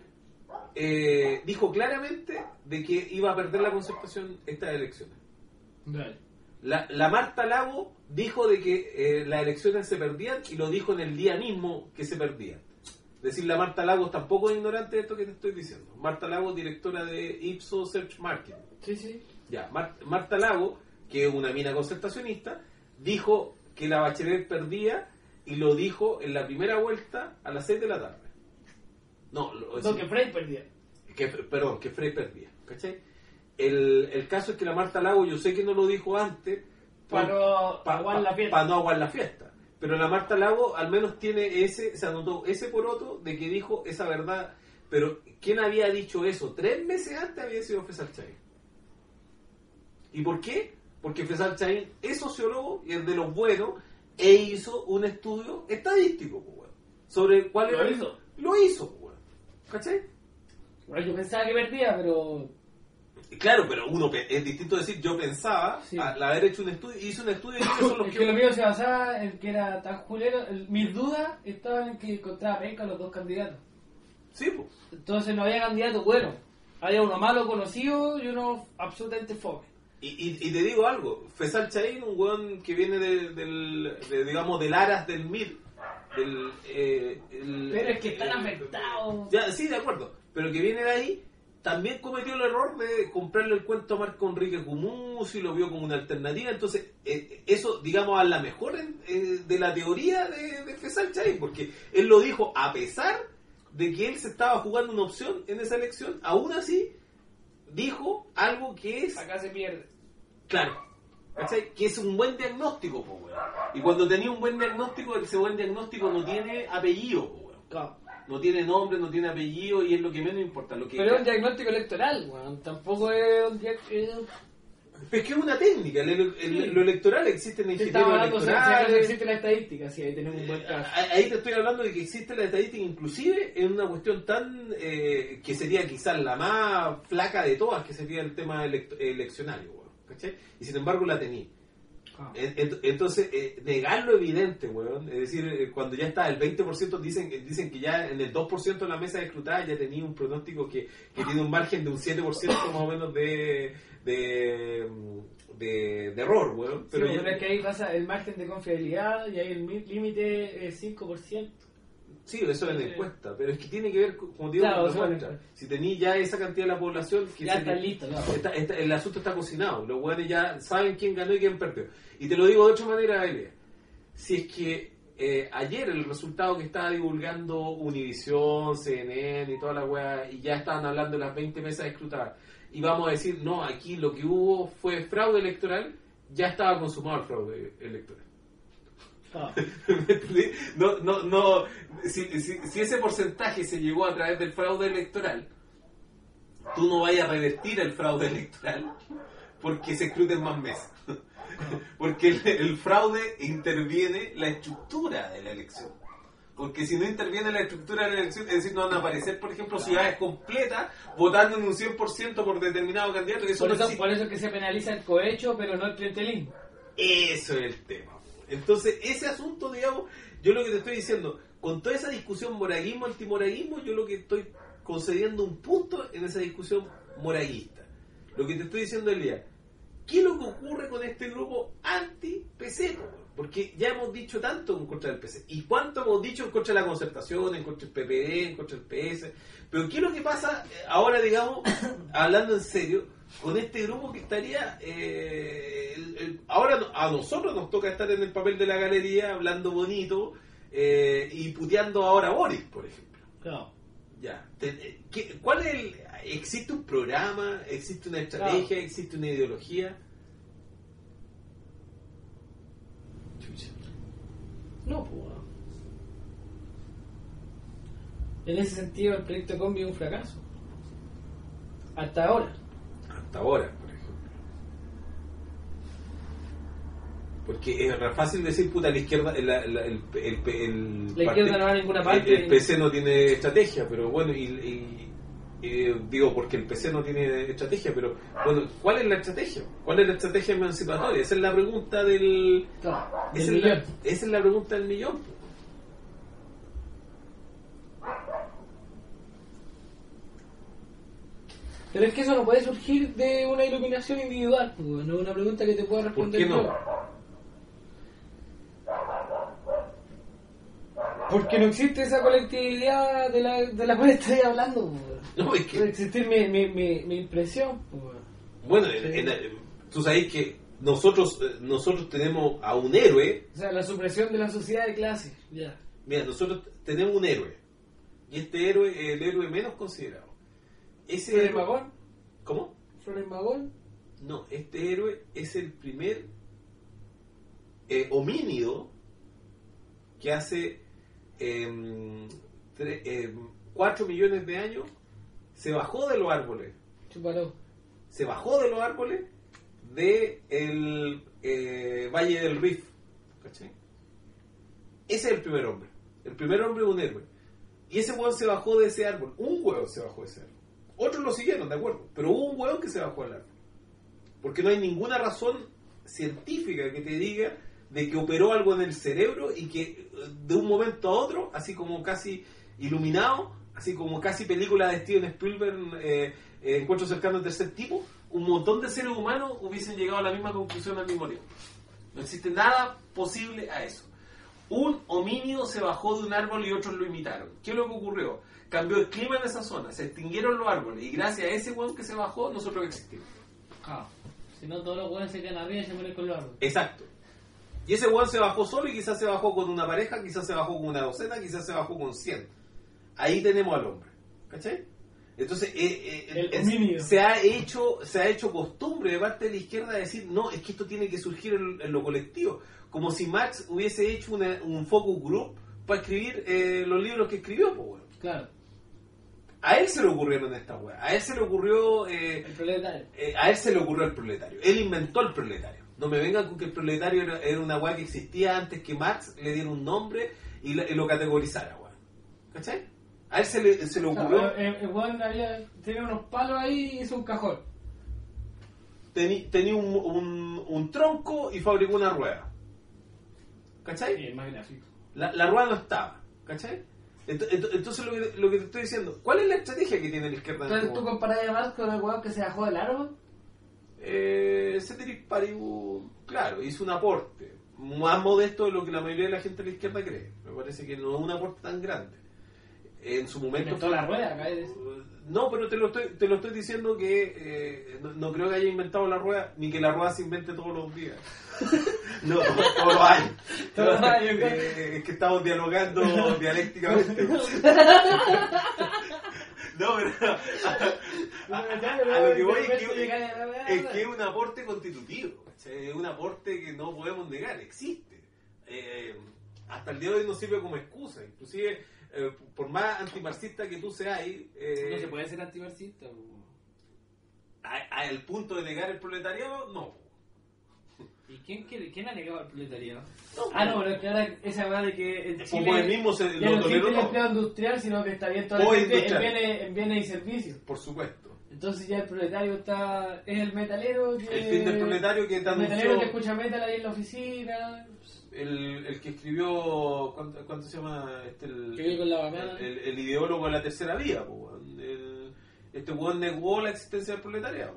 eh, dijo claramente de que iba a perder la concertación estas elecciones. Vale. La, la Marta Lago dijo de que eh, las elecciones se perdían y lo dijo en el día mismo que se perdían. Es decir, la Marta Lagos tampoco es ignorante de esto que te estoy diciendo. Marta Lagos, directora de Ipsos Search Marketing. Sí, sí. Ya, Mar Marta Lagos, que es una mina concertacionista, dijo que la Bachelet perdía y lo dijo en la primera vuelta a las seis de la tarde. No, lo, No, que Frey perdía. Que, perdón, que Frey perdía. ¿Cachai? El, el caso es que la Marta Lagos, yo sé que no lo dijo antes, para no pa, aguar pa, la fiesta. Para no aguar la fiesta. Pero la Marta Lago al menos tiene ese, se anotó ese poroto de que dijo esa verdad. Pero ¿quién había dicho eso? Tres meses antes había sido Fesal Chain. ¿Y por qué? Porque Fesal Chain es sociólogo y es de los buenos e hizo un estudio estadístico, pues, bueno, sobre cuál era. ¿Lo hizo? Lo hizo, pues, bueno. ¿Cachai? Bueno, yo pensaba que perdía, pero... Claro, pero uno es distinto decir yo pensaba, sí, al haber hecho un estudio, hice un estudio y ellos son los es que... que lo mío se basaba en que era tan julero. El, mis dudas estaban en que encontraba penca los dos candidatos. Sí, pues. Entonces no había candidatos buenos. Había uno malo conocido y uno absolutamente fome. Y, y, y te digo algo, Fesal Chain, un weón que viene de, del, de, digamos, del Aras del M I R, del... Eh, el, Pero es que están el, afectados. Ya, sí, de acuerdo, pero que viene de ahí, también cometió el error de comprarle el cuento a Marco Enrique Gumusi, lo vio como una alternativa, entonces eh, eso, digamos, a la mejor en, eh, de la teoría de, de Fesal Chain, porque él lo dijo a pesar de que él se estaba jugando una opción en esa elección, aún así dijo algo que es... Acá se pierde. Claro, ¿cachai? Que es un buen diagnóstico, po, weón. Y cuando tenía un buen diagnóstico, ese buen diagnóstico no tiene apellido, po, weón. Claro. No tiene nombre, no tiene apellido y es lo que menos importa. Lo que Pero es un diagnóstico electoral, weón. Tampoco es un diagnóstico... Es que es una técnica, el, el, el, Sí. Lo electoral existe en Estamos ingeniería hablando, o sea, electoral. si no existe la estadística, sí, ahí tenemos un buen caso. Ahí te estoy hablando de que existe la estadística, inclusive en una cuestión tan eh, que sería quizás la más flaca de todas, que sería el tema elect eleccionario, weón, ¿cachai? Y sin embargo la tenía. Ah. Entonces, eh, negar lo evidente, weón, es decir, eh, cuando ya está el veinte por ciento, dicen, dicen que ya en el dos por ciento de la mesa de escrutada ya tenía un pronóstico que, que tiene un margen de un siete por ciento más o menos de, de, de, de error, weón. Pero, Sí, ya, pero es que ahí pasa el margen de confiabilidad y ahí el mi- límite es cinco por ciento. sí, eso es la encuesta, pero es que tiene que ver, como digo, Claro, con la eso es muestra. la encuesta. Si tenéis ya esa cantidad de la población, que Ya se- está listo, claro. está- está- el asunto está cocinado, los weones ya saben quién ganó y quién perdió. Y te lo digo de otra manera, Elia. Si es que eh, ayer el resultado que estaba divulgando Univision, C N N y toda la weá, y ya estaban hablando de las veinte mesas escrutadas, y vamos a decir, no, aquí lo que hubo fue fraude electoral, ya estaba consumado el fraude electoral. Ah. ¿Me entendí? No, no, no. Si, si, si ese porcentaje se llegó a través del fraude electoral, tú no vayas a revertir el fraude electoral porque se escruten más meses. Porque el, el fraude interviene la estructura de la elección. Porque si no interviene la estructura de la elección, es decir, no van a aparecer, por ejemplo, ciudades completas votando en un cien por ciento por determinado candidato. Que eso Por no eso, existe. por eso es que se penaliza el cohecho, pero no el clientelismo. Eso es el tema. Entonces, ese asunto, digamos, yo lo que te estoy diciendo, con toda esa discusión moraguismo, antimoraguismo, yo lo que estoy concediendo un punto en esa discusión moraguista. Lo que te estoy diciendo, Elías, ¿qué es lo que ocurre con este grupo anti-P C? Porque ya hemos dicho tanto en contra del P C. ¿Y cuánto hemos dicho en contra de la concertación, en contra del P P D, en contra del P S? Pero ¿qué es lo que pasa ahora, digamos, hablando en serio, con este grupo que estaría... Eh, el, el, ahora a nosotros nos toca estar en el papel de la galería, hablando bonito, eh, y puteando ahora a Boris, por ejemplo. Claro. Ya. ¿Qué, ¿Cuál es el, ¿Existe un programa? ¿Existe una estrategia? Claro. ¿Existe una ideología? No, pues. En ese sentido, el proyecto Combi es un fracaso. Hasta ahora. Hasta ahora, por ejemplo. Porque es re fácil decir, puta, la izquierda, la, la, el, el, el, la izquierda no va a ninguna parte. El, el P C no tiene estrategia, pero bueno, y, y, y digo, porque el P C no tiene estrategia, pero bueno, ¿cuál es la estrategia? ¿Cuál es la estrategia emancipatoria? Esa es la pregunta del... Claro, esa, del es la, millón. esa es la pregunta del millón. Pero es que eso no puede surgir de una iluminación individual, pues, no es una pregunta que te pueda ¿Por responder qué no? yo. Porque no existe esa colectividad de la, de la cual estoy hablando, pues. No, es que... Puede existir mi, mi, mi, mi impresión, pues. Bueno, Sí. en, en, tú sabes que nosotros nosotros tenemos a un héroe. O sea, la supresión de la sociedad de clase, ya. Mira, nosotros tenemos un héroe. Y este héroe es el héroe menos considerado. Ese ¿Flores héroe- Magón? ¿Cómo? ¿Flores Magón? No, este héroe es el primer eh, homínido que hace eh, tre- eh, cuatro millones de años se bajó de los árboles. Chúpalo. Se bajó de los árboles de el eh, Valle del Rift. ¿Cachai? Ese es el primer hombre. El primer hombre es un héroe. Y ese hueón se bajó de ese árbol. Un hueón se bajó de ese árbol. Otros lo siguieron, de acuerdo. Pero hubo un hueón que se bajó del árbol. Porque no hay ninguna razón científica que te diga de que operó algo en el cerebro y que de un momento a otro, así como casi iluminado, así como casi película de Steven Spielberg, eh, eh, Encuentros cercanos del tercer tipo, un montón de seres humanos hubiesen llegado a la misma conclusión al mismo tiempo. No existe nada posible a eso. Un homínido se bajó de un árbol y otros lo imitaron. ¿Qué es lo que ocurrió? Cambió el clima en esa zona, se extinguieron los árboles y gracias a ese hueón que se bajó, nosotros existimos. Ah, si no todos los hueones se quedan arriba y se mueren con los árboles. Exacto. Y ese hueón se bajó solo y quizás se bajó con una pareja, quizás se bajó con una docena, quizás se bajó con cien. Ahí tenemos al hombre. ¿Cachai? Entonces, eh, eh, El es- homínido. se ha hecho se ha hecho costumbre de parte de la izquierda decir, no, es que esto tiene que surgir en, en lo colectivo. Como si Marx hubiese hecho una- un focus group para escribir eh, los libros que escribió, pues bueno. Claro, A él se le ocurrieron estas weas. A él se le ocurrió... eh, el proletario. Eh, a él se le ocurrió el proletario. Él inventó el proletario. No me vengan con que el proletario era, era una weá que existía antes que Marx le diera un nombre y, la- y lo categorizara, weá. ¿Cachai? A él se le, se le ocurrió. Claro, el, el hueón había, tenía unos palos ahí y hizo un cajón. Teni- tenía un, un, un tronco y fabricó una rueda. ¿Cachai? Y el más gráfico. La, la rueda no estaba. ¿Cachai? Ent- ent- Entonces lo que, lo que te estoy diciendo, ¿cuál es la estrategia que tiene la izquierda en este Entonces, ¿tú momento? comparás a Marx con el hueón que se bajó del árbol? Eh, Ceteris Paribus, claro, hizo un aporte más modesto de lo que la mayoría de la gente de la izquierda cree. Me parece que no es un aporte tan grande. En su momento... Inventó la rueda, acá es. No, pero te lo estoy, te lo estoy diciendo que eh, no, no creo que haya inventado la rueda, ni que la rueda se invente todos los días. No, todos los años. Todos los años, claro. Eh, es que estamos dialogando dialécticamente. No, pero a, a- a- a lo que voy es que, es que es un aporte constitutivo, ¿cachai? Es un aporte que no podemos negar, existe. Eh, hasta el día de hoy no sirve como excusa, inclusive eh, por más antimarxista que tú seas, eh, No se puede ser antimarxista. al punto de negar el proletariado, no. ¿Y quién, quiere, quién ha negado el proletariado? No, ah, no, pero es que ahora esa verdad de que en Chile como el mismo se ya lo no toleró existe el todo. empleo industrial, sino que está bien toda la O gente en industrial. bienes, en bienes y servicios. Por supuesto. Entonces ya el proletario está es el metalero que El fin del proletario que el te metalero anunció que escucha metal ahí en la oficina, el, el que escribió, ¿cuánto, cuánto se llama? Este, el, que vive con la banana. el, el ideólogo de la tercera vía, po, weón. El, este weón negó la existencia del proletariado.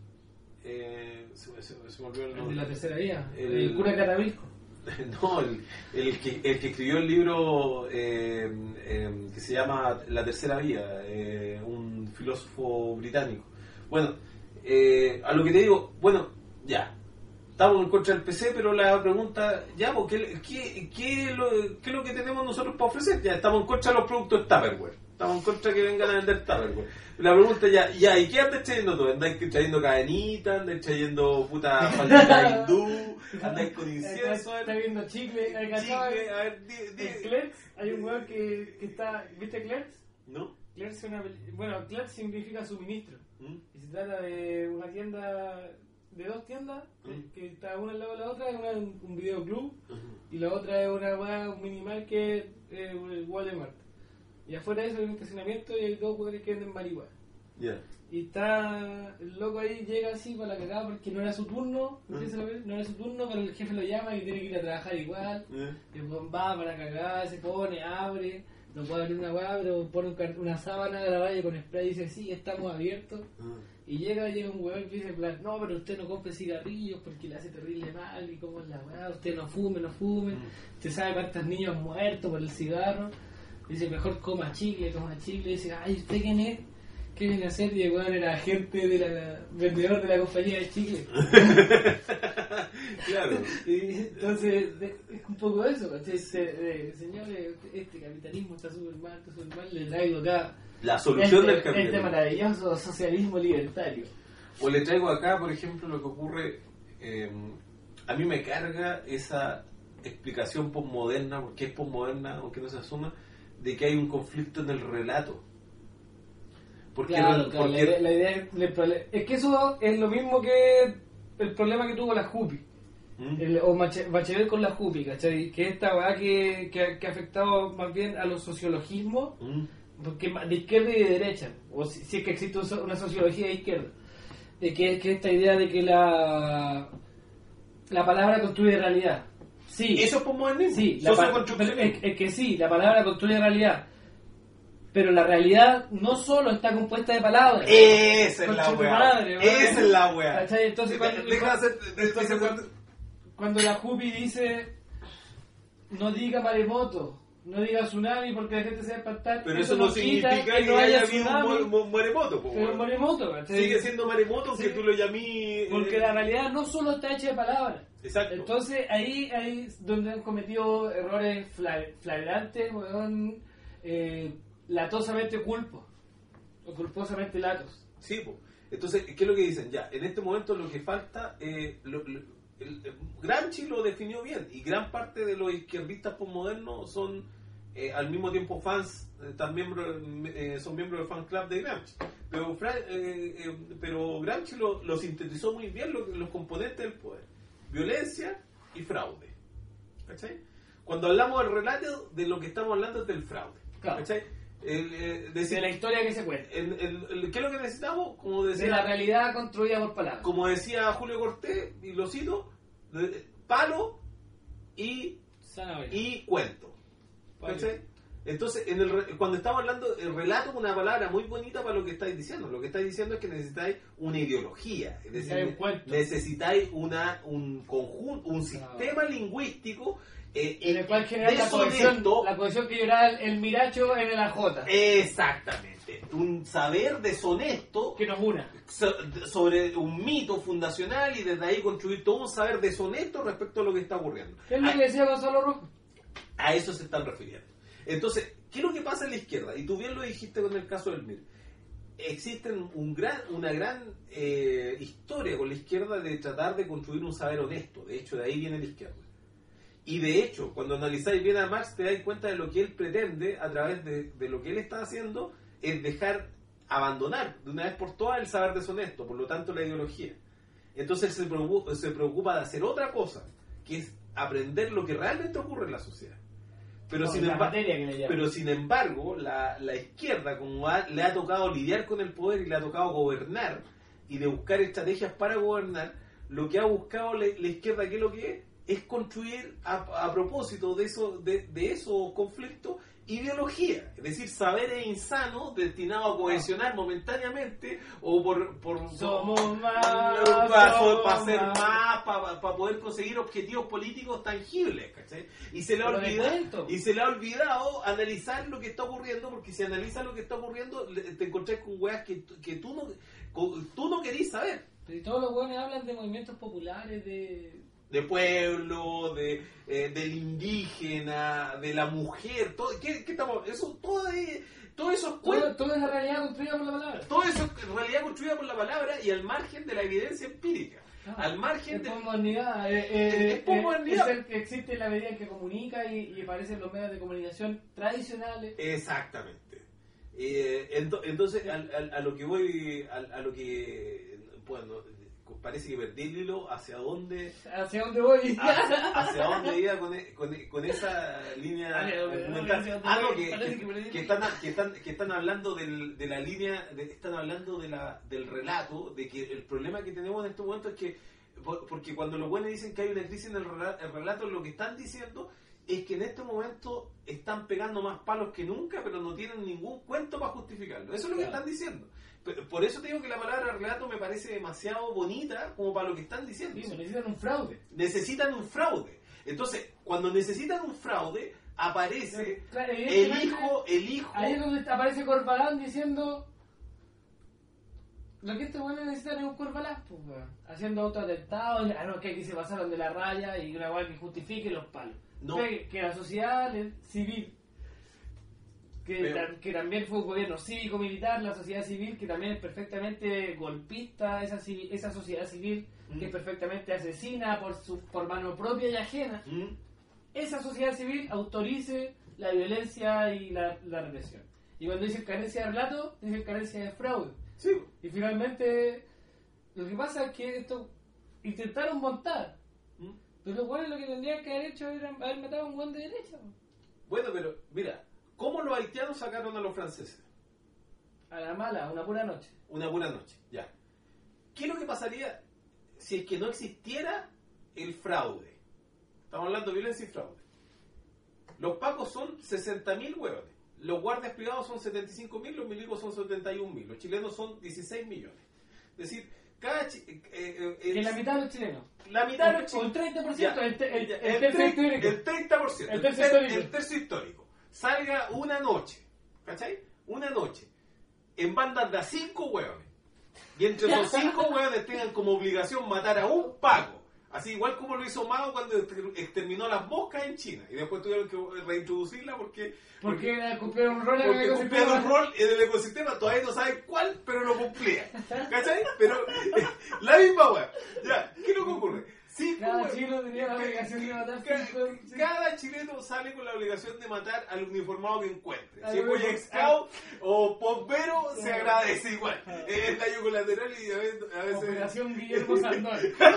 Eh, se, se, se me olvidó el El nombre. de la tercera vía, el, El- cura Catavilco. No, el, el, que, el que escribió el libro eh, eh, que se llama La Tercera Vía, eh, un filósofo británico. Bueno, eh, a lo que te digo, bueno, ya, estamos en contra del P C, pero la pregunta, ya, pues, ¿qué, qué, qué, es lo, ¿qué es lo que tenemos nosotros para ofrecer? Ya, estamos en contra de los productos Tupperware, estamos en contra de que vengan a vender Tupperware. La pregunta ya, ya, ¿y qué andáis trayendo tú? ¿Andáis trayendo cadenitas? ¿Andáis trayendo puta faldita hindú? ¿Andáis con incienso? Está, está viendo chicle, ¿hay cachado? Chicle, a ver, di, di. En Clerks hay un weón que, que está, ¿viste Clerks? ¿No? Clerks es una, peli- bueno, Clerks significa suministro. ¿Mm? Y se trata de una tienda, de dos tiendas, que, Mm. que está una al lado de la otra, una es un, un videoclub Ujú. y la otra es una weá, un minimal que es eh, el Walmart. Y afuera de eso hay un estacionamiento y hay dos jugadores que venden marihuana. Ya. Y está el loco ahí, llega así para la cagada porque no era su turno, Mm. empieza a ver, no era su turno, pero el jefe lo llama y tiene que ir a trabajar igual. ¿Eh? Y el weón va para cagar, se pone, abre, no puede abrir una weá, pero pone un car- una sábana de la valla con spray y dice, sí, estamos abiertos. Ah. Y llega, llega un weón que dice, en plan, no, pero usted no compre cigarrillos porque le hace terrible mal y cómo es la weá, usted no fume, no fume, Mm. usted sabe cuántos niños han muerto por el cigarro. Dice, mejor coma chicle, coma chicle. Dice, ay, ¿usted quién es? ¿Qué viene a hacer? Y el weón era agente de la, vendedor de la compañía de chicle. Claro. Y entonces, de- es un poco eso, ¿cachai? Se- eh, señores, este capitalismo está súper mal, está súper mal, le traigo acá La solución del este, este capitalismo. maravilloso socialismo libertario. O le traigo acá, por ejemplo, lo que ocurre. eh, a mí me carga esa explicación postmoderna, porque es postmoderna, aunque no se asuma, de que hay un conflicto en el relato. Porque, Claro, el- claro, porque- la, la idea es, el prole- es que eso es lo mismo que el problema que tuvo la Jupi. ¿Mm? El- o Mache- Bachelet con la Jupi, ¿cachai? Que esta weá que, que, ha- que ha afectado más bien a los sociologismos, ¿Mm? porque ma- de izquierda y de derecha, o si, si es que existe un so- una sociología de izquierda, de que, que esta idea de que la, la palabra construye realidad. Sí, Eso es postmodernismo. sí, la pa- Socioconstruccionismo. pero es, es que sí, la palabra construye realidad, pero la realidad no solo está compuesta de palabras. Esa es la Concha tu weá. madre, weón. Esa es la weá. ¿Cachai? Entonces, cuando, Deja de hacer- de- entonces, de- cuando, cuando la Jupi dice no diga maremoto, no diga tsunami porque la gente se va a espantar, Pero eso no quita significa que, no haya haya habido tsunami, un, mo- un maremoto. po, pero un weón. maremoto, ¿cachai? Sigue siendo maremoto aunque Sí. tú lo llamí. Porque eh, la realidad no solo está hecha de palabras. Exacto. Entonces ahí ahí es donde han cometido errores fla- flagrantes, weón, eh, latosamente culpo, o culposamente latos. Sí, po. Entonces, ¿qué es lo que dicen? Ya, en este momento lo que falta, eh, lo- lo- el- el- Gramsci lo definió bien, y gran parte de los izquierdistas postmodernos son eh, al mismo tiempo fans, eh, están miembros, eh, son miembros del fan club de Gramsci. Pero, Fra- eh, eh, pero Gramsci lo, lo sintetizó muy bien lo- los componentes del poder: violencia y fraude. ¿Cachai? Cuando hablamos del relato, de lo que estamos hablando es del fraude. Claro. ¿Cachai? El, eh, decir- De la historia que se cuenta. el- el- el- ¿Qué es lo que necesitamos? Como De decía, la realidad construida por palabras. como decía Julio Cortés, y lo cito, de- palo y, Zanahoria. y cuento. Vale. ¿Cachai? Entonces, en el, re- cuando estamos hablando, el relato es una palabra muy bonita para lo que estáis diciendo. Lo que estáis diciendo es que necesitáis una ideología, es decir, Necesitáis un cuento. necesitáis una, un conjunto, un sistema lingüístico eh, En el cual generar la cohesión, deshonesto. la cohesión que lloraba el, el miracho en el A J. Exactamente. Un saber deshonesto Que nos una. so- sobre un mito fundacional y desde ahí construir todo un saber deshonesto respecto a lo que está ocurriendo. ¿Qué es lo A, que decía Gonzalo Rojo? a eso se están refiriendo. Entonces, ¿qué es lo que pasa en la izquierda? Y tú bien lo dijiste con el caso del M I R. Existe un gran, una gran eh, historia con la izquierda de tratar de construir un saber honesto. De hecho, de ahí viene la izquierda. Y de hecho, cuando analizáis bien a Marx, te dais cuenta de lo que él pretende, a través de, de lo que él está haciendo, es dejar abandonar de una vez por todas el saber deshonesto, por lo tanto la ideología. Entonces él se preocupa, se preocupa de hacer otra cosa, que es aprender lo que realmente ocurre en la sociedad. Pero, no, sin, la emba- materia que le llaman. pero sin embargo, la, la izquierda, como ha- le ha tocado lidiar con el poder y le ha tocado gobernar, y de buscar estrategias para gobernar, lo que ha buscado la, la izquierda, ¿qué es lo que es? Es construir a, a propósito de, eso, de, de esos conflictos ideología, es decir, saberes insanos destinados a cohesionar momentáneamente o por, por Somos más, para somos hacer más. más, para pa poder conseguir objetivos políticos tangibles, ¿cachai? Y se le ha Pero de olvidado cuento. y se le ha olvidado analizar lo que está ocurriendo, porque si analizas lo que está ocurriendo le- te encontrás con weas que, que tú no con- tú no querís saber. Pero si todos los buenos hablan de movimientos populares, de... De pueblo, de eh, del indígena, de la mujer, todo, ¿qué, qué estamos? Eso, todo, es- todo eso es cuento. Todo, todo es la realidad construida por la palabra. Todo eso es en realidad construida por la palabra y al margen de la evidencia empírica. Ah, al margen es de... posmodernidad. Eh, eh, Es posmodernidad. eh, es el que existe en la medida en que comunica y, y aparecen los medios de comunicación tradicionales. Exactamente. Eh, ento- entonces, al- al- a lo que voy, al- a, lo que... Bueno, parece que perdí el hilo hacia dónde... ¿Hacia dónde voy? hacia, hacia dónde iba con, e- con, e- con esa línea Dale, dale, argumental. dale, dale, Ah, no, dale, que, parece que- que perdí el que hilo. están, que, están, que están hablando del, de la línea, de- están hablando de la, del relato, de que el problema que tenemos en este momento es que, por- porque cuando los buenos dicen que hay una crisis en el rela- el relato, lo que están diciendo es que en este momento están pegando más palos que nunca, pero no tienen ningún cuento para justificarlo. Eso es lo que Claro. están diciendo. Pero- Por eso te digo que la palabra relato me parece demasiado bonita como para lo que están diciendo. Sí, necesitan un fraude. Necesitan un fraude. Entonces, cuando necesitan un fraude, aparece Claro, el evidentemente, hijo, el hijo... Ahí es donde aparece Corbalán diciendo lo que estos buenos necesitan es un Corbalán, pues, weón. Haciendo autoatentados, ah, no, que aquí se pasaron de la raya y una weá que justifique los palos. No. O sea, que, que la sociedad le- civil, que, Pero- ta- que también fue un gobierno cívico-militar, la sociedad civil, que también es perfectamente golpista, esa, civi- esa sociedad civil Mm. que es perfectamente asesina por, su, por mano propia y ajena, ¿Mm? esa sociedad civil autorice la violencia y la, la represión. Y cuando dicen carencia de relato, dicen carencia de fraude. Sí. Y finalmente, lo que pasa es que esto intentaron montar, ¿Mm? pero los buenos lo que tendrían que haber hecho era haber matado a un buen de derecha. Bueno, pero mira, ¿cómo los haitianos sacaron a los franceses? A la mala, a una pura noche. Una buena noche, ya. ¿Qué es lo que pasaría si es que no existiera el fraude? Estamos hablando de violencia y fraude. Los pacos son sesenta mil huevones. Los guardias privados son setenta y cinco mil, los milicos son setenta y un mil. Los chilenos son dieciséis millones. Es decir, cada... chi- eh, eh, Que el- la mitad de los chilenos. la mitad de los O el chilenos... treinta por ciento, Ya, el, te- el, ya, el el tercio tre- histórico. el treinta por ciento. El tercio ter- histórico. el tercio histórico. Salga una noche, ¿cachai? Una noche. En bandas de a cinco hueones. Y entre esos cinco hueones tengan como obligación matar a un paco. Así igual como lo hizo Mao cuando exter- exterminó las moscas en China. Y después tuvieron que reintroducirla porque... Porque cumplieron un rol en el porque cumplía ecosistema. un rol en el ecosistema, todavía no saben cuál, pero lo cumplía. ¿Cachai? Pero eh, la misma weá. Ya, ¿qué es lo que ocurre? Cinco Cada hueones- chino tenía la obligación de matar Ca- cinco- sí. Cada chileno sale con la obligación de matar al uniformado que encuentre. Al Si es Boy uniform- Scout o bombero, se Claro. agradece igual. Claro. Es daño colateral y a veces... A veces Operación Guillermo Sandón.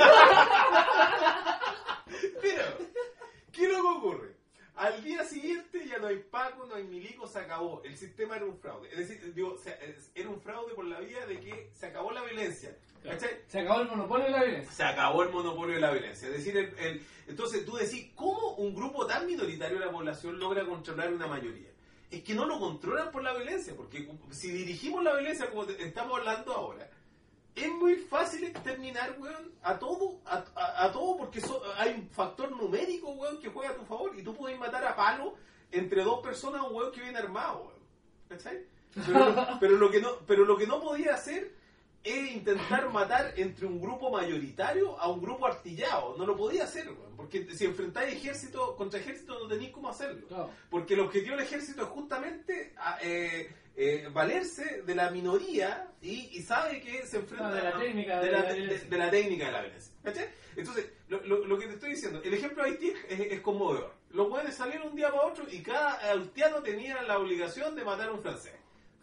Pero, ¿qué es lo que ocurre? Al día siguiente ya no hay Paco, no hay Milico, se acabó. El sistema era un fraude. Es decir, digo, se- era un fraude por la vía de que se acabó la violencia. ¿Cachai? Se acabó el monopolio de la violencia. Se acabó el monopolio de la violencia. Es decir, el, el- entonces tú decís, ¿cómo un grupo tan minoritario de la población logra controlar una mayoría? Es que no lo controlan por la violencia, porque si dirigimos la violencia como te- estamos hablando ahora, es muy fácil exterminar, weón, a todo, a, a- a todo porque so- hay un factor numérico, weón, que juega a tu favor y tú puedes matar a palo entre dos personas a un weón que viene armado, weón. ¿Cachai? Pero, pero lo que no, pero lo que no podía hacer es intentar matar entre un grupo mayoritario a un grupo artillado. No lo podía hacer, weón, porque si enfrentáis ejército contra ejército no tenéis cómo hacerlo. Claro. Porque el objetivo del ejército es justamente a, eh, eh, valerse de la minoría y, y sabe que se enfrenta No, de la a- técnica de de la, la de- violencia. de la técnica de la violencia. ¿Cachai? Entonces, lo, lo- lo que te estoy diciendo, el ejemplo de Haití es, es conmovedor. Los buenos salieron un día para otro y cada haitiano tenía la obligación de matar a un francés.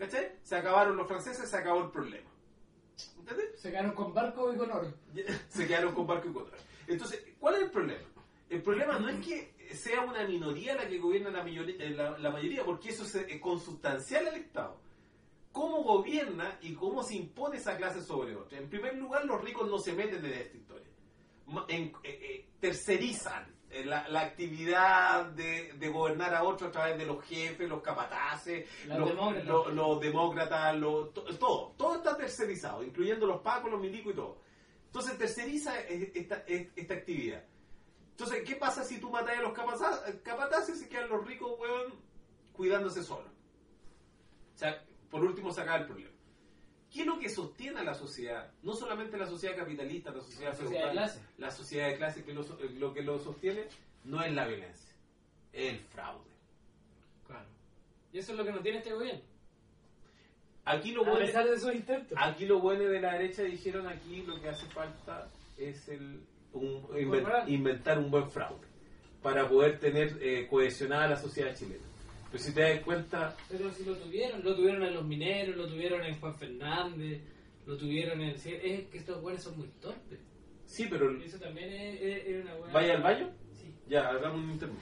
¿Cachai? Se acabaron los franceses, se acabó el problema. ¿Entendés? Se quedaron con barco y con oro. Se quedaron con barco y con oro. Entonces, ¿cuál es el problema? El problema no es que sea una minoría la que gobierna la mayoría, la, la mayoría porque eso es consustancial al Estado. ¿Cómo gobierna y cómo se impone esa clase sobre otra? En primer lugar, los ricos no se meten en esta historia. En, eh, eh, tercerizan la, la actividad de, de gobernar a otros a través de los jefes, los capataces, los, los demócratas, los, los demócratas los, to, todo. Todo está tercerizado, incluyendo los pacos, los milicos y todo. Entonces terceriza esta, esta actividad. Entonces, ¿qué pasa si tú matas a los capataces y se quedan los ricos, weón, cuidándose solos? O sea, por último se acaba el problema. ¿Qué es lo que sostiene a la sociedad? No solamente la sociedad capitalista, la sociedad, la sociedad de clase. La sociedad de clase, que lo, lo que lo sostiene no es la violencia, es el fraude. Claro. Y eso es lo que no tiene este gobierno. Aquí lo a bueno, pesar de sus intentos. Aquí lo bueno de la derecha dijeron, aquí lo que hace falta es el un, inventar, inventar un buen fraude para poder tener eh, cohesionada la sociedad chilena. Pero si te das cuenta... Pero si lo tuvieron, lo tuvieron en los mineros, lo tuvieron en Juan Fernández, lo tuvieron en... Es que estos güeyes son muy torpes. Sí, pero... Eso también es, es, es una buena... ¿Vaya al baño? Sí. Ya, hagamos un intermedio.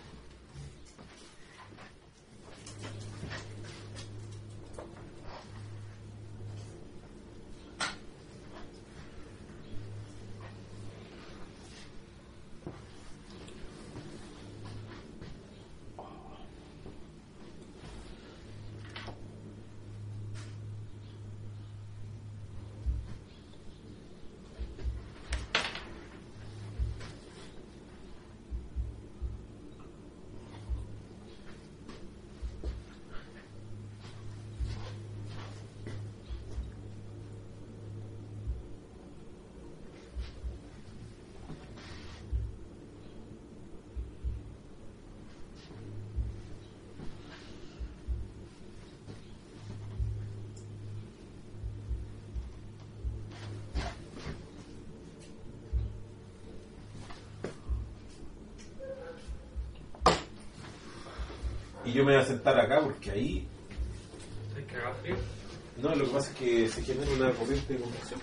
Y yo me voy a sentar acá porque ahí... ¿Te cagas frío? No, lo que pasa es que se genera una corriente de convección.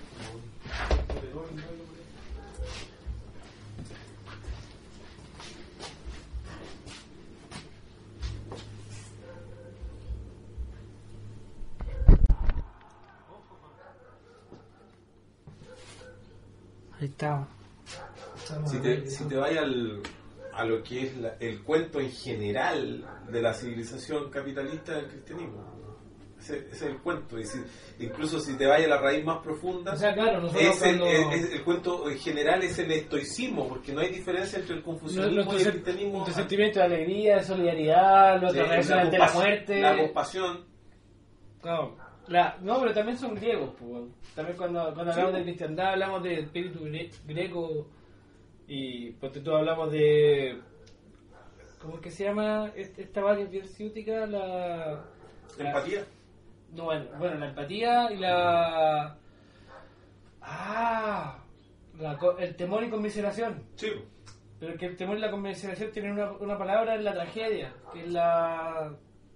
Ahí está. Si te, si te vayas al... a lo que es la, el cuento en general de la civilización capitalista del cristianismo. Ese, ese es el cuento. Es decir, incluso si te vayas a la raíz más profunda, o sea, claro, es el, cuando... es, es el cuento en general es el estoicismo, porque no hay diferencia entre el confucianismo nuestro, y el cristianismo. Nuestro sentimiento de alegría, de solidaridad, nuestra Sí, reacción la ante la compas- muerte. La compasión. No, la, no, pero también son griegos. Pues. También cuando, cuando Sí. hablamos de cristiandad, hablamos del espíritu gre- greco. Y porque tú hablamos de... ¿Cómo es que se llama este- esta variedad virciútica? La... la Empatía. No, bueno, bueno, la empatía y la... Ah, la co- el temor y conmiseración. Sí. Pero que el temor y la conmiseración tienen una, una palabra en la tragedia, que es la...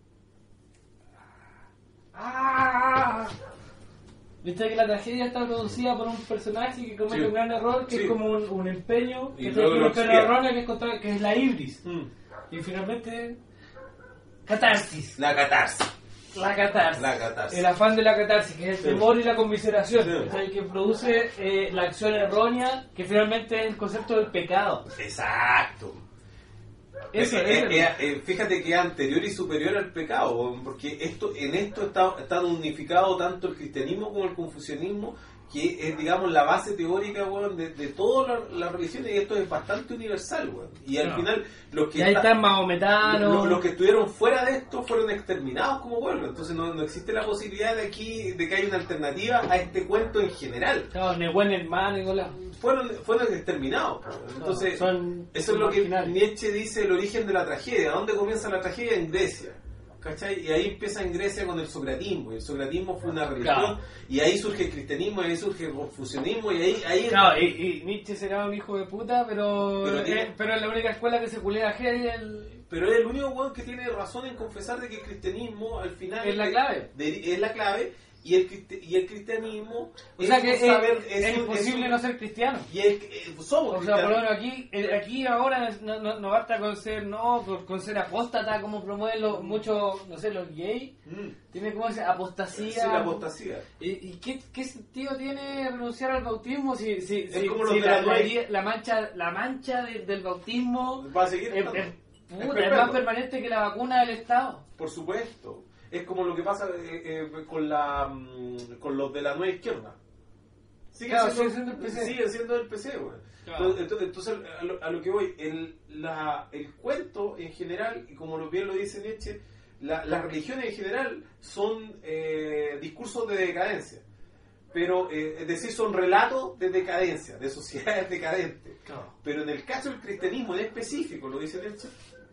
¡Ah! Viste que la tragedia está producida por un personaje que comete Sí. un gran error, que Sí. es como un, un empeño, Y que luego es lo un empeño expiera. erróneo, que es, contra- que es la ibris. Mm. Y finalmente, catarsis. La catarsis. La catarsis. La catarsis. El afán de la catarsis, que es el Sí. temor y la conmiseración, Sí. ¿cachai? Que produce eh, la acción errónea, que finalmente es el concepto del pecado. Exacto. Eso, Eh, eso. eh, eh, eh, fíjate que es anterior y superior al pecado, porque esto en esto está, está unificado tanto el cristianismo como el confucianismo, que es, digamos, la base teórica, weón, de, de todas las las religiones, y esto es bastante universal, weón. Y al No. final, los que, Y ahí está- están mahometanos. los, los que estuvieron fuera de esto fueron exterminados como pueblo. Entonces no, no existe la posibilidad de aquí de que haya una alternativa a este cuento en general. Claro, Nehuen hermano y Nicolás. Fueron, fueron exterminados. po. Entonces, Son- eso son es lo que marginales. Nietzsche dice, el origen de la tragedia. ¿Dónde comienza la tragedia? En Grecia. ¿cachai? Y ahí empieza en Grecia con el socratismo, y el socratismo fue una religión, Claro. y ahí surge el cristianismo, y ahí surge el confucianismo, y ahí... ahí Claro, y, y Nietzsche será un hijo de puta, pero Pero pero, tiene- eh, pero es la única escuela que se culea heavy el... Pero es el único weón que tiene razón en confesar de que el cristianismo al final Es la de- clave. de- es la clave, y el, cristi- y el cristianismo O sea que un es, saber- es un- imposible un- no ser cristiano. y es, eh, somos O sea, por lo cristianos. menos aquí, eh, aquí ahora no, no, no basta con ser, no, con, con ser apóstata como promueven los, muchos, no sé, los gays. Mm, Tiene como esa apostasía. sí, la apostasía. ¿Y, y qué, qué sentido tiene renunciar al bautismo si, si, Es si, como los si de la, la la, ley. la mancha, la mancha de- del bautismo Va a seguir es, estando. es- Es puta, es perpetuo. más permanente que la vacuna del Estado? Por supuesto. Es como lo que pasa eh, eh, con la mm, con los de la nueva izquierda. Sigue Claro, siendo, sigue siendo el P C. Sigue siendo el P C, güey. Claro. Entonces, entonces, entonces, a, lo, a lo que voy, el, la, el cuento en general, y como lo bien lo dice Nietzsche, la, las religiones en general son eh, discursos de decadencia. Pero, eh, es decir, son relatos de decadencia, de sociedades decadentes. Claro. Pero en el caso del cristianismo en específico, lo dice Nietzsche,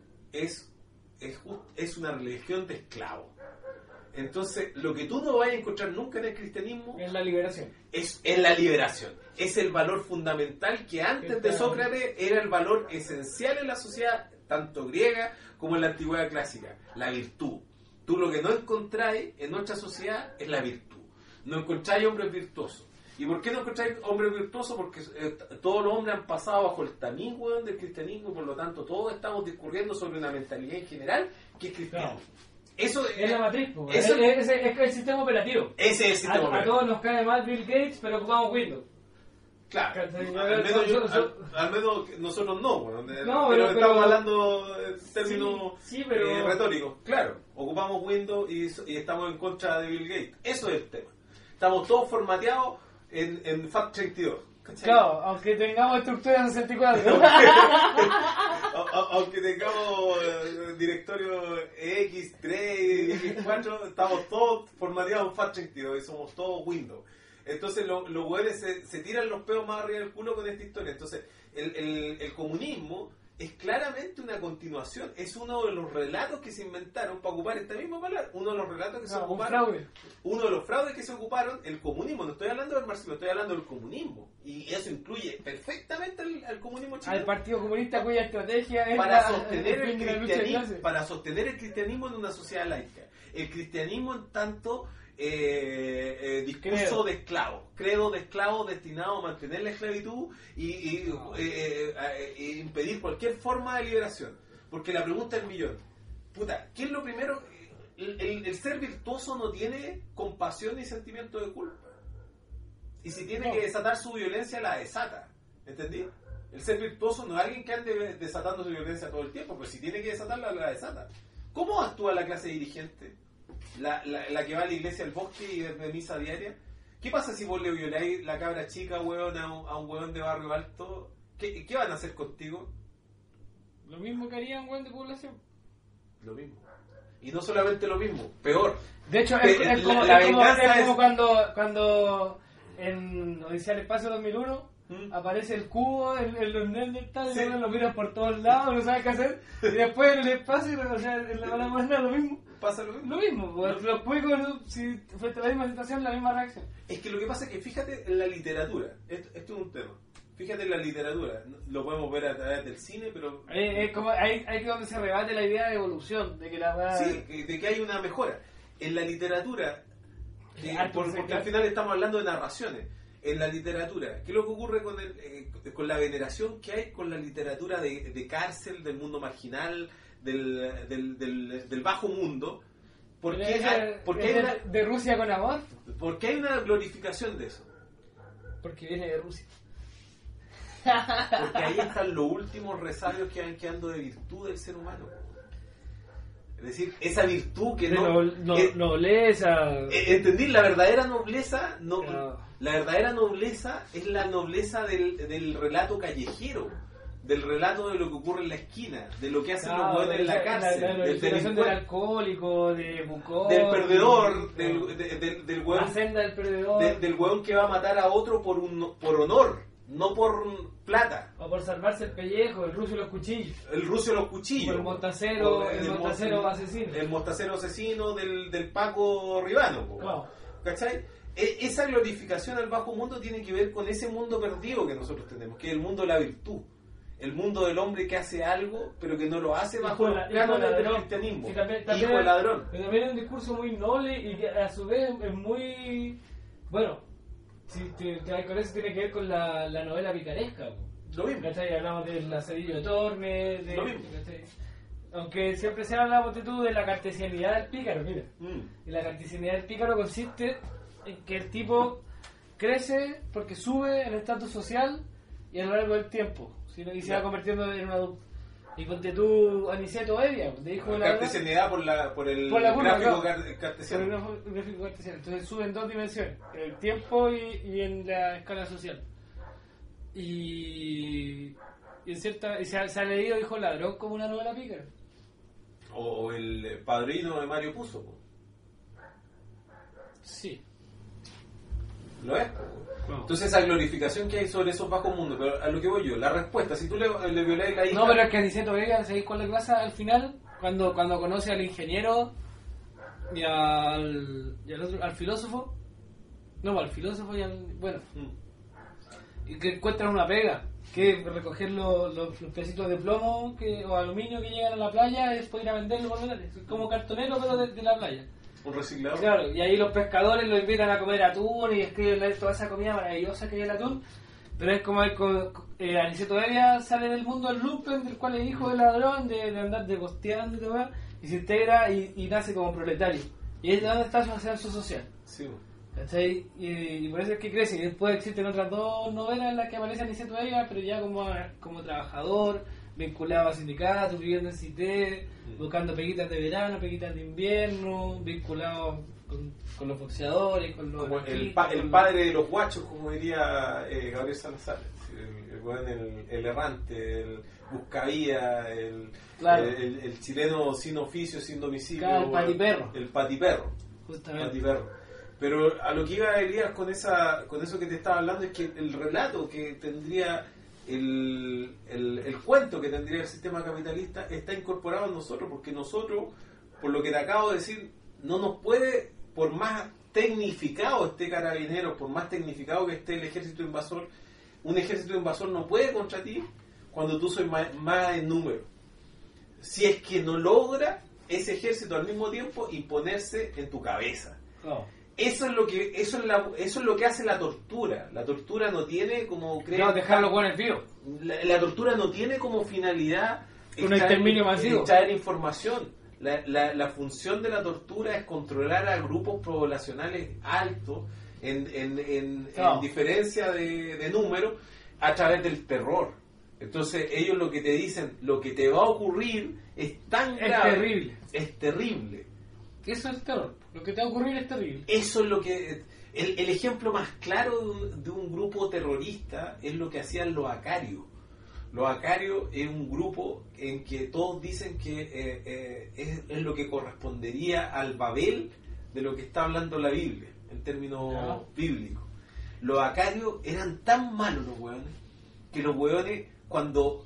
es, es, just- es una religión de esclavos. Entonces, lo que tú no vas a encontrar nunca en el cristianismo Es la liberación. es, es la liberación. Es el valor fundamental que antes de Sócrates era el valor esencial en la sociedad, tanto griega como en la antigüedad clásica, la virtud. Tú lo que no encontráis en nuestra sociedad es la virtud. No encontráis hombres virtuosos. ¿Y por qué no encontráis hombres virtuosos? Porque eh, todos los hombres han pasado bajo el tamiz, weón, del cristianismo, por lo tanto todos estamos discurriendo sobre una mentalidad en general que es cristiana. Claro. Eso Es la matriz, po. eso- es, es- es el sistema operativo. ese es el A, sistema a operativo. todos nos cae mal Bill Gates, pero ocupamos Windows. Claro, ¿Cachai? al menos, yo- Son- son- al- al menos nosotros no, bueno, de- No, pero, pero- estamos pero- hablando en términos Sí, sí, pero- eh, retóricos. Claro, ocupamos Windows y, y estamos en contra de Bill Gates. Eso es el tema. Estamos todos formateados en, en FAT treinta y dos. ¿cachai? Claro, aunque tengamos estructura sesenta y cuatro. A- a- Aunque tengamos eh, directorio equis tres y equis cuatro, estamos todos formateados en FAT treinta y dos y somos todos Windows. Entonces lo- los güeyes se, se tiran los peos más arriba del culo con esta historia. Entonces el, el, el comunismo es claramente una continuación, es uno de los relatos que se inventaron para ocupar esta misma palabra, uno de los relatos que se No, un ocuparon, fraude. uno de los fraudes que se ocuparon, el comunismo. No estoy hablando del marxismo, estoy hablando del comunismo, y eso incluye perfectamente al, al comunismo chileno. Al Partido Comunista cuya estrategia es Para la- sostener, el fin de la lucha de cristianismo, clases. para sostener el cristianismo en una sociedad laica. El cristianismo en tanto eh, eh, discurso Credo. de esclavos, credo de esclavos destinado a mantener la esclavitud y, y, No. eh, eh, eh, e impedir cualquier forma de liberación. Porque la pregunta del millón, puta, ¿qué es lo primero? El, el- el ser virtuoso no tiene compasión ni sentimiento de culpa. Y si tiene No. que desatar su violencia, la desata. ¿Entendí? El ser virtuoso no es alguien que ande desatando su violencia todo el tiempo, pero si tiene que desatarla, la desata. ¿Cómo actúa la clase dirigente? La, la, la que va a la iglesia al bosque y de, de misa diaria. ¿Qué pasa si vos le violáis la cabra chica, weón, a un, a un weón de barrio alto? ¿Qué, ¿Qué van a hacer contigo? Lo mismo que haría un buen de población. Lo mismo. Y no solamente lo mismo, peor. De hecho, es, Pe- es como, la- la es como- venganza es es- como cuando, cuando en Odisea del Espacio dos mil uno ¿Mm? aparece el cubo en, en los Neandertal, Sí. y uno lo miran por todos lados, no sabe qué hacer, y después en el espacio, o sea, en la mala moneda, lo mismo. ¿Pasa lo mismo? Lo mismo, pues, los cuicos, ¿no? Si frente a la misma situación, la misma reacción. Es que lo que pasa es que fíjate en la literatura. Esto, esto es un tema. Fíjate en la literatura. Lo podemos ver a través del cine, pero... Eh, Es como, hay, hay que donde se rebate la idea de evolución, de que la weá... Sí, que- de que hay una mejora. En la literatura, eh, Ah, por- entonces, porque al final estamos hablando de narraciones. En la literatura, ¿qué es lo que ocurre con, el, eh, con la veneración que hay con la literatura de, de cárcel, del mundo marginal, del, del, del, del bajo mundo? ¿Por qué Es hay, de- por qué es hay de, una, de Rusia con amor, por qué hay una glorificación de eso? porque viene de Rusia. Porque ahí están los últimos resabios que van quedando de virtud del ser humano. Es decir, esa virtud que De no... no, no, eh, nobleza. eh, ¿Entendí? La verdadera nobleza no, Claro. la verdadera nobleza es la nobleza del, del relato callejero, del relato de lo que ocurre en la esquina, de lo que hacen los Claro, buenos en la esa- cárcel, la, la del, glorificación del delincuente, alcohólico, de Bucón, del perdedor, claro. del, de- del, del la hueón, senda del perdedor. de- del hueón que va a matar a otro por un por honor, no por plata. O por salvarse el pellejo, el ruso y los cuchillos. El ruso y los cuchillos. O el mostacero, O el, el mostacero mo- asesino. El mostacero asesino del, del Paco Ribano. po. Claro. ¿Cachai? E- esa glorificación al bajo mundo tiene que ver con ese mundo perdido que nosotros tenemos, que es el mundo de la virtud. El mundo del hombre que hace algo, pero que no lo hace bajo Hijo de los la- planos hijo de del ladrón. cristianismo. Sí, también- también- Hijo de ladrón. Pero también es un discurso muy noble y que a su vez es muy... Bueno, si te, te- con eso tiene que ver con la, la novela picaresca. Lo mismo. ¿Cachai? Hablamos del Lazarillo de Tormes, de, Lo mismo. ¿cachai? Aunque siempre se habla ponte tú, de la cartesianidad del pícaro, mira. Mm. Y la cartesianidad del pícaro consiste en que el tipo crece porque sube el estatus social y a lo largo del tiempo, sino y se va convirtiendo en un adulto. Y ponte tú Aniceto Evia, de hijo de la Cartesianidad por, la, por el Por la curva, gráfico claro. car- cartesiano. sobre un gráfico cartesiano. Entonces sube en dos dimensiones, en el tiempo y, y en la escala social. Y, y en cierta y se ha, se ha leído Hijo Ladrón como una novela pícara. O el padrino de Mario Puzo. po. Sí. ¿Lo es? Entonces esa glorificación que hay sobre esos bajos mundos, pero a lo que voy yo, la respuesta, si tú le, le violáis la hija... No, pero es que Aniceto Vega, ¿sabéis cuál es la clase al final? Cuando, cuando conoce al ingeniero y al, y al, otro, al filósofo. No, al filósofo y al... Bueno, Mm. y que encuentran una pega, que es recoger los, los, los pedacitos de plomo que, o aluminio que llegan a la playa y después ir a venderlo por dólares. Es como cartonero, pero de, de la playa. Un reciclador. Claro, y ahí los pescadores lo invitan a comer atún y escriben toda esa comida maravillosa que hay el atún. Pero es como el co- eh, Aniceto Evia sale del mundo del lumpen, del cual es hijo del ladrón, de, de andar degosteando y todo, y se integra y, y nace como proletario. Y es de donde está su ascenso social. Sí. ¿Cachai? Y, y por eso es que crece. Y después existen otras dos novelas en las que aparece Aniceto Evia, pero ya como, como trabajador, vinculado a sindicatos, viviendo en Cité, buscando peguitas de verano, peguitas de invierno, vinculado con, con los boxeadores, con los... Como el, artistas, pa- con el los- padre de los guachos, como diría eh, Gabriel Salazar. El, el, weón, el, el errante, el buscavía, el, Claro. el, el- el chileno sin oficio, sin domicilio. Claro, el patiperro. El patiperro. Justamente. Patiperro. Pero a lo que iba Elías con esa con eso que te estaba hablando es que el relato que tendría el, el, el cuento que tendría el sistema capitalista está incorporado en nosotros, porque nosotros, por lo que te acabo de decir, no nos puede, por más tecnificado esté Carabineros, por más tecnificado que esté el ejército invasor, un ejército invasor no puede contra ti cuando tú sois más, más en número. Si es que no logra ese ejército al mismo tiempo imponerse en tu cabeza. No. Eso es lo que eso es, la, eso es lo que hace la tortura. La tortura no tiene como creen- No, dejarlo con el vivos. la, la tortura no tiene como finalidad Un exterminio masivo. extraer información. La, la, la función de la tortura es controlar a grupos poblacionales altos en, en, en, No. en diferencia de, de número a través del terror. Entonces ellos lo que te dicen, lo que te va a ocurrir es tan Es grave, terrible. es terrible. Eso es terror. Lo que te va a ocurrir es terrible. Eso es lo que... El, el ejemplo más claro de un, de un grupo terrorista es lo que hacían los acarios. Los acarios es un grupo en que todos dicen que eh, eh, es, es lo que correspondería al Babel de lo que está hablando la Biblia, en términos Ah. bíblicos. Los acarios eran tan malos los hueones, que los hueones cuando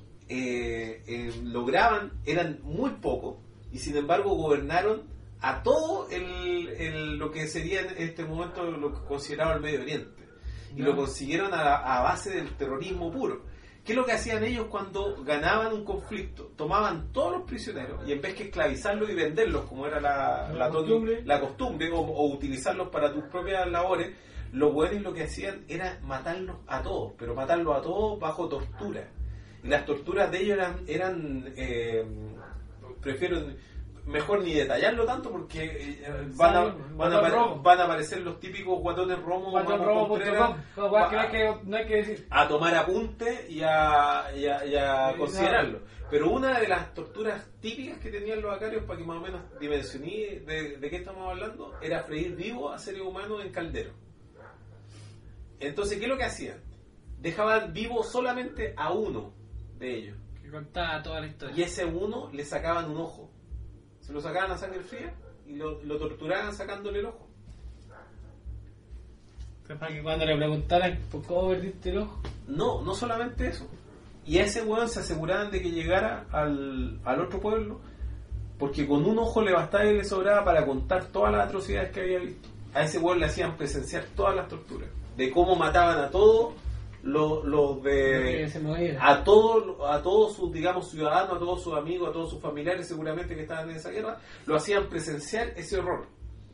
eh, eh, lograban eran muy pocos, y sin embargo gobernaron a todo el, el- lo que sería en este momento lo que consideraba el Medio Oriente. Y Ya. lo consiguieron a, a base del terrorismo puro. ¿Qué es lo que hacían ellos cuando ganaban un conflicto? Tomaban todos los prisioneros y en vez que esclavizarlos y venderlos, como era la, La la ton- costumbre. la costumbre, o, o utilizarlos para tus propias labores, los buenos lo que hacían era matarlos a todos, pero matarlos a todos bajo tortura. Y las torturas de ellos eran, eran eh, prefiero mejor ni detallarlo tanto porque eh, van, a, van, a, apare- van a aparecer los típicos guatones romos Guatón Mamo robo punto Contreras, com. No, guas que no a- hay que- no hay que decir. a tomar apunte y a, y a, y a Sí, considerarlo. Pero una de las torturas típicas que tenían los acarios, para que más o menos dimensioné de, de qué estamos hablando, era freír vivo a seres humanos en caldero. Entonces, ¿qué es lo que hacían? Dejaban vivo solamente a uno de ellos. Que contaba toda la historia. Y ese uno le sacaban un ojo. Se lo sacaban a sangre fría y lo, lo torturaban sacándole el ojo. Para que cuando le preguntaran por cómo perdiste el ojo. No, no solamente eso. Y a ese weón se aseguraban de que llegara al, al otro pueblo, porque con un ojo le bastaba y le sobraba para contar todas las atrocidades que había visto. A ese weón le hacían presenciar todas las torturas, de cómo mataban a todos los, los de... a todos, a todos sus, digamos, ciudadanos, a todos sus amigos, a todos sus familiares seguramente que estaban en esa guerra, lo hacían presenciar ese horror.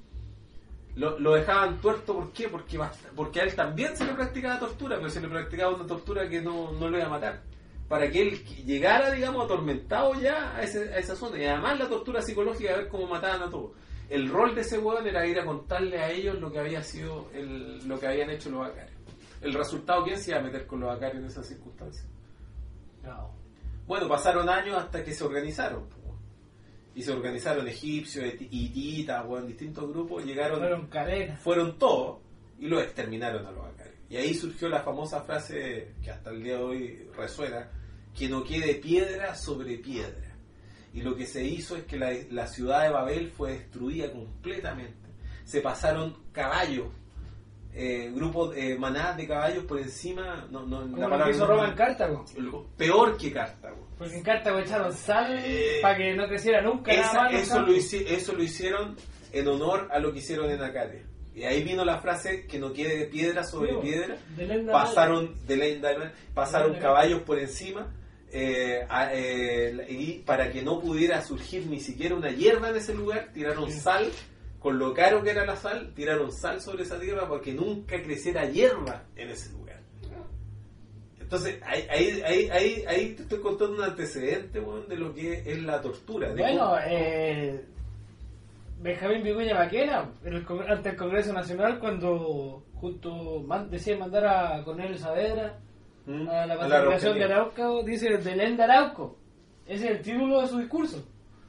Lo, lo dejaban tuerto, ¿por qué? Porque, porque a él también se le practicaba tortura, pero se le practicaba una tortura que no, no lo iba a matar. Para que él llegara, digamos, atormentado ya a, ese, a esa zona. Y además la tortura psicológica de ver cómo mataban a todos. El rol de ese hueón era ir a contarle a ellos lo que había sido el, lo que habían hecho los acarios. El resultado, ¿quién se iba a meter con los acarios en esas circunstancias? No. Bueno, pasaron años hasta que se organizaron. Y se organizaron egipcios, hititas, bueno, distintos grupos, llegaron... Fueron cadenas. Fueron todos y los exterminaron a los acarios. Y ahí surgió la famosa frase que hasta el día de hoy resuena, que no quede piedra sobre piedra. Y lo que se hizo es que la, la ciudad de Babel fue destruida completamente. Se pasaron caballos, eh, grupos, eh, manadas de caballos por encima... No, no, como la lo que hizo no, Roma en Cartago. Peor que Cartago. Porque en Cartago echaron sal eh, para que no creciera nunca esa, nada más. Eso lo, hici, eso lo hicieron en honor a lo que hicieron en Acadia. Y ahí vino la frase que no quede piedra sobre sí, piedra. De pasaron de Lenda, pasaron de caballos por encima eh, a, eh, y para que no pudiera surgir ni siquiera una hierba en ese lugar, tiraron sí. sal, con lo caro que era la sal, tiraron sal sobre esa tierra para que nunca creciera hierba en ese lugar. Entonces, ahí, ahí, ahí, ahí, ahí te estoy contando un antecedente, bueno, de lo que es la tortura. De bueno, eh... Benjamín Vicuña Maquena, ante el Congreso Nacional, cuando junto man, decía mandar a Cornelio Saavedra ¿Mm? a la pacificación de Arauco, dice Belén de Arauco. Ese es el título de su discurso.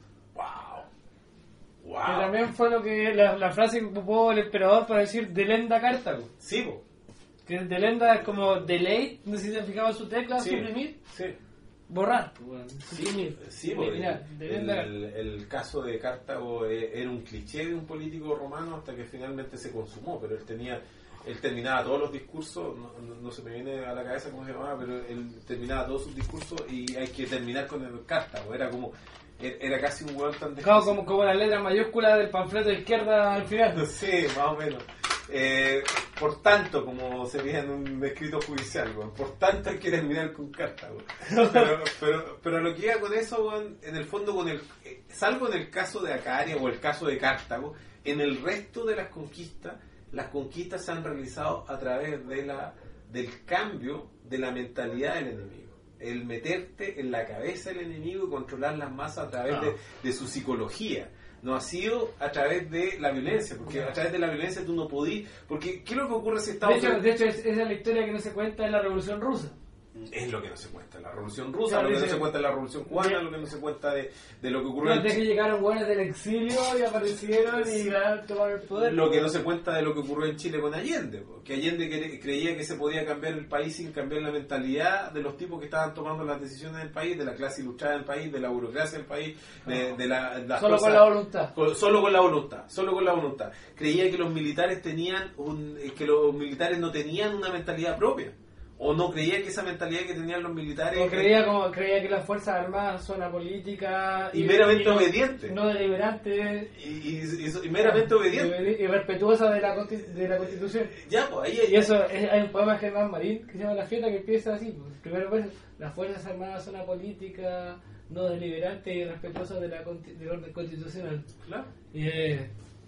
Wow. Wow. Que también fue lo que la, la frase que ocupó el emperador para decir Delenda Cartago. Sí, bo. Que Delenda es como delay, no sé si se fijaba su tecla, sí, suprimir. Sí. Borrar, bueno, suprimir. Sí, porque el, el, el, el caso de Cartago era un cliché de un político romano hasta que finalmente se consumó, pero él tenía, él terminaba todos los discursos, no, no, no se me viene a la cabeza cómo se llamaba, pero él terminaba todos sus discursos y hay que terminar con el Cartago, era como, era casi un hueón tan difícil. Como, como la letra mayúscula del panfleto de izquierda al final. Sí, más o menos. Eh, por tanto, como sería en un escrito judicial, bueno, por tanto hay que terminar con Cartago. Pero, pero, pero lo que iba con eso, bueno, en el fondo, con el, eh, salvo en el caso de Acaria o el caso de Cartago, en el resto de las conquistas, las conquistas se han realizado a través de la, del cambio de la mentalidad del enemigo. El meterte en la cabeza del enemigo y controlar las masas a través no. de, de su psicología. No ha sido a través de la violencia, porque a través de la violencia tú no podís, porque ¿qué es lo que ocurre si Estados Unidos? De hecho, de hecho es, esa es la historia que no se cuenta en la Revolución Rusa. Es lo que no se cuenta en la Revolución Rusa, claro, lo que dice, no se cuenta en la Revolución Cubana, de, lo que no se cuenta de, de lo que ocurrió en Chile. Que llegaron buenas del exilio y aparecieron y ganaron tomar el poder. Lo que no se cuenta de lo que ocurrió en Chile con Allende, que Allende cre- creía que se podía cambiar el país sin cambiar la mentalidad de los tipos que estaban tomando las decisiones del país, de la clase ilustrada del país, de la burocracia del país, de, de la, las solo cosas, con la voluntad. Con, solo con la voluntad, solo con la voluntad. Creía que los militares tenían un, que los militares no tenían una mentalidad propia. O no creía que esa mentalidad que tenían los militares... O creía, como, creía que las Fuerzas Armadas son apolíticas... Y, y meramente obedientes. No deliberantes. Y, y, y, y meramente obedientes. Y, y respetuosas de la, de la Constitución. Ya, pues ahí hay... Y eso, es, hay un poema de Germán Marín que se llama La Fiesta, que empieza así. Pues. Primero, pues, las Fuerzas Armadas son apolíticas, no deliberantes y respetuosas de la del orden constitucional. Claro. Y eh,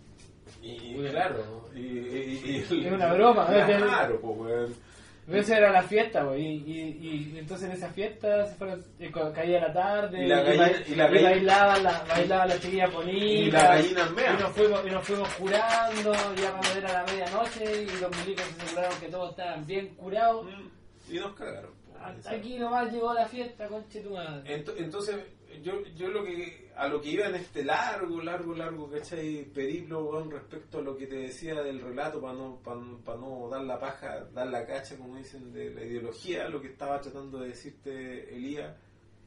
Y, y claro, y, y, y, es una broma. Claro, pues, bueno. Esa era la fiesta, pues, y, y, y entonces en esa fiesta se fueron, eh, caía la tarde y, la y, gallina, y, y, la y bailaban la, bailaba la chiquilla bonita y la gallina mea. Y nos fuimos, y nos fuimos curando, ya cuando era la medianoche y los milicos se aseguraron que todos estaban bien curados. Y nos cagaron. Hasta aquí nomás llegó la fiesta, conche tu madre. Entonces, yo, yo lo que a lo que iba en este largo, largo, largo, ¿cachai? Periplo, bueno, respecto a lo que te decía del relato, para no, para, para no dar la paja, dar la cacha, como dicen, de la ideología, lo que estaba tratando de decirte Elías,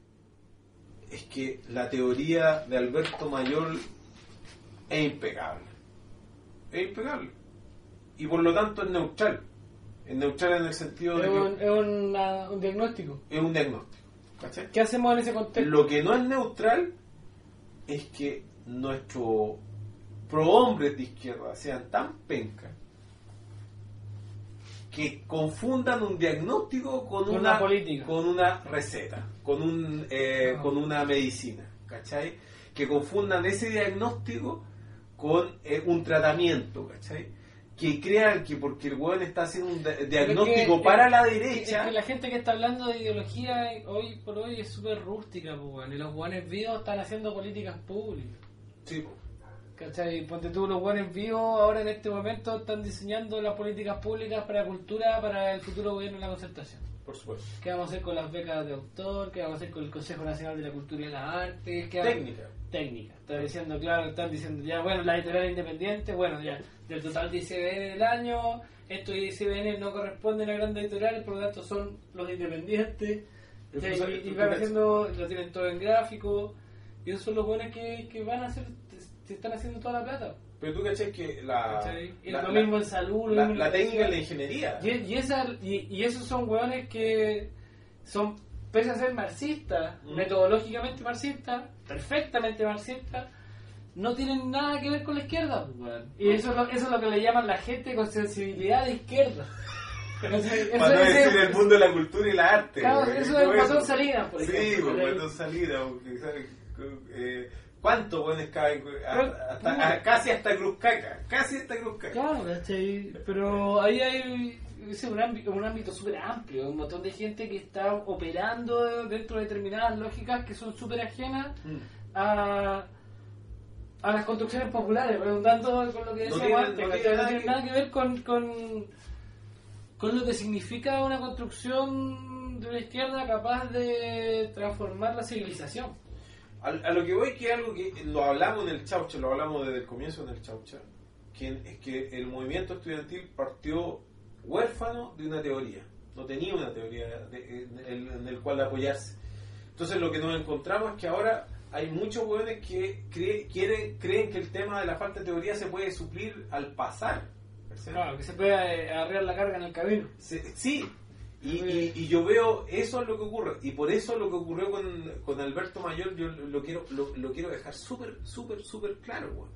es que la teoría de Alberto Mayol es impecable. Es impecable. y por lo tanto es neutral. Es neutral en el sentido Es, de un, que es una- un diagnóstico. es un diagnóstico. ¿Cachai? ¿Qué hacemos en ese contexto? Lo que no es neutral es que nuestros prohombres de izquierda sean tan pencas que confundan un diagnóstico con, Con una, una política. con una receta, con un eh, No. con una medicina, ¿cachai? Que confundan ese diagnóstico con eh, un tratamiento, ¿cachai? Que crean que porque el weón está haciendo un di- diagnóstico que- para es- la Es derecha, que la gente que está hablando de ideología hoy por hoy es súper rústica, pues, weón, y los guanes vivos están haciendo políticas públicas. sí, po. ¿Cachai? Ponte tú, los guanes vivos ahora en este momento están diseñando las políticas públicas para cultura para el futuro gobierno de la concertación. por supuesto. ¿Qué vamos a hacer con las becas de autor? ¿Qué vamos a hacer con el Consejo Nacional de la Cultura y las Artes? ¿Qué Técnica. técnica. Están diciendo, claro, están diciendo, ya, bueno, la editorial independiente, bueno, ya, del total de I C B N del año, estos I C B N no corresponden a grandes editoriales, por lo tanto son los independientes. El ¿Cachai? proceso- Y, y el van proceso- haciendo, lo tienen todo en gráfico, y esos son los buenos que, que van a hacer, se están haciendo toda la plata. Pero tú cachai que la, ¿Cachai? Y la, lo la- mismo en salud, lo la- mismo en la técnica en la educación. ingeniería. Y, y, esa, y, y esos son hueones que son, pese a ser marxistas, Mm. metodológicamente marxistas, perfectamente marxistas, no tienen nada que ver con la izquierda, pues, weón. Y eso es, lo, eso es lo que le llaman la gente con sensibilidad de izquierda. O sea, eso- Para no ese- decir el mundo de la cultura y la arte. Claro, güey. eso es el Como Guatón eso. Salinas, por Sí, ejemplo. pues Guatón Salinas. porque, ¿sabes? Eh, ¿Cuántos buenos caen? Pero, Hasta, ¿cómo? a- casi hasta Cruz Caca. Casi hasta Cruz Caca. Claro, ¿cachai? Pero ahí hay es un ámbito, un ámbito súper amplio, un montón de gente que está operando dentro de determinadas lógicas que son súper ajenas Mm. a, a las construcciones populares, redundando con lo que No decíamos tiene- antes, no ¿cachai? tiene no nada tiene que- nada que ver con, con, con lo que significa una construcción de una izquierda capaz de transformar la civilización. A, a lo que voy, que es algo que lo hablamos en el Chaucha, lo hablamos desde el comienzo en el Chaucha, que es que el movimiento estudiantil partió huérfano de una teoría, no tenía una teoría de- en, el, en el cual apoyarse. Entonces lo que nos encontramos es que ahora hay muchos jóvenes que cree, quieren, creen que el tema de la falta de teoría se puede suplir al pasar. ¿sí? Claro, que se puede arreglar la carga en el camino. Se- sí, y, y, y yo veo eso es lo que ocurre, y por eso lo que ocurrió con, con Alberto Mayor, yo lo, lo quiero lo, lo quiero dejar súper, súper, súper claro, weón.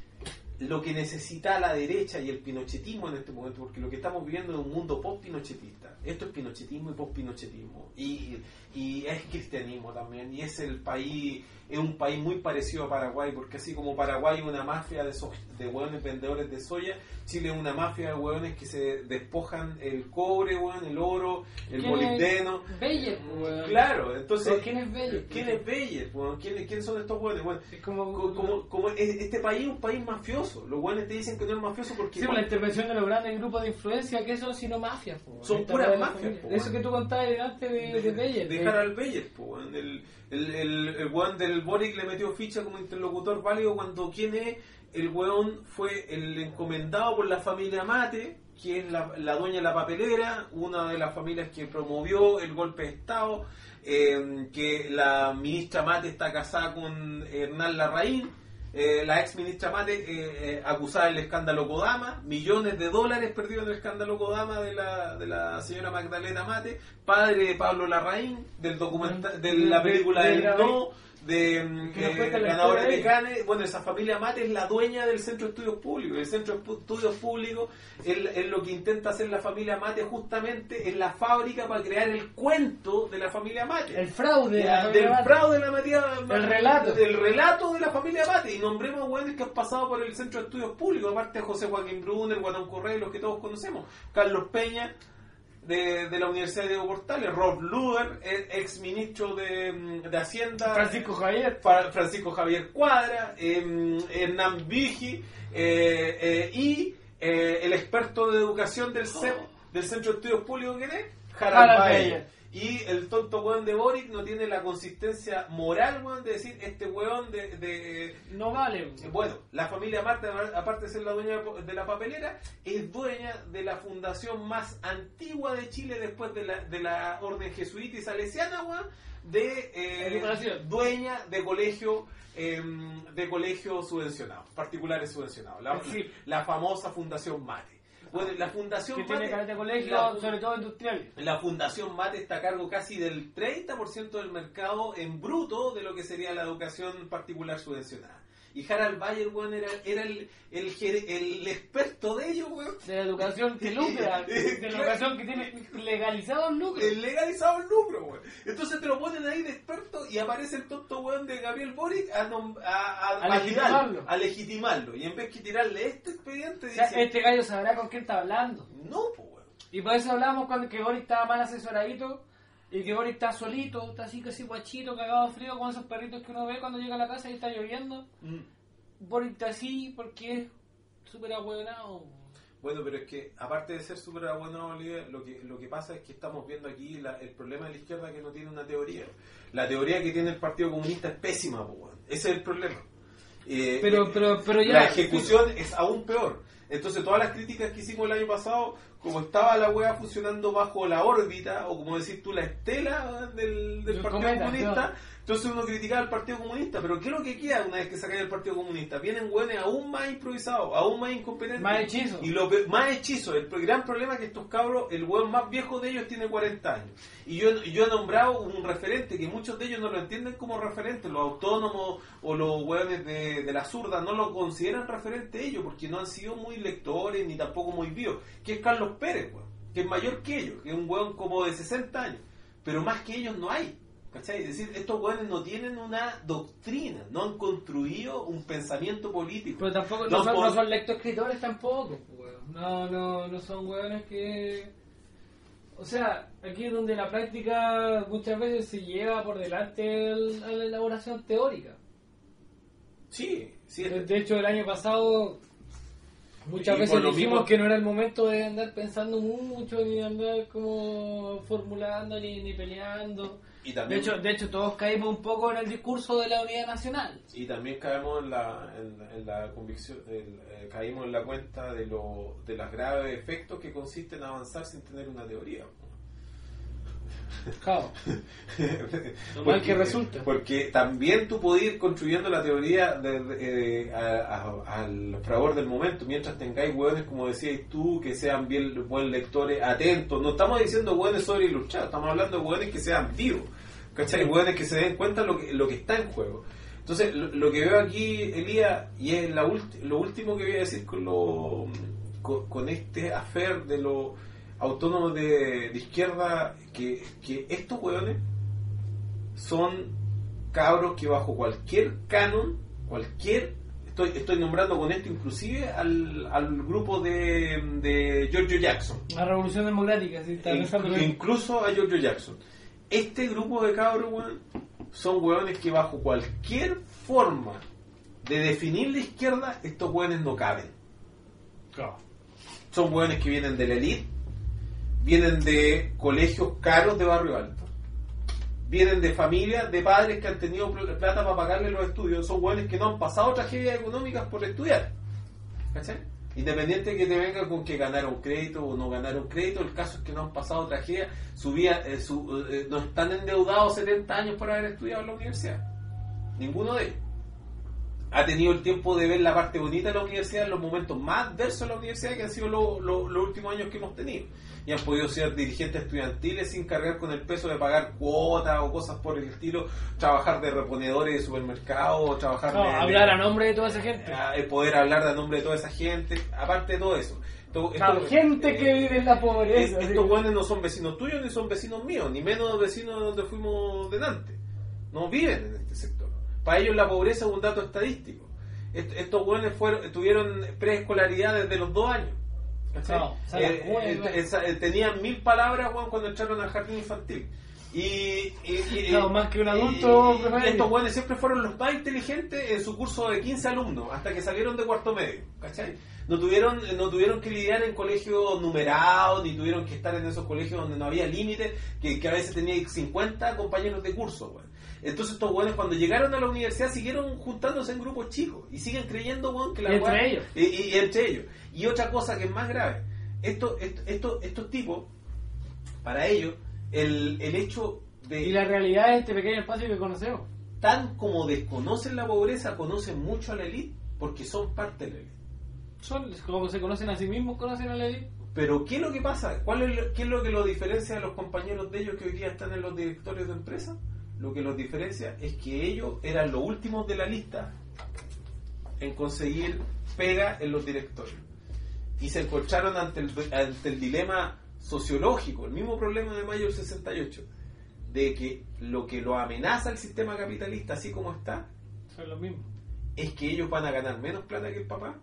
Lo que necesita la derecha y el pinochetismo en este momento, porque lo que estamos viviendo es un mundo post-pinochetista. Esto es pinochetismo y post-pinochetismo. Y, y es cristianismo también. Y es el país, es un país muy parecido a Paraguay, porque así como Paraguay es una mafia de, so, de hueones vendedores de soya, Chile es una mafia de hueones que se despojan el cobre, hueón, el oro, el ¿Quién molibdeno. es Beyer, weón? Claro, entonces... ¿Quién es Beyer? ¿Quién es Beyer? Hueón? ¿Quién- ¿Quiénes son estos hueones? Bueno, Es como, como, como, como es- este país es un país mafioso. Los guanes te dicen que no es mafioso porque Sí, por la intervención de los grandes grupos de influencia, que son sino mafias. Po, Son Esta puras weá de la mafias, familia. po, Eso weón. que tú contabas delante de, de Beyer. de de- Harald Beyer, po, weón. el, el, el, el weón del Boric le metió ficha como interlocutor válido cuando quién es, el weón fue el encomendado por la familia Mate, que es la, la dueña de la papelera, una de las familias que promovió el golpe de Estado, eh, que la ministra Mate está casada con Hernán Larraín. Eh, la ex ministra Mate eh, eh, acusada del escándalo Kodama, millones de dólares perdidos en el escándalo Kodama de la, de la señora Magdalena Mate, padre de Pablo Larraín, del documental, de la De- película de- del de- No, de mm, que nos eh, cuenta la ganadores de historia Cannes. Bueno, esa familia Mate es la dueña del Centro de Estudios Públicos. El Centro de Estudios Públicos es, es lo que intenta hacer la familia Mate, justamente es la fábrica para crear el cuento de la familia Mate. El fraude. Ya, la del familia fraude de la Matías, El relato. del relato de la familia Mate, y nombremos hueones que han pasado por el Centro de Estudios Públicos, aparte de José Joaquín Brunner, Guatón Correa, los que todos conocemos, Carlos Peña de, de la Universidad de Diego Portales, Rob Luder, ex ministro de, de Hacienda, Francisco Javier. Fra- Francisco Javier Cuadra, eh, Hernán Vigi, eh, eh, y eh, el experto de educación del C E P, del Centro de Estudios Públicos, ¿quién es? Harald Harald Bayer. Bayer. Y el tonto weón de Boric no tiene la consistencia moral, weón, de decir, este weón de... de No vale. bueno, la familia Marta, aparte de ser la dueña de la papelera, es dueña de la fundación más antigua de Chile después de la, de la orden jesuita y salesiana, weón, de eh, Educación. dueña de colegio eh, de colegios subvencionados, particulares subvencionados, la, Sí. la famosa Fundación Mate. Bueno, la Fundación que tiene Mate, caleta de colegio, la, sobre todo industrial. la Fundación Mate está a cargo casi del treinta por ciento del mercado en bruto de lo que sería la educación particular subvencionada. Y Harald Bayer, weón, era, era el, el, el, el experto de ellos, weón. De la educación que lucra, de la educación que tiene legalizado el lucro. El legalizado el lucro, weón. Entonces te lo ponen ahí de experto y aparece el tonto weón de Gabriel Boric a, nom- a, a, A validarlo, legitimarlo. a legitimarlo. Y en vez que tirarle este expediente, O sea, dice, este gallo sabrá con quién está hablando. no, pues, weón. Y por eso hablamos cuando que Boris estaba mal asesoradito y que Boris está solito, está así casi guachito, cagado de frío, con esos perritos que uno ve cuando llega a la casa y está lloviendo. Mm. Boris está así porque es súper ahueonado. Bueno, pero es que aparte de ser súper abuelo, Oliver, lo que, lo que pasa es que estamos viendo aquí la, el problema de la izquierda, que no tiene una teoría. La teoría que tiene el Partido Comunista es pésima, po, weón. Ese es el problema. Eh, Pero, eh, pero, pero ya. la ejecución es aún peor. Entonces todas las críticas que hicimos el año pasado, como estaba la weá funcionando bajo la órbita, o como decís tú, la estela del, del El Partido cometa, Comunista, claro. entonces uno criticaba al Partido Comunista. Pero ¿qué es lo que queda una vez que sacáis el Partido Comunista? Vienen weones aún más improvisados, aún más incompetentes. Más hechizos. Y lo pe- más hechizos. El gran problema es que estos cabros, el weón más viejo de ellos tiene cuarenta años. Y yo, yo he nombrado un referente que muchos de ellos no lo entienden como referente. Los autónomos o los weones de, de la zurda no lo consideran referente ellos, porque no han sido muy lectores ni tampoco muy vivos. Que es Carlos Pérez, weón, que es mayor que ellos, que es un weón como de sesenta años. Pero más que ellos no hay. ¿Cachai? Es decir, estos weones no tienen una doctrina, no han construido un pensamiento político. Pero tampoco, No no, son, por- no son lectoescritores tampoco, weón. No, no, no son weones que... O sea, aquí es donde la práctica muchas veces se lleva por delante el- a la elaboración teórica. Sí, sí. De, de hecho, el año pasado muchas Y veces por lo dijimos mismo- que no era el momento de andar pensando mucho, ni de andar como formulando, ni, ni peleando. Y De también, hecho, de hecho, todos caímos un poco en el discurso de la unidad nacional. y también caemos en la, en, en la convicción, el- eh, caímos en la cuenta de, lo, de los graves efectos que consiste en avanzar sin tener una teoría. Claro. Lo mal que resulta. Porque también tú podés ir construyendo la teoría de, de- eh, a- a- al favor del momento, mientras tengáis hueones, como decías tú, que sean bien buen lectores, atentos. No estamos diciendo hueones sobre ilustrados, estamos hablando de hueones que sean vivos, ¿cachai? Hueones que se den cuenta lo que, lo que está en juego. Entonces, lo, lo que veo aquí, Elías, y es la ulti- lo último que voy a decir con, lo, con, con este afer de los autónomos de, de izquierda, que, que estos hueones son cabros que bajo cualquier canon, cualquier, estoy, estoy nombrando con esto inclusive al, al grupo de, de Giorgio Jackson, La revolución democrática, sí, está pensando Inclu- en- incluso a Giorgio Jackson. Este grupo de cabros, weón, son hueones que bajo cualquier forma de definir la izquierda, estos hueones no caben. Claro. Son hueones que vienen de la elite, vienen de colegios caros de barrio alto, vienen de familias de padres que han tenido pl- plata para pagarle los estudios. Son hueones que no han pasado tragedias económicas por estudiar, ¿cachai? Independiente de que te venga con que ganaron crédito o no ganaron crédito, el caso es que no han pasado tragedia, su vida, eh, su, eh, no están endeudados setenta años por haber estudiado en la universidad. Ninguno de ellos ha tenido el tiempo de ver la parte bonita de la universidad en los momentos más adversos de la universidad, que han sido lo- lo- los últimos años que hemos tenido. Y han podido ser dirigentes estudiantiles sin cargar con el peso de pagar cuotas o cosas por el estilo, trabajar de reponedores de supermercados, o trabajar No, de, hablar de- a nombre de toda esa gente. a- el poder hablar a nombre de toda esa gente, aparte de todo eso. Esto- Claro, esto- gente eh, que vive en la pobreza. es- así. estos buenos no son vecinos tuyos ni son vecinos míos, ni menos vecinos de donde fuimos delante. No viven en este sector. Para ellos la pobreza es un dato estadístico. Est- estos buenos fueron, tuvieron preescolaridad desde los dos años. ¿Cachai? No, o sea, la Eh, juega, eh, claro. esa- eh, tenían mil palabras, weón, cuando entraron al jardín infantil. Y, y- y- Claro, y- más que un y- adulto y- promedio. y estos buenos siempre fueron los más inteligentes en su curso de quince alumnos, hasta que salieron de cuarto medio, ¿cachai? No tuvieron, no tuvieron que lidiar en colegios numerados, ni tuvieron que estar en esos colegios donde no había límites, que, que a veces tenía cincuenta compañeros de curso, weón. Entonces estos buenos cuando llegaron a la universidad siguieron juntándose en grupos chicos y siguen creyendo, weón, que la Y entre weá- ellos. y, y- y entre ellos. Y otra cosa que es más grave, estos, estos, estos, estos tipos, para ellos, el, el hecho de Y la realidad es este pequeño espacio que conocemos. tan como desconocen la pobreza, conocen mucho a la élite porque son parte de la élite. Son como se conocen a sí mismos, conocen a la élite. Pero ¿qué es lo que pasa? ¿Cuál es lo, ¿Qué es lo que los diferencia de los compañeros de ellos que hoy día están en los directorios de empresas? Lo que los diferencia es que ellos eran los últimos de la lista en conseguir pega en los directorios. Y se encontraron ante el, ante el dilema sociológico, el mismo problema de mayo del sesenta y ocho, de que lo que lo amenaza el sistema capitalista así como está, Son los mismos. es que ellos van a ganar menos plata que el papá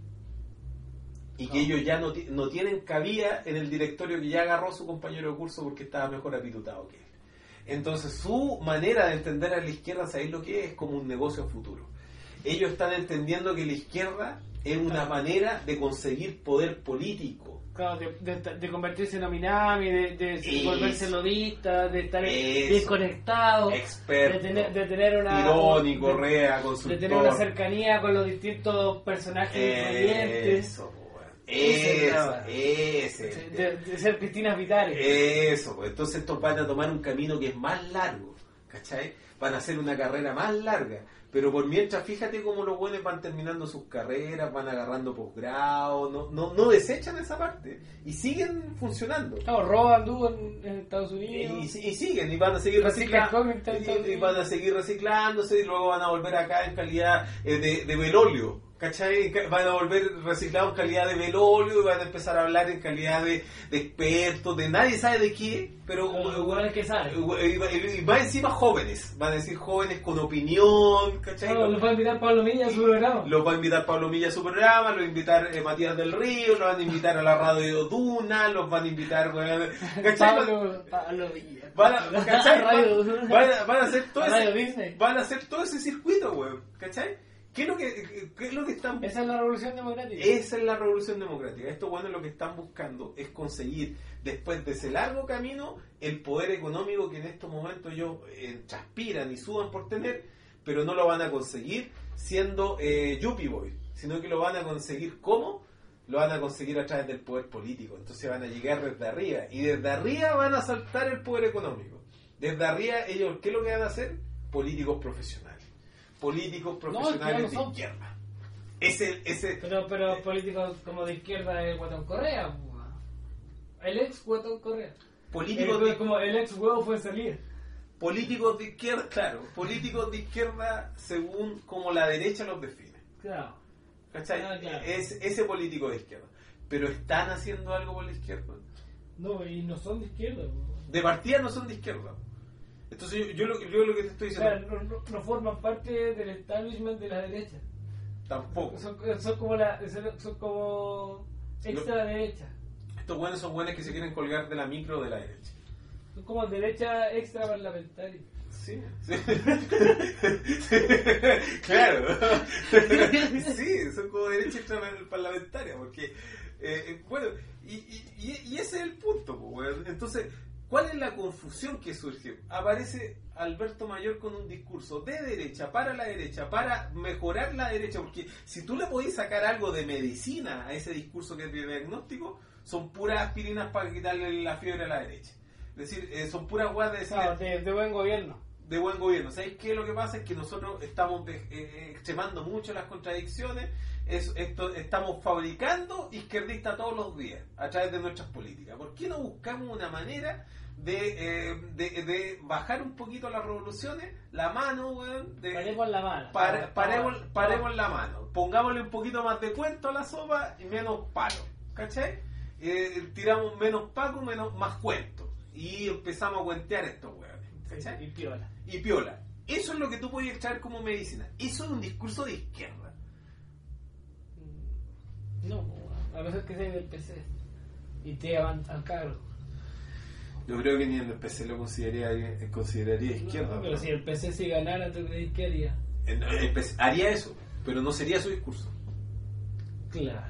y que No. ellos ya no, ti- no tienen cabida en el directorio que ya agarró su compañero de curso porque estaba mejor apitutado que él. Entonces su manera de entender a la izquierda, ¿sabéis lo que es? Es como un negocio a futuro. Ellos están entendiendo que la izquierda es una manera de conseguir poder político. Claro, de, de, de convertirse en Ominami, de, de Eso. volverse lobista, de estar Eso. desconectado, Experto, de tener, de tener una Tironi, de- Correa, de consultor. tener una cercanía con los distintos personajes influyentes, Eso, po, weón. Ese Ese, trabajo. ese. de, de ser Cristina Vitales. Eso, pues entonces estos van a tomar un camino que es más largo, ¿cachai? Van a hacer una carrera más larga, pero por mientras fíjate cómo los buenos van terminando sus carreras, van agarrando posgrado, no, no, no desechan esa parte y siguen funcionando. Claro, Roa anduvo en, en Estados Unidos. Y, y- y siguen, y van a seguir Recicla reciclando, cómics, tal, tal, y, y van a seguir reciclándose, y luego van a volver acá en calidad eh, de, de velolio, ¿cachai? Ca- Van a volver reciclados en calidad de velolio, y van a empezar a hablar en calidad de, de expertos, de nadie sabe de qué, pero Los hueones que saben. y, y- y más encima jóvenes, van a decir jóvenes con opinión, ¿cachai? Claro, los va a invitar Pablo Milla a su programa. Los va a invitar Pablo Milla a su programa, los va a invitar eh, Matías del Río, los van a invitar a la radio Duna, los van a invitar, weón, ¿cachai? Pablo, Pablo Milla. Van a, ¿cachai? Radio- Van, van a, van a hacer todo Radio ese, Disney. van a hacer todo ese circuito, weón, ¿cachai? ¿Qué es lo que, qué es lo que están Esa es la revolución democrática. Esa es la revolución democrática. Estos buenos lo que están buscando es conseguir, después de ese largo camino, el poder económico que en estos momentos ellos eh, transpiran y sudan por tener, pero no lo van a conseguir siendo eh, Yuppie Boy, sino que lo van a conseguir ¿cómo? Lo van a conseguir a través del poder político. Entonces van a llegar desde arriba, y desde arriba van a saltar el poder económico. Desde arriba ellos, ¿qué es lo que van a hacer? Políticos profesionales. Políticos profesionales no de son. izquierda. Ese, ese, Pero, pero políticos como de izquierda, el Guatón Correa. pues. El ex Guatón Correa. políticos El- de, como el ex huevo fue salir. políticos de izquierda, claro, políticos de izquierda según como la derecha los define. Claro. ¿Cachai? Ah, claro. Es ese político de izquierda. Pero ¿están haciendo algo por la izquierda? No, y no son de izquierda. pues. De partida no son de izquierda. Entonces yo, yo, lo, yo lo que te estoy O diciendo, sea, no, no- no forman parte del establishment de la derecha. tampoco. Son, son como la, son, son como extra derecha. Estos buenos son buenos que se quieren colgar de la micro de la derecha. Son como derecha extra parlamentaria. Sí, sí. Claro. Sí, son como derecha extra parlamentaria, porque, eh, eh, bueno, y, y, y- y ese es el punto, pues, weón. Entonces, ¿cuál es la confusión que surge? Aparece Alberto Mayor con un discurso de derecha, para la derecha, para mejorar la derecha, porque si tú le podés sacar algo de medicina a ese discurso que es de diagnóstico, son puras aspirinas para quitarle la fiebre a la derecha. Es decir, eh, son puras guas de decir Claro, de, de buen gobierno. de buen gobierno. ¿Sabéis qué? Lo que pasa es que nosotros estamos de- eh, extremando mucho las contradicciones. Es, esto, estamos fabricando izquierdistas todos los días a través de nuestras políticas. ¿Por qué no buscamos una manera de, eh, de, de bajar un poquito las revoluciones? La mano, weón. De, Paremos la mano. Pare- paremos, paremos la mano. Pongámosle un poquito más de cuento a la sopa y menos palo. ¿Cachai? Eh, tiramos menos paco, menos más cuentos. Y empezamos a cuentear estos weones. ¿Cachai? Y piola. Y piola. Eso es lo que tú puedes extraer como medicina. Eso es un discurso de izquierda. No, a veces que sea del P C. Y te llevan al cargo. Yo creo que ni en el P C lo consideraría, consideraría izquierda. No, pero si el P C si ganara, ¿tú crees que haría? En- el P C haría eso, pero no sería su discurso. Claro.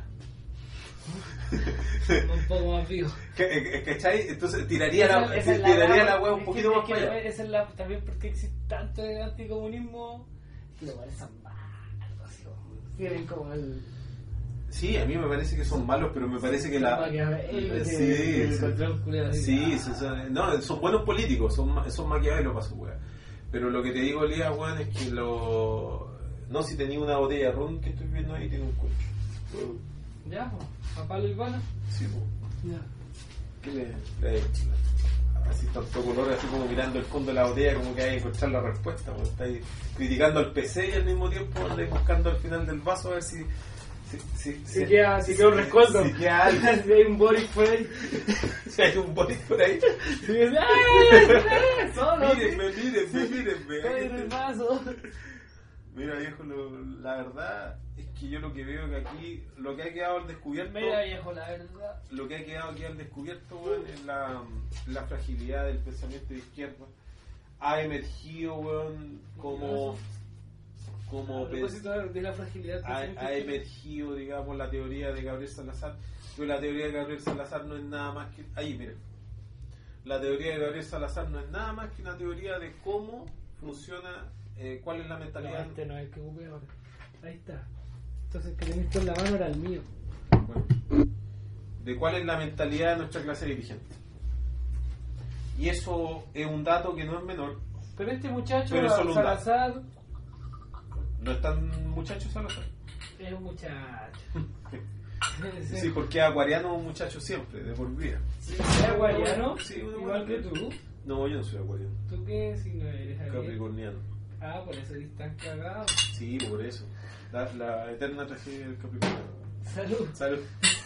Un poco más vivo. ¿Ca- ¿Cachai? Entonces tiraría la, Esa- esa es tiraría la la hueá un es que- poquito es más que para allá. Esa es la, también porque existe tanto de anticomunismo. Los cuales son malos. así como- Tienen como el. Sí, a mí me parece que son malos, pero me parece que la... Maquiavel, Sí, el sí. control culiao, así. Sí, Ah. sí, son, no, son buenos políticos, son, ma- son maquiavelos para su weá. Pero lo que te digo, Elías, weón, es que lo... No, si tenía una botella de ron que estoy viendo ahí, tiene un concho. Ya, pues, a palo y palo. Sí, pues. Ya. ¿Qué le, le, así tanto color, así como mirando el fondo de la botella, como que hay que encontrar la respuesta? Pues estáis criticando al P C y al mismo tiempo andáis buscando al final del vaso a ver si. Si, si, Si, si, queda, si queda un rescoldo. Si queda algo. Si hay un Boris por ahí. Si hay un Boris por ahí. Si me dice, ¡ay! Solo. Mírenme, mírenme, mírenme. Estoy en el vaso. Mira, viejo, lo, la verdad es que yo lo que veo que aquí, lo que ha quedado al descubierto, Mira, viejo, la verdad. lo que ha quedado aquí al descubierto, weón, es la, la fragilidad del pensamiento de izquierda. Ha emergido, weón, como, como A propósito de la fragilidad. ha, ha emergido, digamos, la teoría de Gabriel Salazar. Pero la teoría de Gabriel Salazar no es nada más que, ahí, miren, la teoría de Gabriel Salazar no es nada más que una teoría de cómo funciona. Eh, ¿Cuál es la No, mentalidad? este no es el que ocupé ahora. Ahí está. Entonces el que tenés tú en la mano era el mío. Bueno, de cuál es la mentalidad de nuestra clase dirigente. Y eso es un dato que no es menor. Pero este muchacho, Pero es solo un Salazar, No es tan muchacho Salazar. es un muchacho. Sí, porque es acuariano un muchacho siempre, de por vida. ¿Es acuariano? Sí, uno Igual que bueno. tú. No, yo no soy acuariano. ¿Tú qué signo eres, Javier? Capricorniano. Ah, por eso eres tan cagado. Sí, por eso. La, la eterna tragedia del Capricornio. Salud. Salud.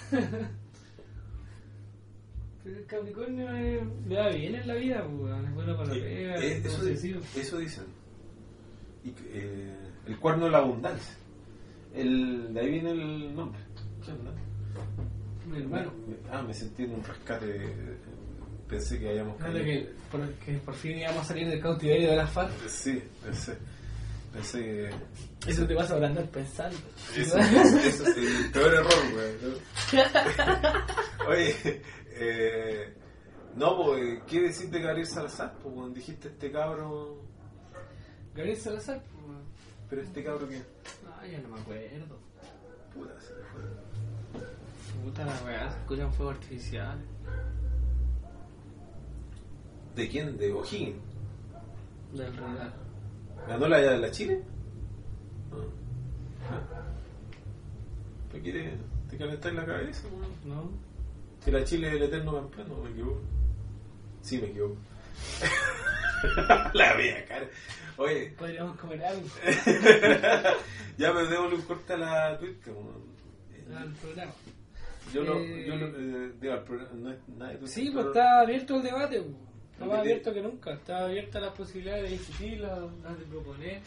Pero el Capricornio es- le va bien en la vida, pues, weón. Es bueno para la Eh, pega, eh, es eso, obsesivo. eso dicen. Y, eh, el cuerno de la abundancia. El, de ahí viene el nombre. ¿Qué onda? Mi hermano. Me- me- ah, me sentí en un rescate. Pensé que habíamos Nada, caído. que por, que por fin íbamos a salir del cautiverio de las FARC. Sí, pensé. Pensé que. Eso te vas a andar pensando. Eso, eso es el peor error, güey. Oye, eh, no, pues, ¿qué decir de Gabriel Salazar? Pues, cuando dijiste este cabro. Gabriel Salazar, pues, weón. Pero este cabro que. Ah, ya no me acuerdo. Puta, se me fue. Puta la weá, se escuchan fuegos artificiales. ¿De quién? ¿De O'Higgins? Del radar. ¿Ganó la, la Chile? Ah. ¿Te quieres te calentar la cabeza? ¿No? ¿No? Si la Chile es el eterno campeón, no me equivoco. Sí, me equivoco. La mía cara. Oye, Podríamos comer algo ya me démosle un corte a la Twitter. al programa. Yo lo, Eh, yo lo eh, digo, al programa no es nada de Twitter, Sí, pues pero- está abierto el debate, pues. Está Lo más que te- abierto que nunca. Está abierta las posibilidades de discutir, las, las de proponer.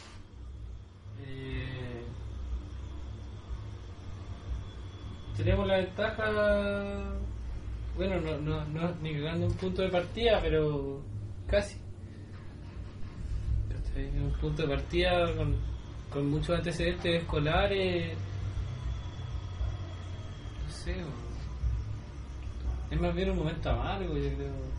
Eh, tenemos la ventaja, bueno, no, no, no ni cagando un punto de partida, pero casi. ¿Cachai? Un punto de partida con, con muchos antecedentes escolares. No sé, weón. Es más bien un momento amargo, yo creo.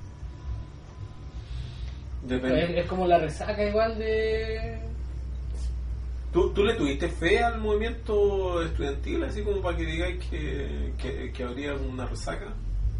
Depende. Es, es como la resaca igual de... ¿Tú, ¿Tú le tuviste fe al movimiento estudiantil, así como para que digáis que, que, que habría una resaca?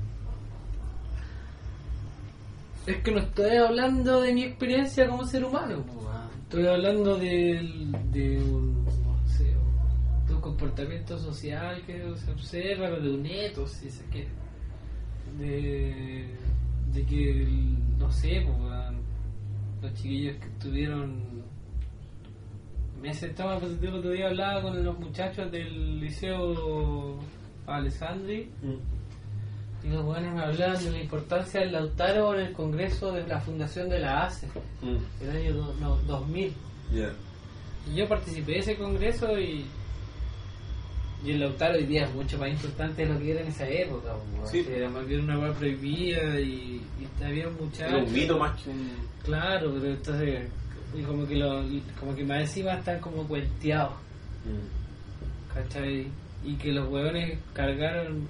Es que no estoy hablando de mi experiencia como ser humano, po, weón. Estoy hablando del- de, un, no sé, de un comportamiento social que se observa, de un eto, si se quiere. De, de que, no sé, po, weón, los chiquillos que estuvieron... Me sentaba, pues, el otro día hablaba con los muchachos del liceo Alessandri. Y los buenos me hablaban de la importancia del Lautaro en el congreso de la fundación de la A C E, Mm. el año do- no, dos mil. Ya. Y yo participé de ese congreso y, y el Lautaro hoy día es mucho más importante de lo que era en esa época. po, Sí. que era más bien una hueá prohibida y, y había un muchacho. Era un mito más que un... Claro, pero entonces, y como que, lo, y como que más encima están como cuenteados, Mm. ¿cachai? Y que los hueones cargaron,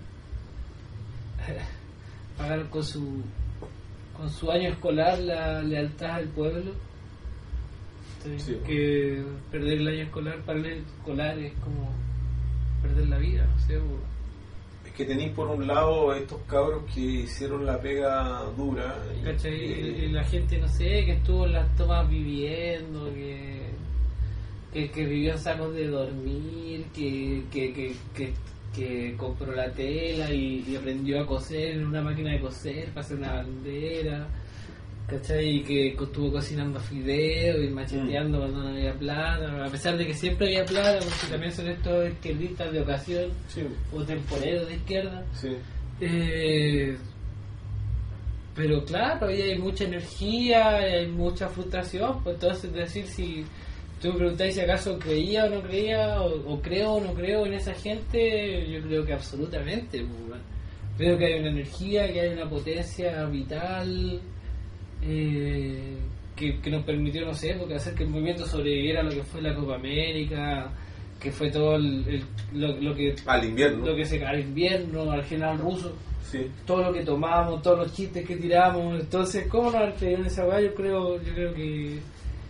pagaron con su con su año escolar la lealtad al pueblo. Entonces, Sí. que perder el año escolar para el escolar es como perder la vida, no sé. po. Es que tenéis por un lado estos cabros que hicieron la pega dura. y- ¿Cachai? y- Y la gente, no sé, que estuvo en las tomas viviendo, que, que, que vivió en sacos de dormir, que, que, que, que, que compró la tela y, y aprendió a coser en una máquina de coser para hacer una bandera, ¿cachai? Y que estuvo cocinando fideos y macheteando mm. cuando no había plata, a pesar de que siempre había plata, porque también son estos izquierdistas de ocasión, sí. o temporeros de izquierda. Sí. Eh, pero claro, ahí hay mucha energía, hay mucha frustración, pues entonces decir si tú me preguntáis si acaso creía o no creía, o, o creo o no creo en esa gente, yo creo que absolutamente. Pues, creo que hay una energía, que hay una potencia vital eh, que, que nos permitió, no sé, porque hacer que el movimiento sobreviviera a lo que fue la Copa América, que fue todo el, el, lo, lo que al invierno, lo que se al invierno, al general ruso. Sí. Todo lo que tomamos, todos los chistes que tiramos, entonces cómo no haber creído en esa weá. Yo creo, yo creo que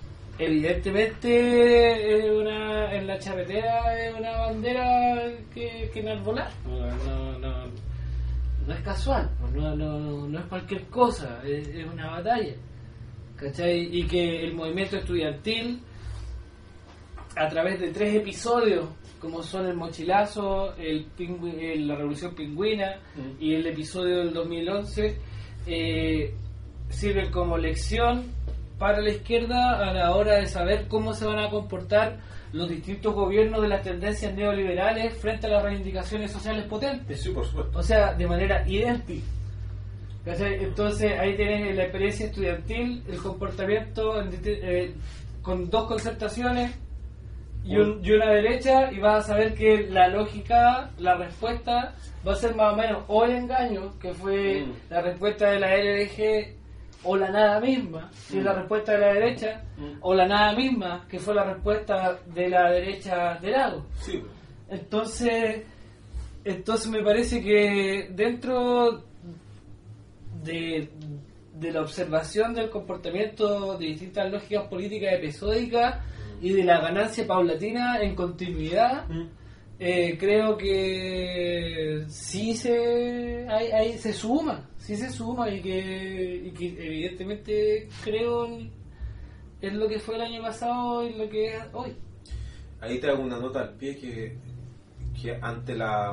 evidentemente es una, en la charretera es una bandera que, que enarbolar, no, no, no es casual, no, no, no es cualquier cosa, es, es una batalla, ¿cachai? Y que el movimiento estudiantil a través de tres episodios como son el mochilazo, el, pingü- el la revolución pingüina mm. y el episodio del dos mil once, eh, sirven como lección para la izquierda a la hora de saber cómo se van a comportar los distintos gobiernos de las tendencias neoliberales frente a las reivindicaciones sociales potentes. Sí, por supuesto. O sea, de manera idéntica. Entonces ahí tienes la experiencia estudiantil, el comportamiento en, eh, con dos concertaciones y, un, y una derecha, y vas a saber que la lógica, la respuesta va a ser más o menos o el engaño, que fue mm. la respuesta de la L D G, o la nada misma, que mm. es la respuesta de la derecha, mm. o la nada misma, que fue la respuesta de la derecha del Lago. Sí. Entonces, entonces me parece que dentro de, de la observación del comportamiento de distintas lógicas políticas episódicas y de la ganancia paulatina en continuidad, mm. eh, creo que sí se hay, hay, se suma, sí se suma y que, y que evidentemente creo en, en lo que fue el año pasado y lo que es hoy. Ahí te hago una nota al pie que, que ante la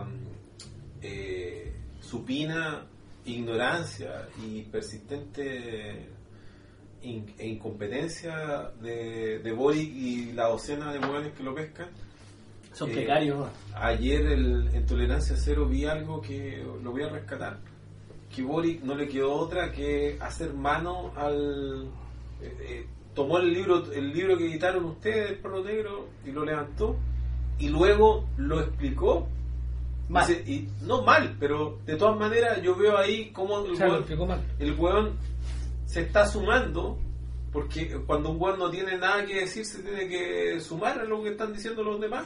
eh, supina ignorancia y persistente in, e incompetencia de, de Boric y la docena de hueones que lo pescan. Son eh, precarios, ¿no? Ayer el, en Tolerancia Cero vi algo que lo voy a rescatar, que Boric no le quedó otra que hacer mano al... Eh, eh, tomó el libro el libro que editaron ustedes, El Perro Negro, y lo levantó, y luego lo explicó. Mal. Y, y, no mal, pero de todas maneras yo veo ahí cómo el, o sea, hueón, el hueón se está sumando, porque cuando un hueón no tiene nada que decir se tiene que sumar a lo que están diciendo los demás,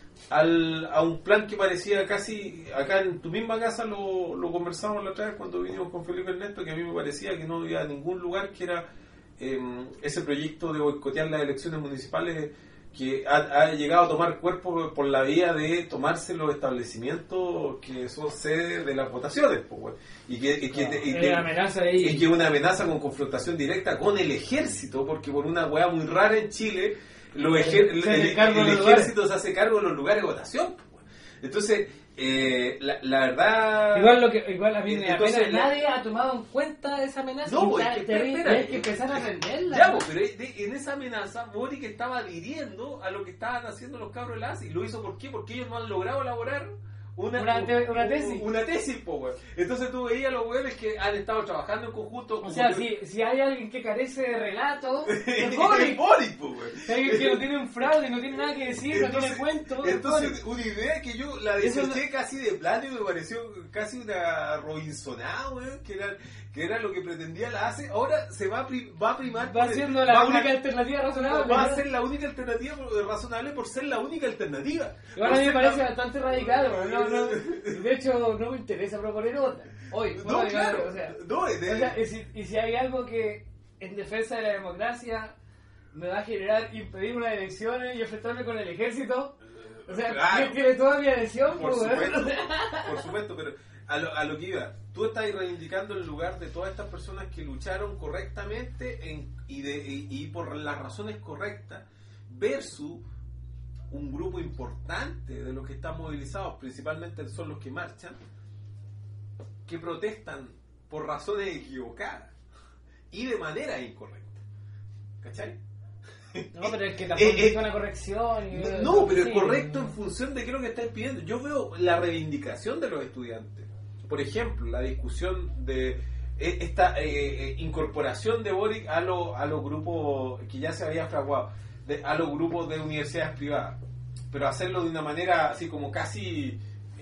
al, a un plan que parecía casi, acá en tu misma casa lo, lo conversamos la otra vez cuando vinimos con Felipe Ernesto, que a mí me parecía que no había ningún lugar que era eh, ese proyecto de boicotear las elecciones municipales, que ha, ha llegado a tomar cuerpo por la vía de tomarse los establecimientos que son sede de las votaciones, pues, y que y que, no, y que, amenaza ahí. y que una amenaza con confrontación directa con el ejército, porque por una weá muy rara en Chile los ejer, el, el, el, el ejército se hace cargo de los lugares de votación, pues. Entonces eh, la, la verdad igual lo que igual a mí me entonces, la, nadie ha tomado en cuenta esa amenaza. No, pues, es que, hay que empezar a aprenderla. Ya, pues, pero de, en esa amenaza Boric estaba adhiriendo a lo que estaban haciendo los cabros de la A S I. ¿Y lo hizo por qué? Porque ellos no han logrado elaborar una, una, te, una tesis. Una tesis, po, güey. Entonces tú veías a los güeyes que han estado trabajando en conjunto. O sea, si, si hay alguien que carece de relato, es Boric. Boric, po, güey. Si hay alguien que no tiene un fraude, no tiene nada que decir, entonces, no tiene cuento. Entonces, una idea que yo la deseché casi de plano y me pareció casi una Robinsonada, güey, que era, que era lo que pretendía la A S E. Ahora se va a, prim, va a primar. Va siendo la única a, alternativa razonable. Va a ser la única alternativa razonable por ser la única alternativa. Igual a mí me parece la... bastante radical, güey. No, no, de hecho, no me interesa proponer otra. Hoy, no, no claro. O sea, no, de... o sea y, si, y si hay algo que en defensa de la democracia me va a generar impedir unas elecciones y enfrentarme con el ejército, o sea, claro. tiene toda mi adhesión. Por supuesto, por supuesto, pero a lo, a lo que iba, tú estás reivindicando el lugar de todas estas personas que lucharon correctamente en, y, de, y, y por las razones correctas, versus un grupo importante de los que están movilizados, principalmente son los que marchan, que protestan por razones equivocadas y de manera incorrecta. ¿Cachai? No, pero es que tampoco Eh, eh, es una corrección. Y, No, pero sí, es correcto no. en función de qué es lo que estáis pidiendo. Yo veo la reivindicación de los estudiantes. Por ejemplo, la discusión de eh, esta eh, eh, incorporación de Boric a los a los grupos que ya se había fraguado, de, a los grupos de universidades privadas. Pero hacerlo de una manera así como casi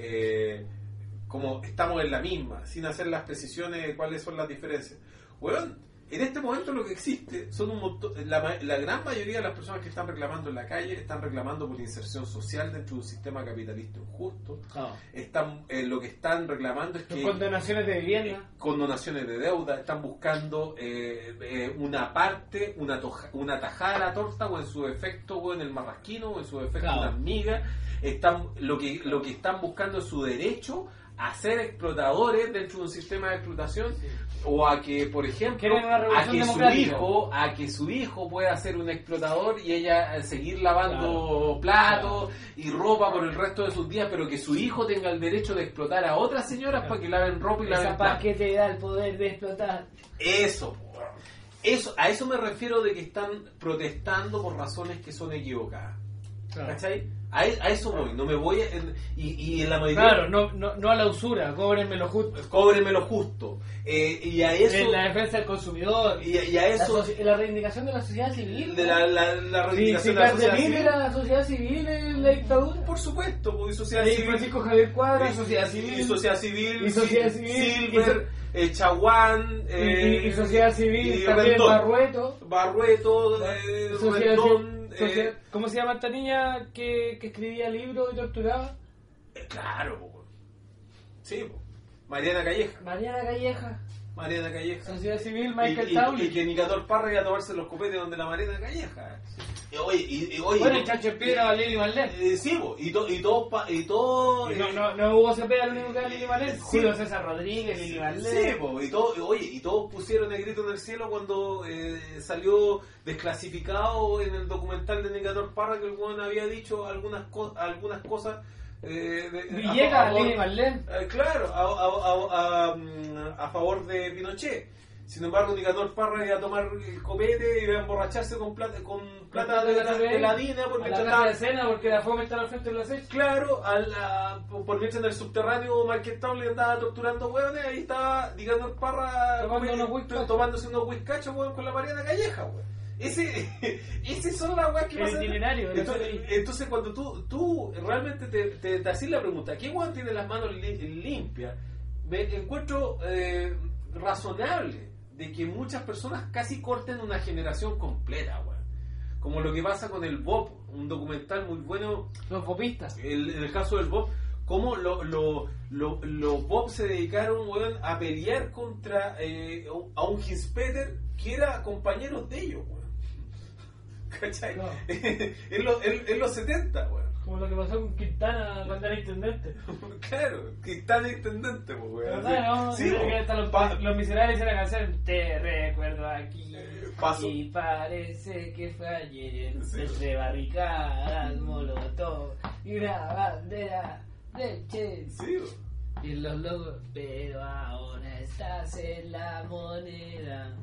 eh, como estamos en la misma, sin hacer las precisiones de cuáles son las diferencias. Bueno, en este momento lo que existe son un montón, la, la gran mayoría de las personas que están reclamando en la calle están reclamando por inserción social dentro de un sistema capitalista injusto. Ah. Están, eh, lo que están reclamando es que Condonaciones de vivienda. condonaciones de deuda, están buscando eh, eh, una parte, una, toja, una tajada de la torta, o en su efecto o en el marrasquino, o en su efecto Claro. unas migas. Están, lo que lo que están buscando es su derecho a ser explotadores dentro de un sistema de explotación, sí. O a que, por ejemplo, Quieren una a revolución que su democrática. hijo, a que su hijo pueda ser un explotador y ella eh, seguir lavando platos Claro. y ropa por el resto de sus días, pero que su hijo tenga el derecho de explotar a otras señoras, claro, para que laven ropa y laven Esa platos. paz que te da el poder de explotar. Eso, po. eso, a eso me refiero de que están protestando por razones que son equivocadas. Claro. ¿Cachai? A, a eso voy, no me voy a, en, y, y en la mayoría... Claro, no, no, no a la usura, cóbrenme lo justo. Cóbrenme lo justo. Eh, y a eso... En la defensa del consumidor. Y, y a eso... La, soci- la reivindicación de la sociedad civil. De la, la, la reivindicación Sí, de la sociedad civil civil. era la sociedad civil en la dictadura. Por supuesto, porque sociedad Sí, civil... Francisco Javier Cuadra, y- sociedad y- civil. Y sociedad civil... Y sociedad Sil- civil, Silver, eh, Chaguán... Y, eh, y- y sociedad civil, y también Rendón. Barrueto. Barrueto, eh, Sociedad Rendón... civil, sociedad- eh, ¿Cómo se llama esta niña que, que escribía libros y torturaba? eh, claro, po. Sí, po. Mariana Calleja. Mariana Calleja. Mariana Calleja. Sociedad civil, Y, Michael y- Towley. y que Nicanor Parra iba a tomarse los copetes donde la Mariana Calleja. Y, oye, y, y, oye, Bueno, y- el Chacho Piedra, Valerio y Marlene. eh, sí, po. y todo... Y todo... pa- Y todo Y No, eh, no, no Hugo Cepeda el único que era Lili Marlene. Sí. Julio César Rodríguez, Lili Marlene. Sí, po, y todo, oye, y todos pusieron el grito en el cielo cuando eh, salió desclasificado en el documental de Nicanor Parra que el weón había dicho algunas, co- algunas cosas eh, de, Villegas, a favor- Lili Marlene. eh, claro, a, a, a, a, mm, a favor de Pinochet. Sin embargo, Nicanor Parra iba a tomar el copete y iba a emborracharse con plata, con plata de la, de la DINA por a mientras la casa de estaba... escena porque la fome está al frente de la seis. Claro, a la, por mientras en el subterráneo Marqués Towley andaba torturando hueones, ahí estaba Nicanor Parra Tomando come- unos whiskachos. tomándose unos whiskachos, weón, con la Mariana Calleja, weón. Ese, ese son las weas que El pasan. itinerario de la Entonces, serie. entonces cuando tú, tú realmente te, te, te haces la pregunta, ¿qué weón tiene las manos li- limpias? Me encuentro eh, razonable de que muchas personas casi corten una generación completa, weón. Como lo que pasa con el Bob, un documental muy bueno. Los popistas. El, en el caso del Bob, cómo lo, lo, lo, los Bob se dedicaron, weón, a pelear contra eh, a un Hinspeter que era compañero de ellos, weón. ¿Cachai? Claro. en, los, en, en los setenta, weón. Como lo que pasó con Quintana cuando era intendente. Claro, que está de intendente, pues, weón. ¿Verdad, no? Sí, Creo que weón. hasta los, Pa- los miserables era canción. Te recuerdo aquí. Eh, paso. Y parece que fue ayer. Sí. Entre barricadas, molotov y una bandera de Che. Sí, weón. Y los logos. Pero ahora estás en la moneda.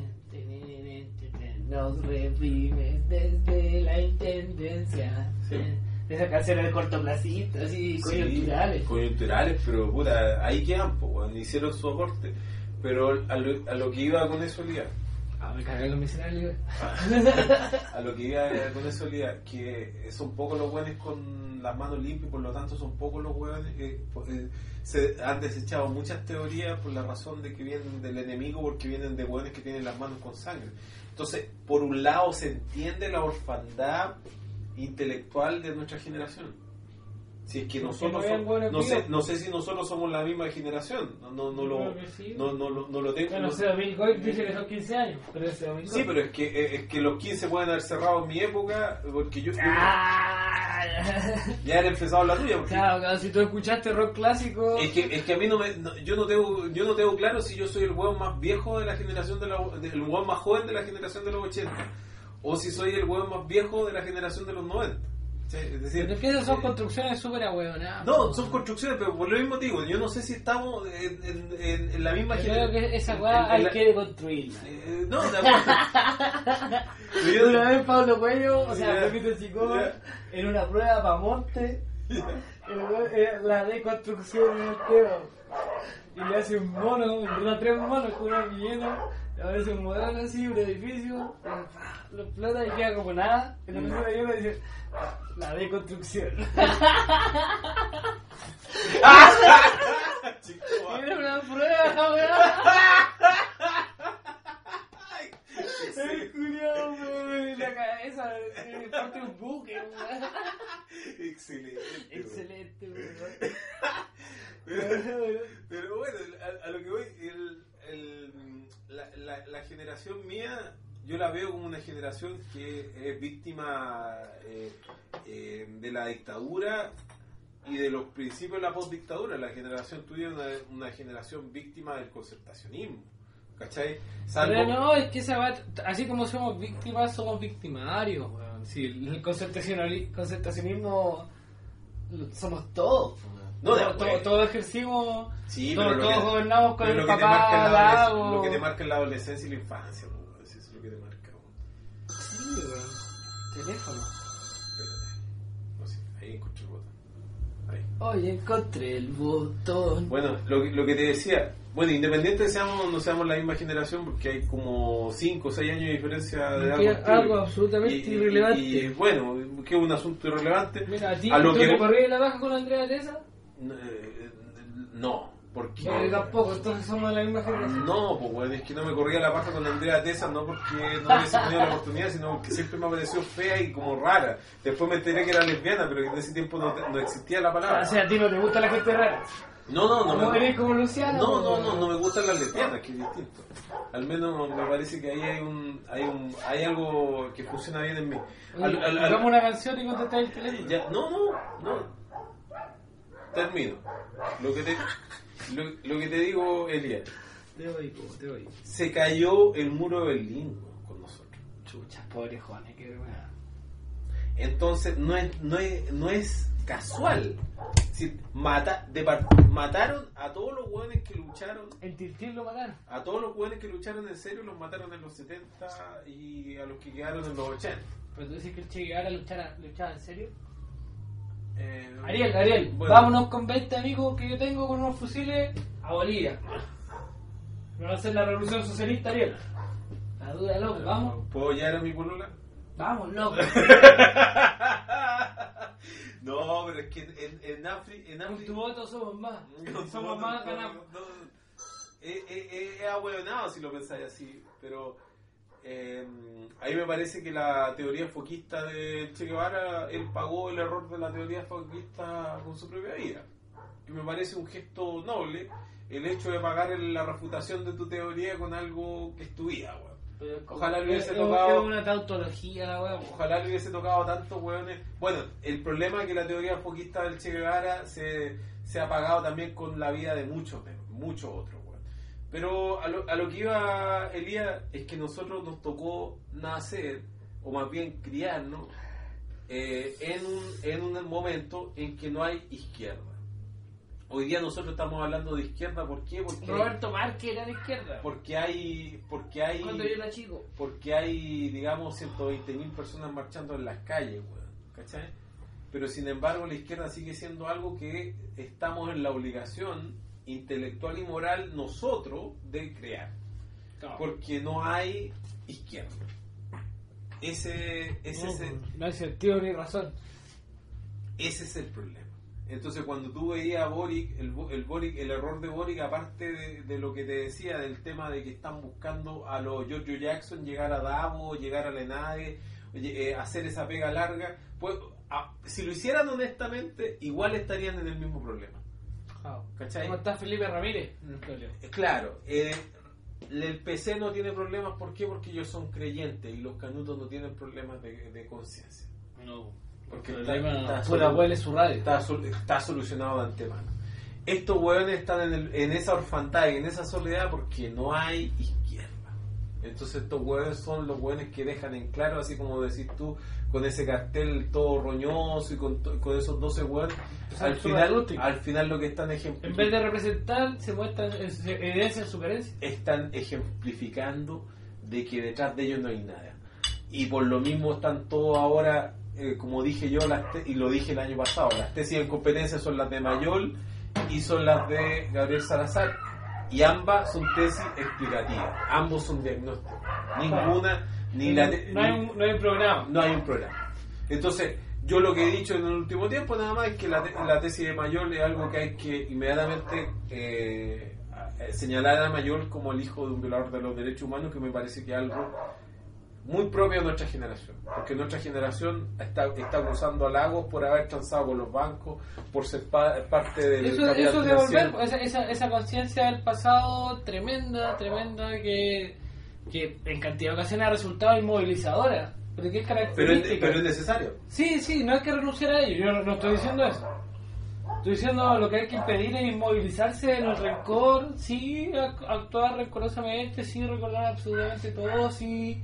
Nos reprimes desde la intendencia. Sí. Esas canciones de cortoplacistas, así, Sí, coyunturales. coyunturales, pero puta, ahí quedan, pues, weón, hicieron su aporte. Pero a lo, a lo que iba con eso, Lía, Ah, me cagué los miserables. a lo que iba con eso, Lía, que son pocos los weones con las manos limpias, por lo tanto son pocos los weones que eh, se han desechado muchas teorías por la razón de que vienen del enemigo, porque vienen de weones que tienen las manos con sangre. Entonces, por un lado se entiende la orfandad intelectual de nuestra generación. Si es que nosotros no vean somos- buenos no sé, videos. no sé si nosotros somos la misma generación, no, no, no Yo lo creo que sí. no, no, lo- no lo tengo. Bueno, no- Seo Bill Goy dice que son quince años, pero es Seo Bill sí, pero es que eh, es que los quince pueden haber cerrado en mi época, porque yo Ah, ya era empezado la tuya, porque claro, claro, si tú escuchaste rock clásico. es que es que a mí no me no- yo no tengo yo no tengo claro si yo soy el hueón más viejo de la generación de la el hueón más joven de la generación de los ochenta o si soy el hueón más viejo de la generación de los noventa. ¿cachai? Es decir, Pero es que esas son eh, construcciones súper ahueonadas. no, son construcciones, pero por lo mismo digo, yo no sé si estamos en, en, en, en la misma Yo creo que esa en- weá en- en hay la- que construirla. eh, no, de acuerdo. Pero yo- Una vez Pablo Cuello, o sea, Ya. Pepito Chicó, Ya. en una prueba para Monte, el weón, eh, la deconstrucción en el tema. Y le hace un mono, en verdad tres monos con una vivienda, le aparece un modelo así, un edificio, lo explota y queda como nada. Y la persona llega y dice, la deconstrucción. Chico, Era una prueba, weón. El culiao, weón, la cabeza, eh, parte un buque, weón. excelente. Excelente, weón. Pero, pero bueno, a, a lo que voy, el, el, la, la, la generación mía, yo la veo como una generación que es víctima eh, eh, de la dictadura y de los principios de la postdictadura. La generación tuya es una, una generación víctima del concertacionismo, ¿cachai? Salvo- Pero no, es que esa va, así como somos víctimas, somos victimarios, weón. Sí, el concertacionali- concertacionismo somos todos, weón. No, de todos, acuerdo. todos, todos ejercimos, Sí, todos, pero lo todos que- gobernamos con pero el lo que te marca papá en al la lado. adolesc- lo que te marca en la adolescencia y la infancia, pues, eso es lo que te marca. Pues. Sí, weón. Teléfono. Espérate. No sé, ahí encontré el botón. Ahí. Oye, encontré el botón. Bueno, lo, que- lo que te decía, bueno, independiente de seamos o no seamos la misma generación, porque hay como cinco o seis años de diferencia de Que algo, algo absolutamente y, y- irrelevante. Y, bueno, que es un asunto irrelevante. Mira, a ti, a lo ¿tú que te corrías la baja con Andrea Tesa? Eh, no, porque Bueno, yo tampoco, entonces somos de la misma generación. no, pues bueno, es que no me corría la paja con Andrea Tesa, no porque no hubiese tenido la oportunidad, sino porque siempre me pareció fea y como rara. Después me enteré que era lesbiana, pero en ese tiempo no, no existía la palabra. O sea, a ti no te gusta la gente rara. No, no, no. ¿No me, eres como Luciana? no, no, o- no, no me gustan las lesbianas, que es distinto. Al menos me parece que ahí hay un, hay un, hay algo que funciona bien en mí. Oye, Al- al- al- hagamos una canción y contestar el teléfono. ya, no, no, no. Termino. Lo que te, lo, lo que te digo, Elías, Te oigo, te oigo. se cayó el muro de Berlín con nosotros. Chucha, pobre Juanes, qué vergüenza. Entonces no es, no es, no es casual. Si mata, de par- mataron a todos los hueones que lucharon. En Tiltil lo mataron. A todos los hueones que lucharon en serio los mataron en los setenta y a los que quedaron en los ochenta. Pero tú dices que el Che Guevara luchara, luchaba en serio. Eh, Ariel, Ariel, bueno, vámonos con veinte amigos que yo tengo con unos fusiles a Bolivia. No va a ser la revolución socialista, Ariel. La duda, loco, vamos. ¿Puedo llevar a mi polola? Vamos, loco. No, pero es que en, en, Afri, en Con Afri- tu voto somos más. No, Somos no, más, no, ganamos. no, no. Es es- es ahueonado si lo pensáis así, pero eh, a mí me parece que la teoría foquista de Che Guevara, él pagó el error de la teoría foquista con su propia vida. Que me parece un gesto noble el hecho de pagar la refutación de tu teoría con algo que es tu vida, weón. Ojalá le hubiese Es- tocado- Es una tautología, la weón. Ojalá le hubiese tocado a tantos hueones. Bueno, el problema es que la teoría foquista del Che Guevara se, se ha pagado también con la vida de muchos, de muchos otros, weón. Pero a lo, a lo que iba Elías es que nosotros nos tocó nacer, o más bien criarnos, eh, en, un, en un momento en que no hay izquierda. Hoy día nosotros estamos hablando de izquierda, ¿por qué? Porque Roberto Márquez era de izquierda. porque hay porque hay Cuando yo era chico. porque hay, digamos, ciento veinte mil personas marchando en las calles, weón, ¿cachai? Pero sin embargo la izquierda sigue siendo algo que estamos en la obligación intelectual y moral nosotros de crear, porque no hay izquierda. Ese, ese, No, es el, no hay sentido ni razón. ese es el problema. Entonces cuando tú veías a Boric, el, Bo- el Boric, el error de Boric, aparte de, de lo que te decía del tema de que están buscando a los Giorgio Jackson llegar a Davos, llegar a la ENADE, oye, eh, hacer esa pega larga, pues a- si lo hicieran honestamente, igual estarían en el mismo problema. ¿Cachai? ¿Cómo está Felipe Ramírez? En el problema. Eh, Claro, eh, el P C no tiene problemas, ¿por qué? Porque ellos son creyentes y los canutos no tienen problemas de, de conciencia. No. Porque El está- problema está fuera solo- huele su radio. Está, sol- está solucionado de antemano. Estos hueones están en, el- en esa orfandad y en esa soledad porque no hay izquierda. Entonces estos hueones son los hueones que dejan en claro, así como decís tú, con ese cartel todo roñoso y con, to- con esos doce hueones, al final, al final lo que están En vez ejemplificando, de representar, se muestran, eh, se evidencian su carencia. están ejemplificando de que detrás de ellos no hay nada. Y por lo mismo están todos ahora, eh, como dije yo, las te- y lo dije el año pasado, las tesis en competencia son las de Mayol y son las de Gabriel Salazar. Y ambas son tesis explicativas, ambos son diagnósticos. Ninguna, ni la te- no, hay ni- un, no hay un programa. no hay un programa. Entonces, yo lo que he dicho en el último tiempo nada más es que la, te- la tesis de Mayol es algo que hay que inmediatamente eh, eh, señalar a Mayol como el hijo de un violador de los derechos humanos, que me parece que es algo muy propio de nuestra generación, porque nuestra generación está, está gozando halagos por haber transado con los bancos, por ser pa- parte del Eso, capital eso de volver, financiero. esa, esa, esa conciencia del pasado tremenda, tremenda, que, que en cantidad de ocasiones ha resultado inmovilizadora. Pero que es pero, es, característica. pero es necesario. Sí, sí, no hay que renunciar a ello, yo no, no estoy diciendo eso. Estoy diciendo lo que hay que impedir es inmovilizarse en el rencor, sí, ac- actuar rencorosamente, sí, recordar absolutamente todo, sí,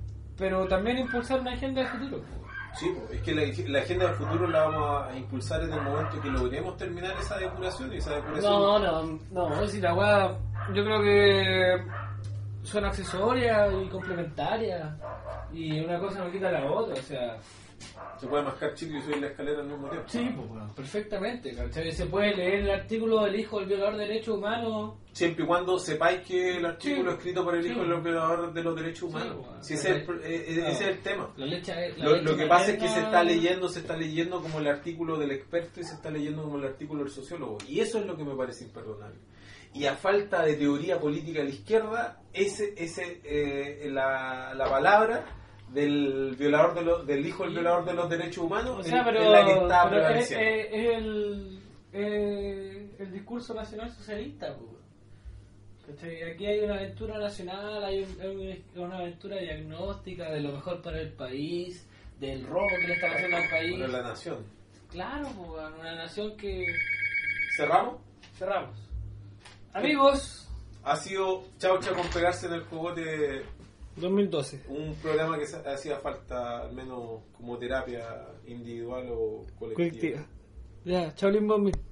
pero también impulsar una agenda de futuro. Sí, pues, es que la, la agenda del futuro la vamos a impulsar en el momento que logremos terminar esa depuración y esa depuración. No, no, no, si la weá, yo creo que son accesorias y complementarias, y una cosa no quita la otra, o sea... Se puede mascar chicle y subir la escalera al mismo tiempo. Sí, pues, bueno, perfectamente, ¿cachai? Se puede leer el artículo del hijo del violador de derechos humanos. Siempre y cuando sepáis que el artículo Sí. escrito por el hijo Sí. de los violadores de los derechos humanos. Sí, bueno. Si ese, es el, pro- eh, eh, ese es el tema. La leche, la Lo, leche lo que pasa es que materna- se está leyendo, se está leyendo como el artículo del experto y se está leyendo como el artículo del sociólogo. Y eso es lo que me parece imperdonable. Y a falta de teoría política de la izquierda, ese, ese, eh, la, la palabra del violador de los, del hijo del violador de los derechos humanos O sea, es, pero, es la que está pero es, prevaleciendo. es- es el, eh, el discurso nacional socialista, pues. ¿Cachai? Aquí hay una aventura nacional, hay, un- hay una, una aventura diagnóstica de lo mejor para el país, del robo que le están haciendo al país. Bueno, la nación. Claro, pues, una nación que... ¿Cerramos? Cerramos. Amigos, Ha sido chao chao con pegarse en el cogote, dos mil doce. un programa que se- hacía falta al menos como terapia individual o colectiva. Ya, chao Limbombi.